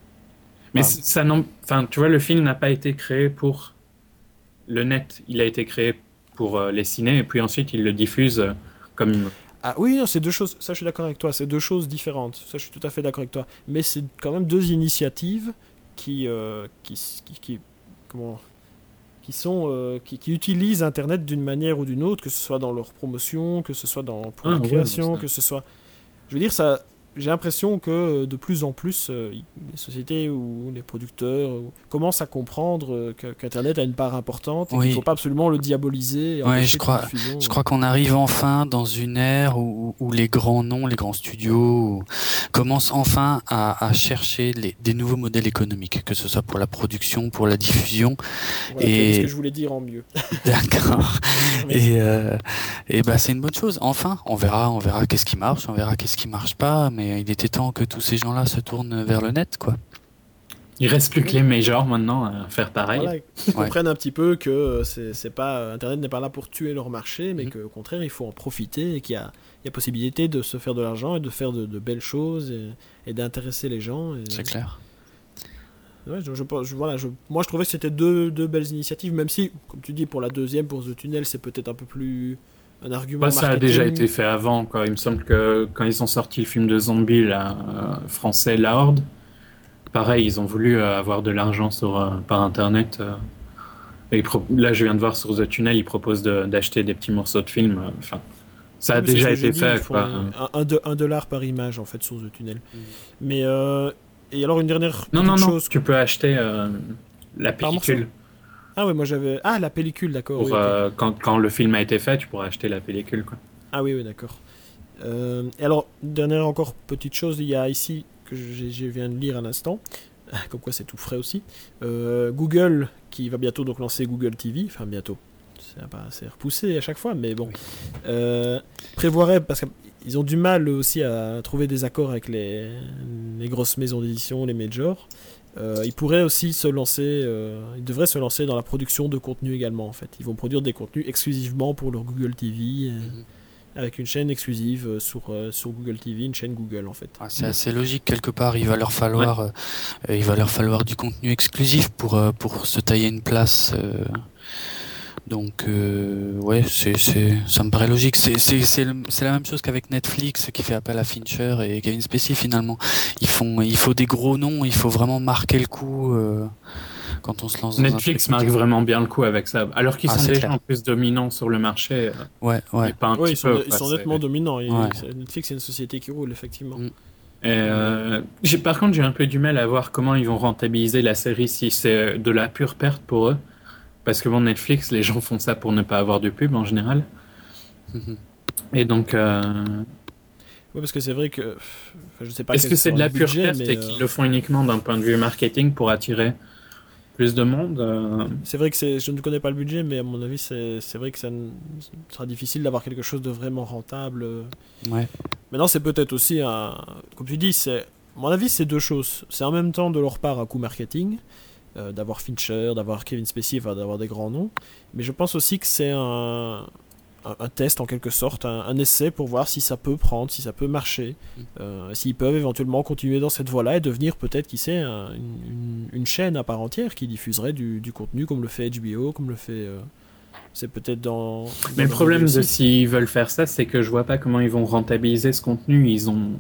[SPEAKER 2] Mais
[SPEAKER 1] Ah.
[SPEAKER 2] c'est- ça n'en- enfin, tu vois, le film n'a pas été créé pour le net. Il a été créé pour euh, les ciné, et puis ensuite, ils le diffusent euh, comme...
[SPEAKER 1] Ah oui, non, c'est deux choses. Ça, je suis d'accord avec toi. C'est deux choses différentes. Ça, je suis tout à fait d'accord avec toi. Mais c'est quand même deux initiatives qui, euh, qui, qui, qui- comment, qui sont, euh, qui, qui utilisent Internet d'une manière ou d'une autre, que ce soit dans leur promotion, que ce soit dans pour
[SPEAKER 2] Ah,
[SPEAKER 1] la
[SPEAKER 2] ouais,
[SPEAKER 1] création,
[SPEAKER 2] bah, ça.
[SPEAKER 1] que ce soit. Je veux dire, ça. J'ai l'impression que euh, de plus en plus, euh, les sociétés ou les producteurs euh, commencent à comprendre euh, que- qu'Internet a une part importante et
[SPEAKER 3] Oui.
[SPEAKER 1] qu'il ne faut pas absolument le diaboliser. Et
[SPEAKER 3] Ouais,
[SPEAKER 1] empêcher
[SPEAKER 3] je
[SPEAKER 1] toute
[SPEAKER 3] crois-
[SPEAKER 1] diffusion.
[SPEAKER 3] Je crois qu'on arrive enfin dans une ère où, où les grands noms, les grands studios commencent enfin à, à chercher les- des nouveaux modèles économiques, que ce soit pour la production, pour la diffusion.
[SPEAKER 1] Voilà, tu as dit
[SPEAKER 3] et-
[SPEAKER 1] ce que je voulais dire en mieux.
[SPEAKER 3] D'accord.
[SPEAKER 1] Mais-
[SPEAKER 3] Et, euh, et bah, c'est une bonne chose. Enfin, on verra, on verra qu'est-ce qui marche, on verra qu'est-ce qui marche pas. Mais il était temps que tous ces gens-là se tournent vers le net, quoi.
[SPEAKER 2] Il reste plus que les majors maintenant à faire pareil.
[SPEAKER 1] Voilà, qu'ils comprennent un petit peu que euh, c'est, c'est pas, Internet n'est pas là pour tuer leur marché, mais mmh. qu'au contraire, il faut en profiter et qu'il y a, il y a possibilité de se faire de l'argent et de faire de, de belles choses et, et d'intéresser les gens. Et...
[SPEAKER 3] C'est clair.
[SPEAKER 1] Ouais, je, je, je, voilà, je, moi, je trouvais que c'était deux, deux belles initiatives, même si, comme tu dis, pour la deuxième, pour The Tunnel, c'est peut-être un peu plus un argument
[SPEAKER 2] bah,
[SPEAKER 1] marketing.
[SPEAKER 2] Ça a déjà été fait avant, quoi. Il me semble que quand ils ont sorti le film de zombie là, euh, français, La Horde, pareil, ils ont voulu euh, avoir de l'argent sur, euh, par Internet. Euh, et pro- là, je viens de voir sur The Tunnel, ils proposent de, d'acheter des petits morceaux de film. Enfin, euh, ça a
[SPEAKER 1] oui,
[SPEAKER 2] déjà été
[SPEAKER 1] dit,
[SPEAKER 2] fait. Quoi.
[SPEAKER 1] Un, un, de, un dollar par image, en fait, sur The Tunnel. Mmh. Mais, euh, et alors, une dernière
[SPEAKER 2] non, non,
[SPEAKER 1] chose...
[SPEAKER 2] Non, tu peux acheter euh, la pellicule.
[SPEAKER 1] Ah ouais, moi j'avais... Ah, la pellicule, d'accord.
[SPEAKER 2] Pour,
[SPEAKER 1] oui, okay.
[SPEAKER 2] euh, quand, quand le film a été fait, tu pourras acheter la pellicule, quoi.
[SPEAKER 1] Ah oui, oui, d'accord. Euh, et alors, dernière encore petite chose, il y a ici, que je, je viens de lire à l'instant, comme quoi c'est tout frais aussi, euh, Google, qui va bientôt donc lancer Google T V, enfin bientôt, c'est, pas, c'est repoussé à chaque fois, mais bon, euh, prévoirait, parce qu'ils ont du mal aussi à trouver des accords avec les, les grosses maisons d'édition, les majors, euh, ils pourraient aussi se lancer, euh, ils devraient se lancer dans la production de contenu également, en fait. Ils vont produire des contenus exclusivement pour leur Google T V, et, mm-hmm. avec une chaîne exclusive sur, euh, sur Google T V, une chaîne Google en fait.
[SPEAKER 3] Ah, c'est assez logique quelque part, il va leur falloir, ouais. euh, il va leur falloir du contenu exclusif pour, euh, pour se tailler une place. Euh... Donc euh, ouais, c'est, c'est, ça me paraît logique. C'est, c'est, c'est, le, c'est la même chose qu'avec Netflix qui fait appel à Fincher et Kevin Spacey finalement. Ils font, il faut des gros noms, il faut vraiment marquer le coup. Euh... Quand on se lance dans
[SPEAKER 2] Netflix marque vraiment bien le coup avec ça, alors qu'ils ah, sont déjà clair. En plus dominants sur le marché.
[SPEAKER 3] Ouais, ouais.
[SPEAKER 2] Pas un
[SPEAKER 1] ouais
[SPEAKER 2] petit
[SPEAKER 1] ils, sont,
[SPEAKER 2] peu,
[SPEAKER 1] ils sont nettement
[SPEAKER 2] c'est...
[SPEAKER 1] dominants. Et ouais. Netflix, c'est une société qui roule, effectivement. Mm.
[SPEAKER 2] Et euh, j'ai, par contre, j'ai un peu du mal à voir comment ils vont rentabiliser la série si c'est de la pure perte pour eux. Parce que bon, Netflix, les gens font ça pour ne pas avoir de pub en général. Mm-hmm. Et donc... Euh...
[SPEAKER 1] Oui, parce que c'est vrai que... Enfin, je sais pas
[SPEAKER 2] Est-ce que c'est de la pure
[SPEAKER 1] budget,
[SPEAKER 2] perte
[SPEAKER 1] mais
[SPEAKER 2] et qu'ils euh... le font uniquement d'un point de vue marketing pour attirer plus de monde euh...
[SPEAKER 1] C'est vrai que c'est, je ne connais pas le budget, mais à mon avis, c'est, c'est vrai que ça ne, sera difficile d'avoir quelque chose de vraiment rentable.
[SPEAKER 3] Ouais.
[SPEAKER 1] Maintenant, c'est peut-être aussi un... Comme tu dis, c'est, à mon avis, c'est deux choses. C'est en même temps de leur part un coup marketing, euh, d'avoir Fincher, d'avoir Kevin Spacey, enfin, d'avoir des grands noms. Mais je pense aussi que c'est un... un test en quelque sorte, un, un essai pour voir si ça peut prendre, si ça peut marcher, mmh. euh, s'ils peuvent éventuellement continuer dans cette voie-là et devenir peut-être, qui sait, un, une, une chaîne à part entière qui diffuserait du, du contenu comme le fait H B O, comme le fait... Euh, c'est peut-être dans... dans
[SPEAKER 2] Mais le problème de s'ils veulent faire ça, c'est que je vois pas comment ils vont rentabiliser ce contenu. Ils ont...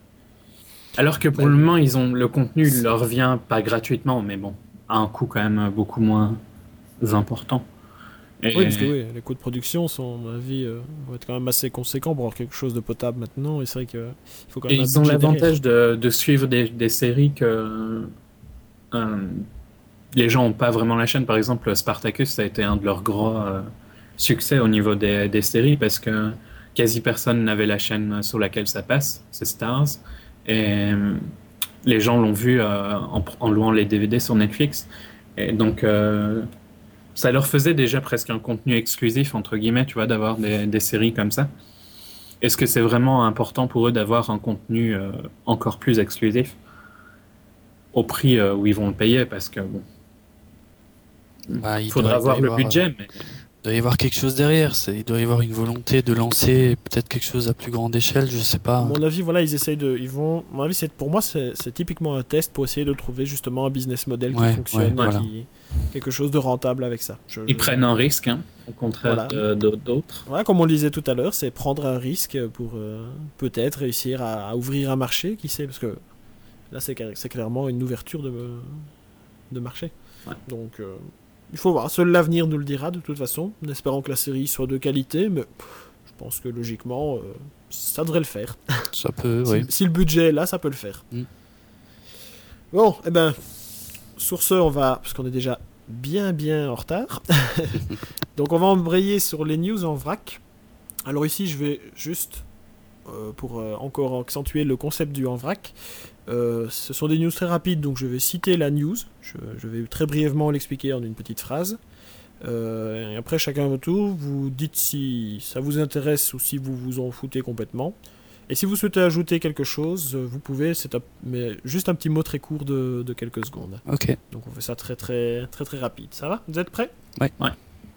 [SPEAKER 2] Alors que pour ouais. le moment, ils ont le contenu c'est... leur vient pas gratuitement, mais bon, à un coût quand même beaucoup moins important.
[SPEAKER 1] Et... Oui, parce que oui, les coûts de production sont, à mon avis, euh, vont être quand même assez conséquents pour avoir quelque chose de potable maintenant. Et c'est vrai qu'il faut quand même.
[SPEAKER 2] Et ils ont l'avantage de, de suivre des, des séries que euh, les gens n'ont pas vraiment la chaîne. Par exemple, Spartacus, ça a été un de leurs gros euh, succès au niveau des, des séries parce que quasi personne n'avait la chaîne sur laquelle ça passe, c'est Stars. Et euh, les gens l'ont vu euh, en, en louant les D V D sur Netflix. Et donc. Euh, Ça leur faisait déjà presque un contenu exclusif, entre guillemets, tu vois, d'avoir des, des séries comme ça. Est-ce que c'est vraiment important pour eux d'avoir un contenu euh, encore plus exclusif au prix euh, où ils vont le payer? Parce que, bon,
[SPEAKER 3] bah, il
[SPEAKER 2] faudra avoir le budget, mais...
[SPEAKER 3] Il doit y avoir quelque chose derrière, c'est, il doit y avoir une volonté de lancer peut-être quelque chose à plus grande échelle, je sais pas.
[SPEAKER 1] À mon avis, voilà, ils essayent de, ils vont, à mon avis, c'est, pour moi, c'est, c'est typiquement un test pour essayer de trouver justement un business model
[SPEAKER 3] ouais,
[SPEAKER 1] qui fonctionne,
[SPEAKER 3] ouais, voilà.
[SPEAKER 1] qui, quelque chose de rentable avec ça. Je,
[SPEAKER 2] ils
[SPEAKER 1] je...
[SPEAKER 2] prennent un risque, hein, au contraire voilà. de, de, d'autres.
[SPEAKER 1] Voilà, comme on le disait tout à l'heure, c'est prendre un risque pour euh, peut-être réussir à, à ouvrir un marché, qui sait, parce que là, c'est, c'est clairement une ouverture de, de marché.
[SPEAKER 2] Ouais.
[SPEAKER 1] Donc... Euh, il faut voir, seul l'avenir nous le dira de toute façon, en espérant que la série soit de qualité, mais je pense que logiquement, euh, ça devrait le faire.
[SPEAKER 3] Ça peut,
[SPEAKER 1] si,
[SPEAKER 3] oui.
[SPEAKER 1] Si le budget est là, ça peut le faire. Mm. Bon, eh ben, sur ce, on va, parce qu'on est déjà bien bien en retard, donc on va embrayer sur les news en vrac. Alors ici, je vais juste, euh, pour euh, encore accentuer le concept du en vrac, Euh, ce sont des news très rapides, donc je vais citer la news. Je, je vais très brièvement l'expliquer en une petite phrase. Euh, et après, chacun à votre tour, vous dites si ça vous intéresse ou si vous vous en foutez complètement. Et si vous souhaitez ajouter quelque chose, vous pouvez, c'est un, mais juste un petit mot très court de, de quelques secondes.
[SPEAKER 3] Ok.
[SPEAKER 1] Donc on fait ça très très très très rapide. Ça va? Vous êtes prêts?
[SPEAKER 3] Ouais.
[SPEAKER 2] Ouais.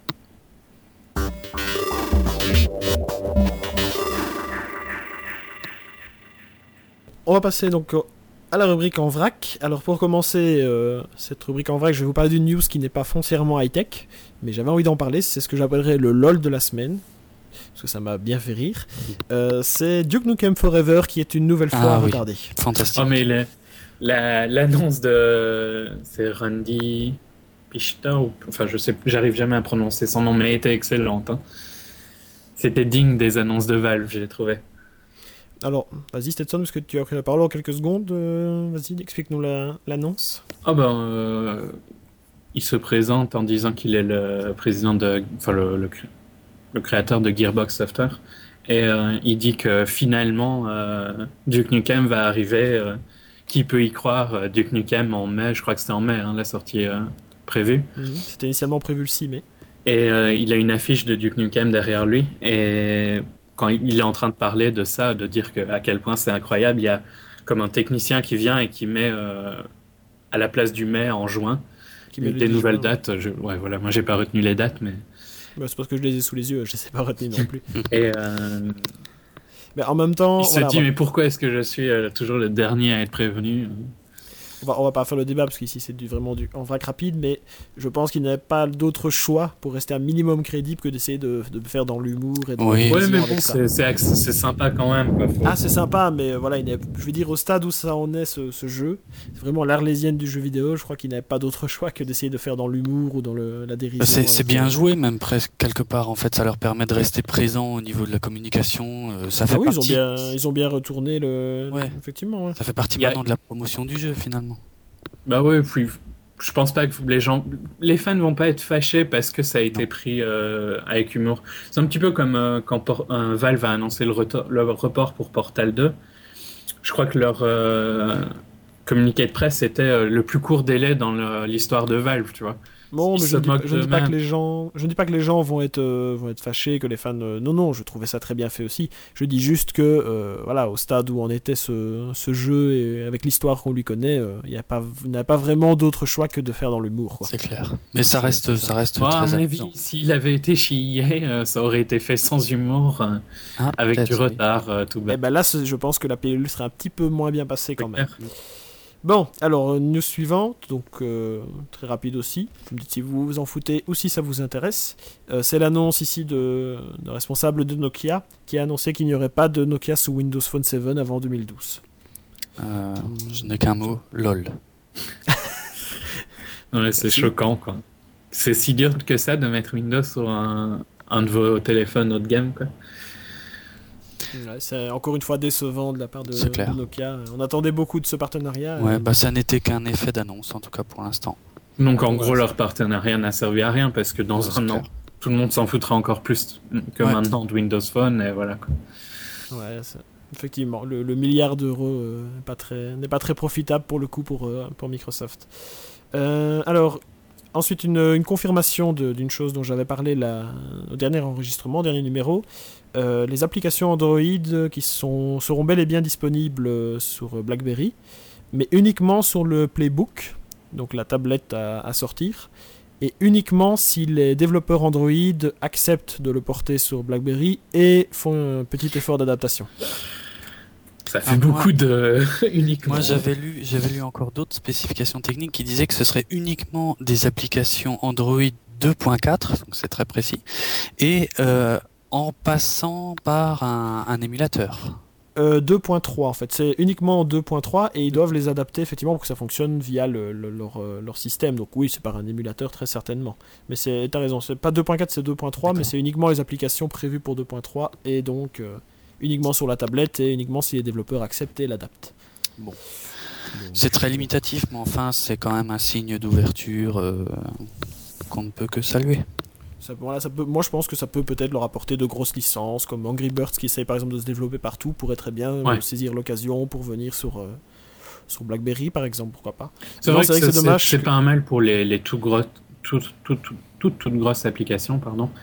[SPEAKER 1] On va passer donc à la rubrique en vrac. Alors pour commencer euh, cette rubrique en vrac, je vais vous parler d'une news qui n'est pas foncièrement high-tech, mais j'avais envie d'en parler. C'est ce que j'appellerais le LOL de la semaine, parce que ça m'a bien fait rire. Euh, c'est Duke Nukem Forever qui est une nouvelle fois
[SPEAKER 3] Ah
[SPEAKER 1] à
[SPEAKER 3] oui.
[SPEAKER 1] retarder.
[SPEAKER 3] Fantastique.
[SPEAKER 2] Oh, mais le- la- l'annonce de. C'est Randy Pichta, ou. Enfin, je sais plus, j'arrive jamais à prononcer son nom, mais elle était excellente. Hein. C'était digne des annonces de Valve, j'ai trouvé.
[SPEAKER 1] Alors, vas-y Stetson, parce que tu as pris la parole en quelques secondes. euh, vas-y, explique-nous la- l'annonce.
[SPEAKER 2] Ah ben, euh, il se présente en disant qu'il est le président de, enfin le, le, cré- le créateur de Gearbox Software, et euh, il dit que finalement euh, Duke Nukem va arriver. Euh, qui peut y croire? euh, Duke Nukem en mai, je crois que c'était en mai, hein, la sortie euh, prévue.
[SPEAKER 1] Mhm. C'était initialement prévu le six mai.
[SPEAKER 2] Et euh, il a une affiche de Duke Nukem derrière lui, et quand il est en train de parler de ça, de dire que, à quel point c'est incroyable, il y a comme un technicien qui vient et qui met euh, à la place du mai en juin
[SPEAKER 1] Qui met le
[SPEAKER 2] des
[SPEAKER 1] dix
[SPEAKER 2] nouvelles
[SPEAKER 1] juin.
[SPEAKER 2] dates. Je, ouais, voilà, moi j'ai pas retenu les dates, mais
[SPEAKER 1] Bah, c'est parce que je les ai sous les yeux, je ne les ai pas retenus non plus.
[SPEAKER 2] et euh,
[SPEAKER 1] Mais en même temps,
[SPEAKER 2] il se
[SPEAKER 1] voilà,
[SPEAKER 2] dit
[SPEAKER 1] on va-
[SPEAKER 2] mais pourquoi est-ce que je suis euh, toujours le dernier à être prévenu?
[SPEAKER 1] on va, on va pas faire le débat parce qu'ici c'est du, vraiment du en vrac rapide, mais je pense qu'il n'y avait pas d'autre choix pour rester un minimum crédible que d'essayer de, de faire dans l'humour et de
[SPEAKER 3] Oui.
[SPEAKER 1] la
[SPEAKER 2] Ouais,
[SPEAKER 1] dérision
[SPEAKER 2] mais
[SPEAKER 1] avec
[SPEAKER 2] bon,
[SPEAKER 1] ça.
[SPEAKER 2] c'est, c'est, ax- c'est sympa quand même, quoi. Faut-
[SPEAKER 1] Ah, c'est sympa, mais voilà, il n'est- je veux dire, au stade où ça en est, ce, ce jeu, c'est vraiment l'arlésienne du jeu vidéo. Je crois qu'il n'avait pas d'autre choix que d'essayer de faire dans l'humour ou dans le, la dérision.
[SPEAKER 3] C'est c'est
[SPEAKER 1] avec-
[SPEAKER 3] bien joué, même presque quelque part. En fait, ça leur permet de rester présents au niveau de la communication. euh, ça fait
[SPEAKER 1] Ah oui, ils ont,
[SPEAKER 3] partie.
[SPEAKER 1] bien, ils ont bien retourné le.
[SPEAKER 3] Ouais.
[SPEAKER 1] Effectivement, ouais.
[SPEAKER 3] Ça fait partie
[SPEAKER 2] Il y a-
[SPEAKER 3] maintenant de la promotion du jeu finalement.
[SPEAKER 2] Bah ouais, puis je pense pas que les gens, les fans vont pas être fâchés parce que ça a été pris euh, avec humour. C'est un petit peu comme euh, quand Por- euh, Valve a annoncé le, reto- le report pour Portal deux. Je crois que leur euh, communiqué de presse était euh, le plus court délai dans le- l'histoire de Valve, tu vois.
[SPEAKER 1] Bon,
[SPEAKER 2] Ils
[SPEAKER 1] mais
[SPEAKER 2] se
[SPEAKER 1] je ne dis,
[SPEAKER 2] moquent
[SPEAKER 1] je ne dis pas que
[SPEAKER 2] d'eux-mêmes.
[SPEAKER 1] les gens, je ne dis pas que les gens vont être, euh, vont être fâchés, que les fans. euh, non, non, je trouvais ça très bien fait aussi. Je dis juste que, euh, voilà, au stade où en était ce, ce jeu et avec l'histoire qu'on lui connaît, euh, il n'y a pas, il n'y a pas vraiment d'autre choix que de faire dans l'humour, quoi.
[SPEAKER 3] C'est clair. Mais ça reste,
[SPEAKER 1] c'est ça.
[SPEAKER 3] ça reste
[SPEAKER 2] Moi, à
[SPEAKER 3] très
[SPEAKER 2] mon avis,
[SPEAKER 3] amusant.
[SPEAKER 2] s'il avait été chez E A, euh, ça aurait été fait sans humour, euh,
[SPEAKER 3] Ah,
[SPEAKER 2] avec du
[SPEAKER 3] peut-être, oui.
[SPEAKER 2] retard, euh, tout
[SPEAKER 1] Et
[SPEAKER 2] bas.
[SPEAKER 1] ben là, c'est- je pense que la pilule serait un petit peu moins bien passée quand même.
[SPEAKER 2] Clair.
[SPEAKER 1] Bon, alors, euh, news suivante, donc euh, très rapide aussi. Vous me dites si vous vous en foutez ou si ça vous intéresse. Euh, c'est l'annonce ici de, de responsable de Nokia qui a annoncé qu'il n'y aurait pas de Nokia sous Windows Phone sept avant deux mille douze.
[SPEAKER 3] Euh, je n'ai qu'un mot, lol.
[SPEAKER 2] Ouais, c'est
[SPEAKER 1] Merci.
[SPEAKER 2] choquant, quoi. C'est si dur que ça de mettre Windows sur un, un de vos téléphones haut de gamme, quoi.
[SPEAKER 1] Ouais, c'est encore une fois décevant de la part de,
[SPEAKER 3] C'est clair.
[SPEAKER 1] de Nokia. On attendait beaucoup de ce partenariat.
[SPEAKER 3] Ouais,
[SPEAKER 1] euh,
[SPEAKER 3] bah ça n'était qu'un effet d'annonce en tout cas pour l'instant.
[SPEAKER 2] Donc en
[SPEAKER 1] Ouais,
[SPEAKER 2] gros,
[SPEAKER 1] c'est-
[SPEAKER 2] leur partenariat n'a servi à rien parce que dans
[SPEAKER 3] Ouais, c'est
[SPEAKER 2] un an,
[SPEAKER 3] clair.
[SPEAKER 2] tout le monde s'en foutra encore plus que
[SPEAKER 3] Ouais.
[SPEAKER 2] maintenant de Windows Phone et voilà, quoi.
[SPEAKER 1] ouais, c'est- effectivement, le, le milliard d'euros euh, n'est pas très, n'est pas très profitable pour le coup pour, euh, pour Microsoft. Euh, alors, ensuite, une, une confirmation de- d'une chose dont j'avais parlé la, au dernier enregistrement, au dernier numéro. Euh, les applications Android qui sont, seront bel et bien disponibles euh, sur BlackBerry, mais uniquement sur le Playbook, donc la tablette à, à sortir, et uniquement si les développeurs Android acceptent de le porter sur BlackBerry et font un petit effort d'adaptation.
[SPEAKER 2] Ça fait
[SPEAKER 3] Ah, moi-
[SPEAKER 2] beaucoup de uniquement.
[SPEAKER 3] Moi j'avais lu, j'avais lu encore d'autres spécifications techniques qui disaient que ce serait uniquement des applications Android deux point quatre, donc c'est très précis, et euh, en passant par un, un émulateur.
[SPEAKER 1] Euh, deux point trois en fait, c'est uniquement en deux point trois et ils doivent les adapter effectivement pour que ça fonctionne via le, le- leur, euh, leur système. Donc oui, c'est par un émulateur très certainement. Mais c'est, t'as raison, c'est pas deux point quatre, c'est deux point trois, mais
[SPEAKER 3] D'accord.
[SPEAKER 1] c'est uniquement les applications prévues pour deux point trois et donc euh, uniquement sur la tablette et uniquement si les développeurs acceptent et l'adaptent.
[SPEAKER 3] Bon.
[SPEAKER 1] Donc,
[SPEAKER 3] C'est très limitatif, mais enfin c'est quand même un signe d'ouverture euh, qu'on ne peut que saluer.
[SPEAKER 1] Ça, voilà, ça peut, moi je pense que ça peut peut-être leur apporter de grosses licences comme Angry Birds qui essaye par exemple de se développer partout pourrait très bien euh,
[SPEAKER 2] Ouais.
[SPEAKER 1] saisir l'occasion pour venir sur, euh, sur BlackBerry par exemple, pourquoi pas.
[SPEAKER 2] C'est
[SPEAKER 1] Non,
[SPEAKER 2] vrai
[SPEAKER 1] c'est
[SPEAKER 2] que
[SPEAKER 1] vrai que
[SPEAKER 2] c'est
[SPEAKER 1] c'est dommage
[SPEAKER 2] c'est
[SPEAKER 1] que-
[SPEAKER 2] pas un mal pour les, les tout gros, tout, tout, tout- toutes toutes grosses applications, pardon.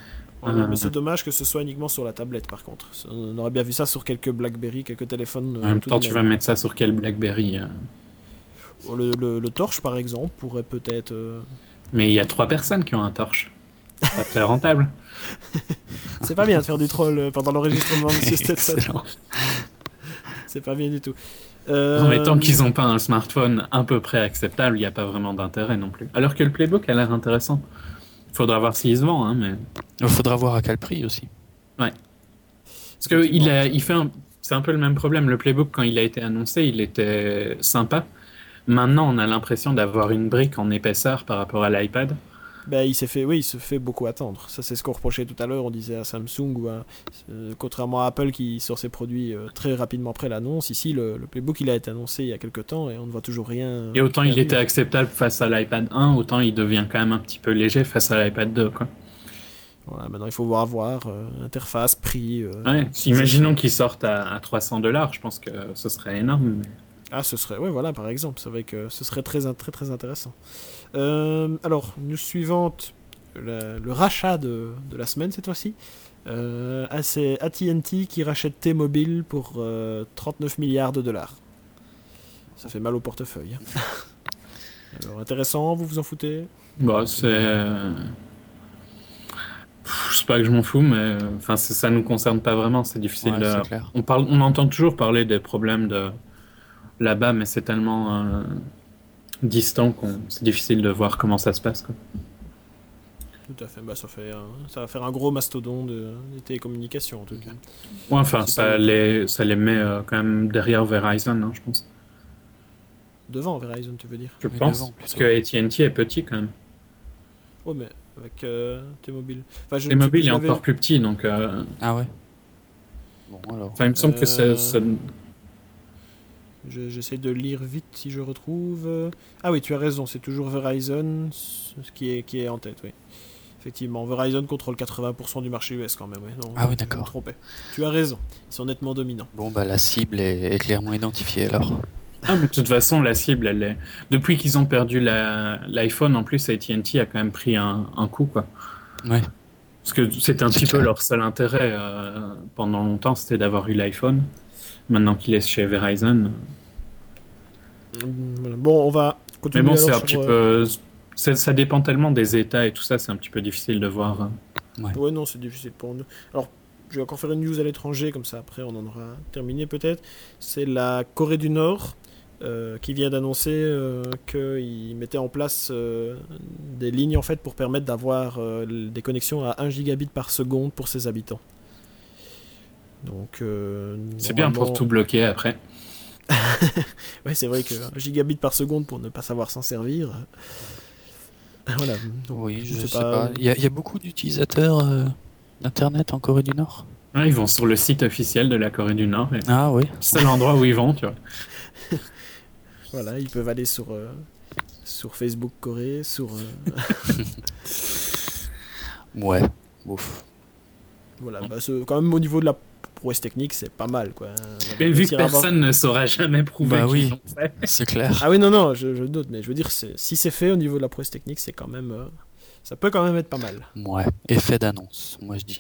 [SPEAKER 1] Euh,
[SPEAKER 2] Ah.
[SPEAKER 1] mais c'est dommage que ce soit uniquement sur la tablette par contre. Ça- On aurait bien vu ça sur quelques BlackBerry, quelques téléphones.
[SPEAKER 2] En
[SPEAKER 1] euh,
[SPEAKER 2] même
[SPEAKER 1] tout
[SPEAKER 2] temps,
[SPEAKER 1] de
[SPEAKER 2] tu
[SPEAKER 1] même.
[SPEAKER 2] vas mettre ça sur quel BlackBerry euh
[SPEAKER 1] Le, le- le Torch par exemple pourrait peut-être. euh,
[SPEAKER 2] Mais il y a trois personnes qui ont un torche. C'est pas très rentable.
[SPEAKER 1] C'est pas bien de faire du troll euh, pendant l'enregistrement, monsieur Stetson.
[SPEAKER 3] Excellent.
[SPEAKER 1] C'est pas bien du tout.
[SPEAKER 2] Non, mais tant
[SPEAKER 1] Euh,
[SPEAKER 2] qu'ils n'ont pas un smartphone à peu près acceptable, il n'y a pas vraiment d'intérêt non plus. Alors que le Playbook a l'air intéressant. Il faudra voir s'il se vend, hein, mais...
[SPEAKER 3] Il faudra voir à quel prix aussi.
[SPEAKER 2] Parce que il a, il fait un... c'est un peu le même problème. Le Playbook, quand il a été annoncé, il était sympa. Maintenant, on a l'impression d'avoir une brique en épaisseur par rapport à l'iPad.
[SPEAKER 1] Ben, il s'est fait, oui, il se fait beaucoup attendre. Ça, c'est ce qu'on reprochait tout à l'heure. On disait à Samsung ou à, euh, contrairement à Apple qui sort ses produits euh, très rapidement après l'annonce. Ici, le, le Playbook, il a été annoncé il y a quelques temps et on ne voit toujours rien.
[SPEAKER 2] Et autant
[SPEAKER 1] rien
[SPEAKER 2] il était
[SPEAKER 1] arriver.
[SPEAKER 2] acceptable face à l'iPad un, autant il devient quand même un petit peu léger face à l'iPad deux, quoi.
[SPEAKER 1] Voilà, maintenant, il faut voir, voir euh, interface, prix. euh,
[SPEAKER 2] Ouais, si imaginons qu'ils sortent à, à trois cents dollars, je pense que ce serait énorme. mais-
[SPEAKER 1] Ah, ce serait, ouais, voilà, par exemple, c'est vrai que ce serait très, très, très intéressant. Euh, alors, news suivante, le, le rachat de, de la semaine cette fois-ci. Euh, ah, c'est A T and T qui rachète T-Mobile pour euh, trente-neuf milliards de dollars. Ça fait mal au portefeuille. hein. Alors, intéressant, vous vous en foutez?
[SPEAKER 2] Bon, c'est... euh, pff, Je sais pas que je m'en fous, mais euh, enfin, c'est- ça nous concerne pas vraiment, c'est difficile
[SPEAKER 3] Ouais,
[SPEAKER 2] de...
[SPEAKER 3] c'est clair.
[SPEAKER 2] On, parle, on entend toujours parler des problèmes de là-bas, mais c'est tellement euh, distant qu'on c'est difficile de voir comment ça se passe, quoi.
[SPEAKER 1] Tout à fait, bah, ça, fait un- ça va faire un gros mastodon de, des télécommunications en tout cas.
[SPEAKER 2] Ouais, enfin,
[SPEAKER 1] C'est
[SPEAKER 2] ça
[SPEAKER 1] pas-
[SPEAKER 2] les, ça les met euh, quand même derrière Verizon, hein, je pense.
[SPEAKER 1] Devant Verizon, tu veux dire?
[SPEAKER 2] Je
[SPEAKER 3] Oui,
[SPEAKER 2] pense,
[SPEAKER 3] devant,
[SPEAKER 2] parce
[SPEAKER 3] plutôt.
[SPEAKER 2] que A T and T est petit quand même.
[SPEAKER 1] Oh, mais avec euh, T-Mobile. Enfin, je
[SPEAKER 2] Et
[SPEAKER 1] ne sais
[SPEAKER 2] mobile
[SPEAKER 1] plus,
[SPEAKER 2] est
[SPEAKER 1] je l'avais-
[SPEAKER 2] encore plus petit, donc... euh,
[SPEAKER 3] Ah ouais. Bon alors.
[SPEAKER 2] Enfin, il me semble que
[SPEAKER 1] Euh,
[SPEAKER 2] c'est... c'est-
[SPEAKER 1] Je- J'essaie de lire vite si je retrouve. euh. Ah oui, tu as raison, c'est toujours Verizon ce qui est, qui est en tête, oui. Effectivement, Verizon contrôle quatre-vingts pour cent du marché U S quand même. Ouais. Non,
[SPEAKER 3] Ah oui,
[SPEAKER 1] je me
[SPEAKER 3] d'accord.
[SPEAKER 1] trompais. Tu as raison, ils sont nettement dominants.
[SPEAKER 3] Bon bah la cible est, est clairement identifiée alors.
[SPEAKER 2] Ah, mais de toute façon, la cible, elle est... Depuis qu'ils ont perdu la- l'iPhone, en plus, A T and T a quand même pris un, un coup, quoi.
[SPEAKER 3] Ouais.
[SPEAKER 2] Parce que c'était un
[SPEAKER 3] C'est
[SPEAKER 2] petit peu
[SPEAKER 3] clair.
[SPEAKER 2] leur seul intérêt euh, pendant longtemps, c'était d'avoir eu l'iPhone. Maintenant qu'il est chez Verizon.
[SPEAKER 1] Hum, voilà. Bon, on va
[SPEAKER 2] Mais
[SPEAKER 1] continuer.
[SPEAKER 2] bon, c'est
[SPEAKER 1] alors
[SPEAKER 2] un
[SPEAKER 1] sur,
[SPEAKER 2] petit
[SPEAKER 1] euh,
[SPEAKER 2] peu... c'est- Ça dépend tellement des États et tout ça, c'est un petit peu difficile de voir. euh.
[SPEAKER 1] Ouais, non, c'est difficile pour nous. Alors, je vais encore faire une news à l'étranger, comme ça après on en aura terminé peut-être. C'est la Corée du Nord euh, qui vient d'annoncer euh, qu'ils mettaient en place euh, des lignes en fait pour permettre d'avoir euh, des connexions à un gigabit par seconde pour ses habitants. Donc, euh,
[SPEAKER 2] C'est bien pour
[SPEAKER 1] normalement-
[SPEAKER 2] tout bloquer après.
[SPEAKER 1] Ouais, c'est vrai que un gigabit par seconde pour ne pas savoir s'en servir. Voilà. Donc,
[SPEAKER 3] Oui, je,
[SPEAKER 1] sais
[SPEAKER 3] sais
[SPEAKER 1] pas.
[SPEAKER 3] pas. Il y, a- il y a beaucoup d'utilisateurs euh, d'internet en Corée du Nord.
[SPEAKER 2] Ouais, ils vont sur le site officiel de la Corée du Nord. et
[SPEAKER 3] Ah oui.
[SPEAKER 2] C'est l'endroit où ils vont, tu vois.
[SPEAKER 1] Voilà, ils peuvent aller sur, euh, sur Facebook Corée, sur... euh,
[SPEAKER 3] Ouais. Ouf.
[SPEAKER 1] voilà, bah, c'est- quand même au niveau de la prouesse technique, c'est pas mal, quoi.
[SPEAKER 2] Mais vu que
[SPEAKER 1] Réussir à avoir-
[SPEAKER 2] personne ne saura jamais prouver
[SPEAKER 3] Bah
[SPEAKER 2] qu'ils
[SPEAKER 3] oui.
[SPEAKER 2] l'ont fait.
[SPEAKER 3] C'est clair.
[SPEAKER 1] Ah oui, non, non, je, je doute, mais je veux dire, c'est- si c'est fait au niveau de la prouesse technique, c'est quand même... euh, ça peut quand même être pas mal.
[SPEAKER 3] Ouais. Effet d'annonce, moi je dis.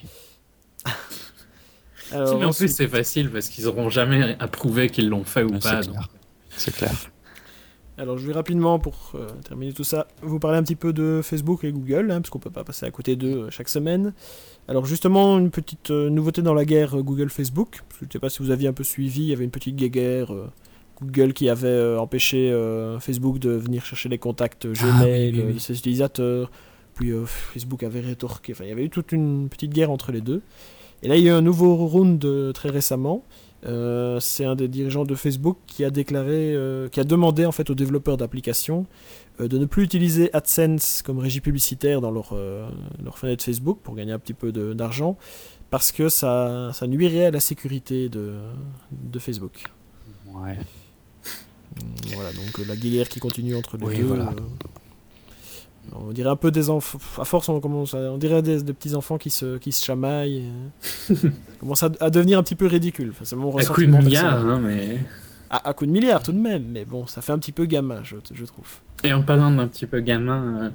[SPEAKER 1] Alors,
[SPEAKER 2] Mais en plus,
[SPEAKER 1] ensuite-
[SPEAKER 2] c'est facile parce qu'ils auront jamais à prouver qu'ils l'ont fait ou
[SPEAKER 3] Ouais,
[SPEAKER 2] pas.
[SPEAKER 3] c'est
[SPEAKER 2] donc.
[SPEAKER 3] clair. C'est clair.
[SPEAKER 1] Alors je vais rapidement, pour euh, terminer tout ça, vous parler un petit peu de Facebook et Google, hein, parce qu'on peut pas passer à côté d'eux euh, chaque semaine. Alors justement, une petite euh, nouveauté dans la guerre euh, Google-Facebook, parce que je ne sais pas si vous aviez un peu suivi, il y avait une petite guerre euh, Google qui avait euh, empêché euh, Facebook de venir chercher les contacts Gmail
[SPEAKER 3] Ah oui, oui,
[SPEAKER 1] euh,
[SPEAKER 3] oui.
[SPEAKER 1] de ses utilisateurs, puis euh, Facebook avait rétorqué, enfin il y avait eu toute une petite guerre entre les deux. Et là il y a eu un nouveau round euh, très récemment. Euh, c'est un des dirigeants de Facebook qui a déclaré, euh, qui a demandé en fait aux développeurs d'applications euh, de ne plus utiliser AdSense comme régie publicitaire dans leur, euh, leur fenêtre Facebook pour gagner un petit peu de- d'argent parce que ça, ça nuirait à la sécurité de, de Facebook.
[SPEAKER 3] Ouais.
[SPEAKER 1] Voilà, donc euh, la guerre qui continue entre les
[SPEAKER 3] Oui,
[SPEAKER 1] deux.
[SPEAKER 3] voilà.
[SPEAKER 1] euh, on dirait un peu des enfants. À force, on commence à- on dirait des, des petits enfants qui se, qui se chamaillent. euh. Ça commence à, à devenir un petit peu ridicule. Enfin, c'est mon
[SPEAKER 2] À coup de
[SPEAKER 1] ressentiment
[SPEAKER 2] milliards,
[SPEAKER 1] personnel.
[SPEAKER 2] hein, mais...
[SPEAKER 1] À, à coup de milliards tout de même, mais bon, ça fait un petit peu gamin, je, je trouve.
[SPEAKER 2] Et en parlant d'un petit peu gamin, euh,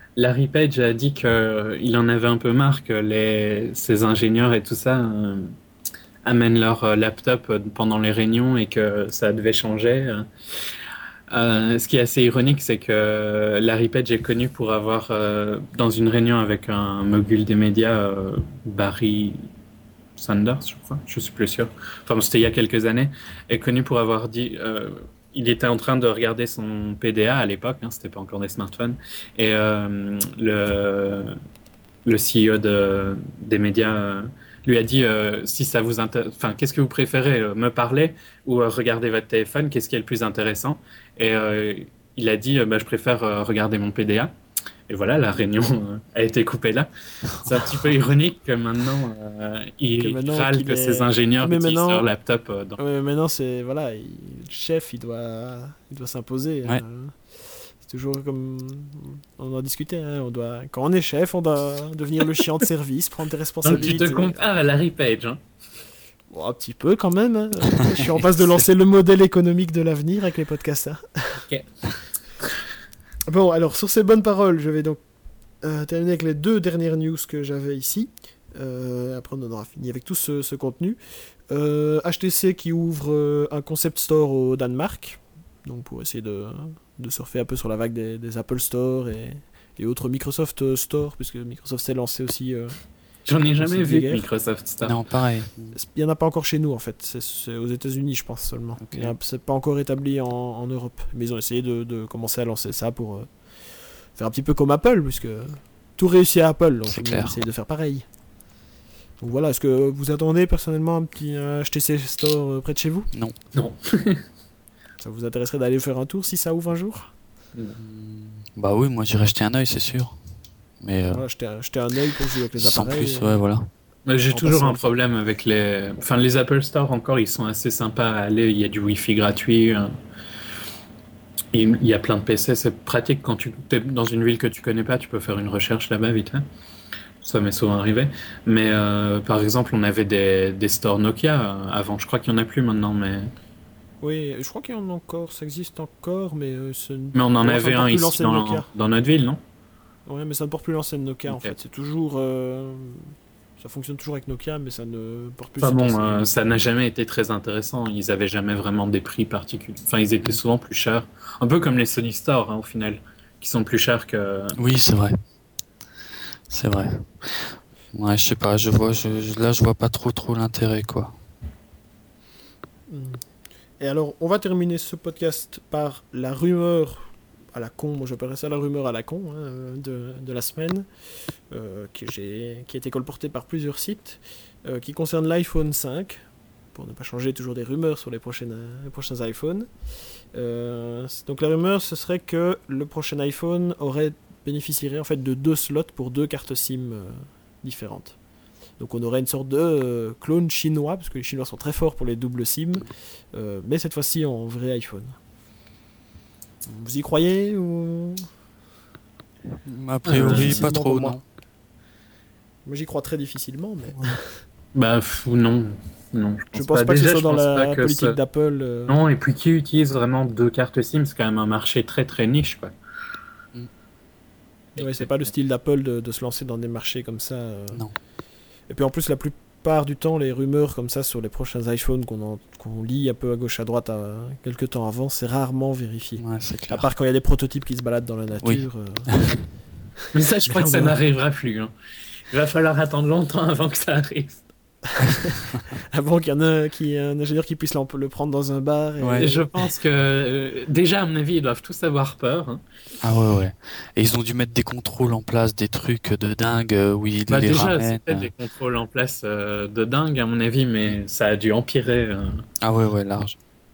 [SPEAKER 2] Larry Page a dit qu'il en avait un peu marre que les, ses ingénieurs et tout ça euh, amènent leur euh, laptop pendant les réunions et que ça devait changer. Euh, ce qui est assez ironique, c'est que Larry Page est connu pour avoir, euh, dans une réunion avec un mogul des médias, euh, Barry Sanders, je crois, je suis plus sûr. Enfin, bon, c'était il y a quelques années, est connu pour avoir dit, euh, il était en train de regarder son P D A à l'époque, hein, c'était pas encore des smartphones, et euh, le le C E O de, des médias euh, lui a dit euh, si ça vous intéresse, enfin, qu'est-ce que vous préférez, euh, me parler ou euh, regarder votre téléphone, qu'est-ce qui est le plus intéressant? Et euh, il a dit euh, bah, je préfère euh, regarder mon P D A. Et voilà, la réunion euh, a été coupée là. C'est un petit peu ironique que maintenant euh, il
[SPEAKER 1] Que maintenant
[SPEAKER 2] râle
[SPEAKER 1] qu'il
[SPEAKER 2] que
[SPEAKER 1] est-
[SPEAKER 2] ses ingénieurs
[SPEAKER 1] Mais
[SPEAKER 2] utilisent
[SPEAKER 1] maintenant-
[SPEAKER 2] leur laptop. euh, dans...
[SPEAKER 1] Ouais, maintenant, c'est. Voilà, il- le chef, il doit, il doit s'imposer.
[SPEAKER 3] Ouais.
[SPEAKER 1] hein. C'est toujours comme. On en discutait, hein, on doit... Quand on est chef, on doit devenir le chiant de service, prendre des
[SPEAKER 2] Donc tu
[SPEAKER 1] responsabilités.
[SPEAKER 2] te compares à Larry Page. Hein.
[SPEAKER 1] Bon, un petit peu quand même. hein. Je suis en passe de lancer le modèle économique de l'avenir avec les podcasts. hein.
[SPEAKER 2] Ok.
[SPEAKER 1] Bon, alors sur ces bonnes paroles, je vais donc euh, terminer avec les deux dernières news que j'avais ici. Euh, après, on en aura fini avec tout ce, ce contenu. Euh, H T C qui ouvre euh, un concept store au Danemark. Donc pour essayer de, de surfer un peu sur la vague des, des Apple Store et, et autres Microsoft euh, Store, puisque Microsoft s'est lancé aussi. euh,
[SPEAKER 2] J'en ai jamais
[SPEAKER 1] C'est
[SPEAKER 2] vu de
[SPEAKER 1] vulgaire.
[SPEAKER 2] Microsoft Store.
[SPEAKER 3] Non, pareil.
[SPEAKER 1] Il n'y en a pas encore chez nous en fait, c'est, c'est aux États-Unis je pense seulement.
[SPEAKER 3] Ok.
[SPEAKER 1] Il y a- C'est pas encore établi en, en Europe, mais ils ont essayé de, de commencer à lancer ça pour euh, faire un petit peu comme Apple, puisque tout réussit à Apple, donc
[SPEAKER 3] C'est
[SPEAKER 1] on
[SPEAKER 3] clair.
[SPEAKER 1] essaye de faire pareil. Donc voilà, est-ce que vous attendez personnellement un petit euh, H T C Store euh, près de chez vous?
[SPEAKER 3] Non.
[SPEAKER 2] Non.
[SPEAKER 1] Ça vous intéresserait d'aller faire un tour si ça ouvre un jour?
[SPEAKER 3] Hmm, Bah oui, moi j'irai jeter un œil, c'est sûr. Mais euh,
[SPEAKER 1] Voilà, jeter, un- jeter un œil pour jouer avec les
[SPEAKER 3] sans
[SPEAKER 1] appareils.
[SPEAKER 3] plus,
[SPEAKER 1] euh,
[SPEAKER 3] ouais, voilà.
[SPEAKER 2] Mais j'ai
[SPEAKER 1] En
[SPEAKER 2] toujours
[SPEAKER 1] passant.
[SPEAKER 2] un problème avec les... Enfin, les Apple Store, encore, ils sont assez sympas à aller. Il y a du Wi-Fi gratuit. euh, et Il y a plein de P C. C'est pratique quand tu es dans une ville que tu connais pas. Tu peux faire une recherche là-bas vite fait. Ça m'est souvent arrivé. Mais euh, par exemple, on avait des, des stores Nokia euh, avant. Je crois qu'il y en a plus maintenant. Mais,
[SPEAKER 1] Oui, je crois qu'il y en a encore, ça existe encore, mais euh, ce n-
[SPEAKER 2] mais on en
[SPEAKER 1] ouais, ça
[SPEAKER 2] avait
[SPEAKER 1] ne porte
[SPEAKER 2] un
[SPEAKER 1] plus
[SPEAKER 2] ici
[SPEAKER 1] l'ancienne
[SPEAKER 2] dans,
[SPEAKER 1] Nokia.
[SPEAKER 2] dans notre ville, non?
[SPEAKER 1] Ouais, mais ça ne porte plus l'ancienne Nokia en
[SPEAKER 2] Ok.
[SPEAKER 1] fait. C'est toujours. euh, Ça fonctionne toujours avec Nokia, mais ça ne porte plus
[SPEAKER 2] Enfin
[SPEAKER 1] cette
[SPEAKER 2] bon,
[SPEAKER 1] ancienne.
[SPEAKER 2] euh, ça n'a jamais été très intéressant. Ils avaient jamais vraiment des prix particuliers. Enfin, ils étaient souvent plus chers. Un peu comme les Sony Store, hein, au final, qui sont plus chers que...
[SPEAKER 3] Oui, c'est vrai. C'est vrai. Ouais, je sais pas, je vois, je, je- là je vois pas trop trop l'intérêt quoi.
[SPEAKER 1] Mm. Et alors, on va terminer ce podcast par la rumeur à la con, moi j'appellerais ça la rumeur à la con hein, de, de la semaine, euh, que j'ai, qui a été colportée par plusieurs sites, euh, qui concerne l'iPhone cinq, pour ne pas changer toujours des rumeurs sur les, prochaines, les prochains iPhones. Euh, c'est- donc la rumeur, ce serait que le prochain iPhone aurait bénéficierait en fait de deux slots pour deux cartes SIM euh, différentes. Donc on aurait une sorte de euh, clone chinois, parce que les Chinois sont très forts pour les doubles SIM, euh, mais cette fois-ci en vrai iPhone. Vous y croyez ou...
[SPEAKER 3] A priori,
[SPEAKER 1] difficilement
[SPEAKER 3] pas trop,
[SPEAKER 1] pour moi.
[SPEAKER 3] non.
[SPEAKER 1] Moi j'y crois très difficilement, mais
[SPEAKER 2] Bah, pff, non. Non,
[SPEAKER 1] je pense pas que ce
[SPEAKER 2] Déjà,
[SPEAKER 1] soit
[SPEAKER 2] je
[SPEAKER 1] dans
[SPEAKER 2] pense
[SPEAKER 1] la
[SPEAKER 2] pas que
[SPEAKER 1] politique
[SPEAKER 2] ça-
[SPEAKER 1] d'Apple. euh,
[SPEAKER 2] Non, et puis qui utilise vraiment deux cartes SIM, c'est quand même un marché très très niche, quoi.
[SPEAKER 1] Ouais, c'est pas le style d'Apple de, de se lancer dans des marchés comme ça. euh.
[SPEAKER 3] Non.
[SPEAKER 1] Et puis en plus, la plupart du temps, les rumeurs comme ça sur les prochains iPhones qu'on en- qu'on lit un peu à gauche à droite à, quelques temps avant, c'est rarement vérifié.
[SPEAKER 3] Ouais, c'est
[SPEAKER 1] À
[SPEAKER 3] clair.
[SPEAKER 1] part quand il y a des prototypes qui se baladent dans la nature. euh.
[SPEAKER 2] Mais ça, je crois que ça
[SPEAKER 1] Merde.
[SPEAKER 2] n'arrivera plus. Hein. Il va falloir attendre longtemps avant que ça arrive.
[SPEAKER 1] Avant qu'il y en ait qui, un ingénieur qui puisse l'en- le prendre dans un bar. Et...
[SPEAKER 3] Ouais.
[SPEAKER 2] Et je pense que, euh, déjà, à mon avis, ils doivent tous avoir peur. Hein.
[SPEAKER 3] Ah ouais, ouais. Et ils ont dû mettre des contrôles en place, des trucs de dingue euh, où ils
[SPEAKER 2] Bah,
[SPEAKER 3] les
[SPEAKER 2] déjà,
[SPEAKER 3] ramènent.
[SPEAKER 2] c'était des contrôles en place euh, de dingue, à mon avis, mais ça a dû empirer. euh.
[SPEAKER 3] Ah ouais, ouais, large.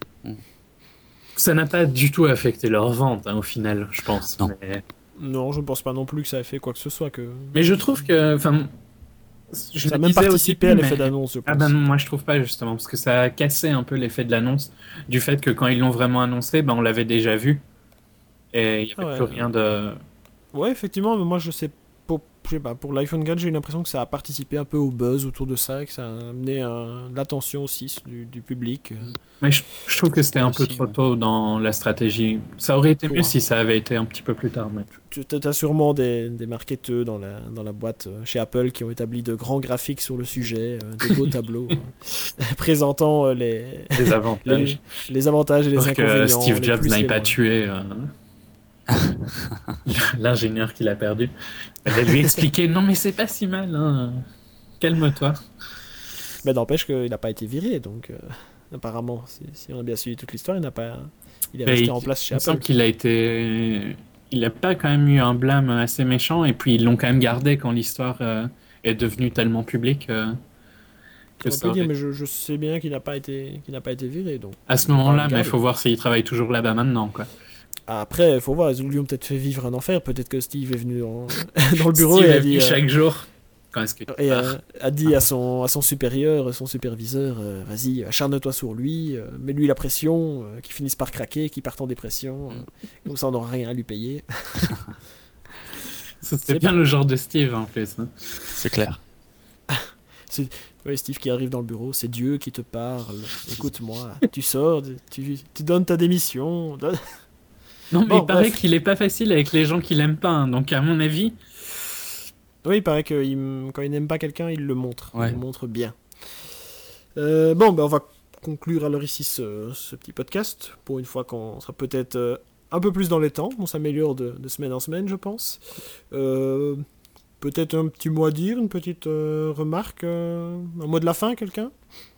[SPEAKER 2] Ça n'a pas du tout affecté leur vente, hein, au final, je pense.
[SPEAKER 3] Non.
[SPEAKER 2] Mais...
[SPEAKER 1] Non, je ne pense pas non plus que ça ait fait quoi que ce soit. Que...
[SPEAKER 2] mais je trouve que... Enfin, je
[SPEAKER 1] Ça a
[SPEAKER 2] le
[SPEAKER 1] même
[SPEAKER 2] disais au
[SPEAKER 1] participé
[SPEAKER 2] début,
[SPEAKER 1] à l'effet
[SPEAKER 2] mais-
[SPEAKER 1] d'annonce, je pense.
[SPEAKER 2] Ah ben non, moi je trouve pas justement, parce que ça a cassé un peu l'effet de l'annonce, du fait que quand ils l'ont vraiment annoncé, ben on l'avait déjà vu, et il n'y avait
[SPEAKER 1] Ah ouais.
[SPEAKER 2] plus rien de...
[SPEAKER 1] Ouais, effectivement, mais moi je sais. Pour... je sais pas, pour l'iPhone quatre, j'ai eu l'impression que ça a participé un peu au buzz autour de ça, et que ça a amené un, de l'attention aussi du, du public.
[SPEAKER 2] Mais je, je trouve que c'était un peu
[SPEAKER 3] Aussi,
[SPEAKER 2] trop
[SPEAKER 3] ouais.
[SPEAKER 2] tôt dans la stratégie. Ça aurait été
[SPEAKER 1] Ouais.
[SPEAKER 2] mieux si ça avait été un petit peu plus tard. Mais...
[SPEAKER 1] Tu as sûrement des, des marketeurs dans la, dans la boîte euh, chez Apple qui ont établi de grands graphiques sur le sujet, euh, des beaux tableaux euh, présentant euh, les,
[SPEAKER 2] Les avantages.
[SPEAKER 1] les, les avantages et les
[SPEAKER 2] Pour que
[SPEAKER 1] inconvénients.
[SPEAKER 2] Steve
[SPEAKER 1] les
[SPEAKER 2] Jobs
[SPEAKER 1] plus,
[SPEAKER 2] n'aille
[SPEAKER 1] les
[SPEAKER 2] pas
[SPEAKER 1] moins.
[SPEAKER 2] tuer euh, l'ingénieur qu'il a perdu. Elle va lui expliquer non mais c'est pas si mal, hein. Calme-toi.
[SPEAKER 1] Mais n'empêche qu'il n'a pas été viré, donc euh, apparemment, si, si on a bien suivi toute l'histoire, il n'a pas, il est
[SPEAKER 2] Mais
[SPEAKER 1] resté
[SPEAKER 2] il,
[SPEAKER 1] en place chez
[SPEAKER 2] il me semble
[SPEAKER 1] Apple.
[SPEAKER 2] qu'il a été, il a pas quand même eu un blâme assez méchant et puis ils l'ont quand même gardé quand l'histoire euh, est devenue tellement publique euh, que
[SPEAKER 1] On
[SPEAKER 2] ça
[SPEAKER 1] peut dire,
[SPEAKER 2] aurait-
[SPEAKER 1] mais je, je sais bien qu'il n'a pas été, qu'il n'a pas été viré, donc.
[SPEAKER 2] À ce
[SPEAKER 1] on peut pas
[SPEAKER 2] moment-là,
[SPEAKER 1] le
[SPEAKER 2] mais il
[SPEAKER 1] garder.
[SPEAKER 2] faut voir s'il travaille toujours là-bas maintenant, quoi.
[SPEAKER 1] Après, il faut voir, ils lui ont peut-être fait vivre un enfer. Peut-être que Steve est venu en- dans le bureau
[SPEAKER 2] Steve
[SPEAKER 1] et a
[SPEAKER 2] est
[SPEAKER 1] dit,
[SPEAKER 2] venu
[SPEAKER 1] euh,
[SPEAKER 2] chaque jour. Quand est-ce que tu
[SPEAKER 1] et,
[SPEAKER 2] pars
[SPEAKER 1] euh, a dit à son, à son supérieur, son superviseur, euh, vas-y, acharne-toi sur lui, euh, mets-lui la pression, euh, qu'il finisse par craquer, qu'il parte en dépression, euh, comme ça on n'aura rien à lui payer.
[SPEAKER 2] C'est
[SPEAKER 1] c'est
[SPEAKER 2] bien
[SPEAKER 1] pas-
[SPEAKER 2] le genre de Steve en plus. Hein.
[SPEAKER 3] C'est clair.
[SPEAKER 1] Ouais, Steve qui arrive dans le bureau, c'est Dieu qui te parle. Écoute-moi, tu sors, tu, tu donnes ta démission. donne-
[SPEAKER 2] Non, mais
[SPEAKER 1] Bon,
[SPEAKER 2] il paraît
[SPEAKER 1] bref.
[SPEAKER 2] qu'il est pas facile avec les gens qui l'aiment pas. Hein. Donc, à mon avis,
[SPEAKER 1] Oui, il paraît que il- quand il n'aime pas quelqu'un, il le montre.
[SPEAKER 3] Ouais.
[SPEAKER 1] Il le montre bien. Euh, bon, ben on va conclure alors ici ce, ce petit podcast. Pour une fois qu'on sera peut-être euh, un peu plus dans les temps. On s'améliore de, de semaine en semaine, je pense. Euh, peut-être un petit mot à dire, une petite euh, remarque, euh, un mot de la fin, quelqu'un?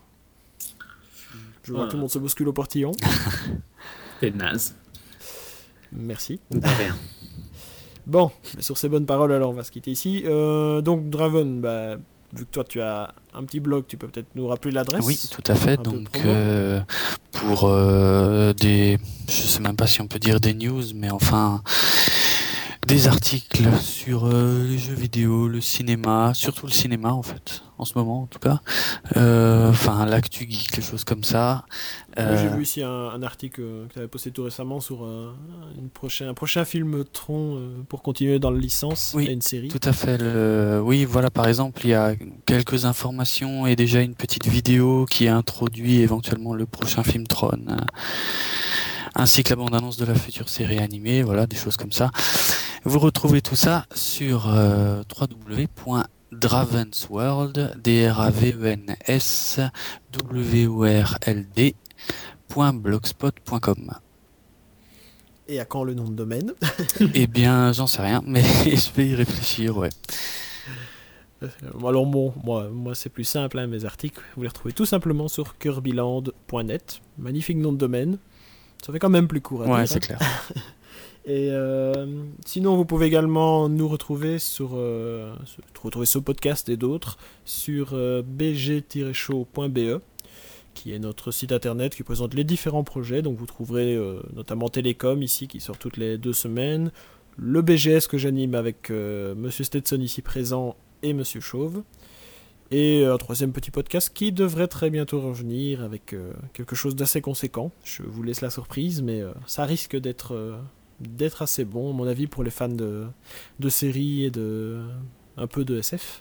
[SPEAKER 1] Je vois
[SPEAKER 2] Ouais.
[SPEAKER 1] tout le monde se bouscule au portillon.
[SPEAKER 2] c'est naze.
[SPEAKER 1] Merci.
[SPEAKER 2] De rien.
[SPEAKER 1] Bon, sur ces bonnes paroles, alors on va se quitter ici. Euh, donc, Draven, bah, vu que toi tu as un petit blog, tu peux peut-être nous rappeler l'adresse?
[SPEAKER 3] Oui, tout à fait.
[SPEAKER 1] Un peu de
[SPEAKER 3] Donc,
[SPEAKER 1] promo.
[SPEAKER 3] euh, pour euh, des, je sais même pas si on peut dire des news, mais enfin, des articles sur euh, les jeux vidéo, le cinéma, surtout le cinéma en fait, en ce moment en tout cas. Euh, Enfin, l'actu geek, les choses comme ça.
[SPEAKER 1] Moi, j'ai
[SPEAKER 3] Euh,
[SPEAKER 1] vu ici un, un article euh, que tu avais posté tout récemment sur euh, une prochain, un prochain film Tron euh, pour continuer dans la licence.
[SPEAKER 3] Oui,
[SPEAKER 1] Il y a une série.
[SPEAKER 3] Tout à fait. Le... Oui, voilà, par exemple, il y a quelques informations et déjà une petite vidéo qui introduit éventuellement le prochain film Tron, euh, ainsi que la bande-annonce de la future série animée, voilà, des choses comme ça. Vous retrouvez tout ça sur euh, w w w point dravensworld, D R A V E N S W O R L D point blogspot point com.
[SPEAKER 1] Et à quand le nom de domaine?
[SPEAKER 3] Eh bien, j'en sais rien, mais je vais y réfléchir, ouais.
[SPEAKER 1] Euh, Alors bon, moi, moi c'est plus simple, hein, mes articles, vous les retrouvez tout simplement sur kirbyland point net. Magnifique nom de domaine. Ça fait quand même plus court à
[SPEAKER 3] Ouais,
[SPEAKER 1] dire,
[SPEAKER 3] c'est
[SPEAKER 1] hein.
[SPEAKER 3] clair.
[SPEAKER 1] Et euh, sinon, vous pouvez également nous retrouver sur, euh, sur- retrouver ce podcast et d'autres sur euh, b g tiret show point b e, qui est notre site internet qui présente les différents projets. Donc vous trouverez euh, notamment Télécom ici qui sort toutes les deux semaines, le B G S que j'anime avec euh, Monsieur Stetson ici présent et Monsieur Chauve, et un troisième petit podcast qui devrait très bientôt revenir avec euh, quelque chose d'assez conséquent. Je vous laisse la surprise, mais euh, ça risque d'être euh, d'être assez bon, à mon avis, pour les fans de, de séries et de un peu de S F.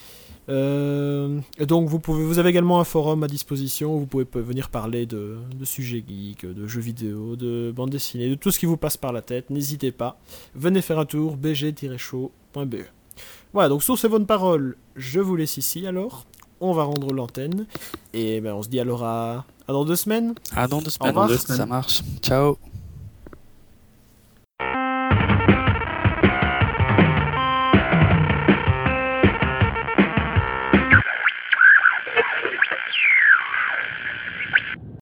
[SPEAKER 1] Euh, et donc vous pouvez, vous avez également un forum à disposition où vous pouvez pe- venir parler de, de sujets geeks, de jeux vidéo, de bande dessinée, de tout ce qui vous passe par la tête. N'hésitez pas, venez faire un tour, b g tiret show point b e. Voilà, donc sur ces bonnes paroles, je vous laisse ici alors. On va rendre l'antenne et ben, on se dit alors à, à dans deux semaines.
[SPEAKER 3] À dans deux semaines,
[SPEAKER 1] revoir.
[SPEAKER 2] Dans deux semaines.
[SPEAKER 3] ça marche. Ciao.
[SPEAKER 4] Thank you.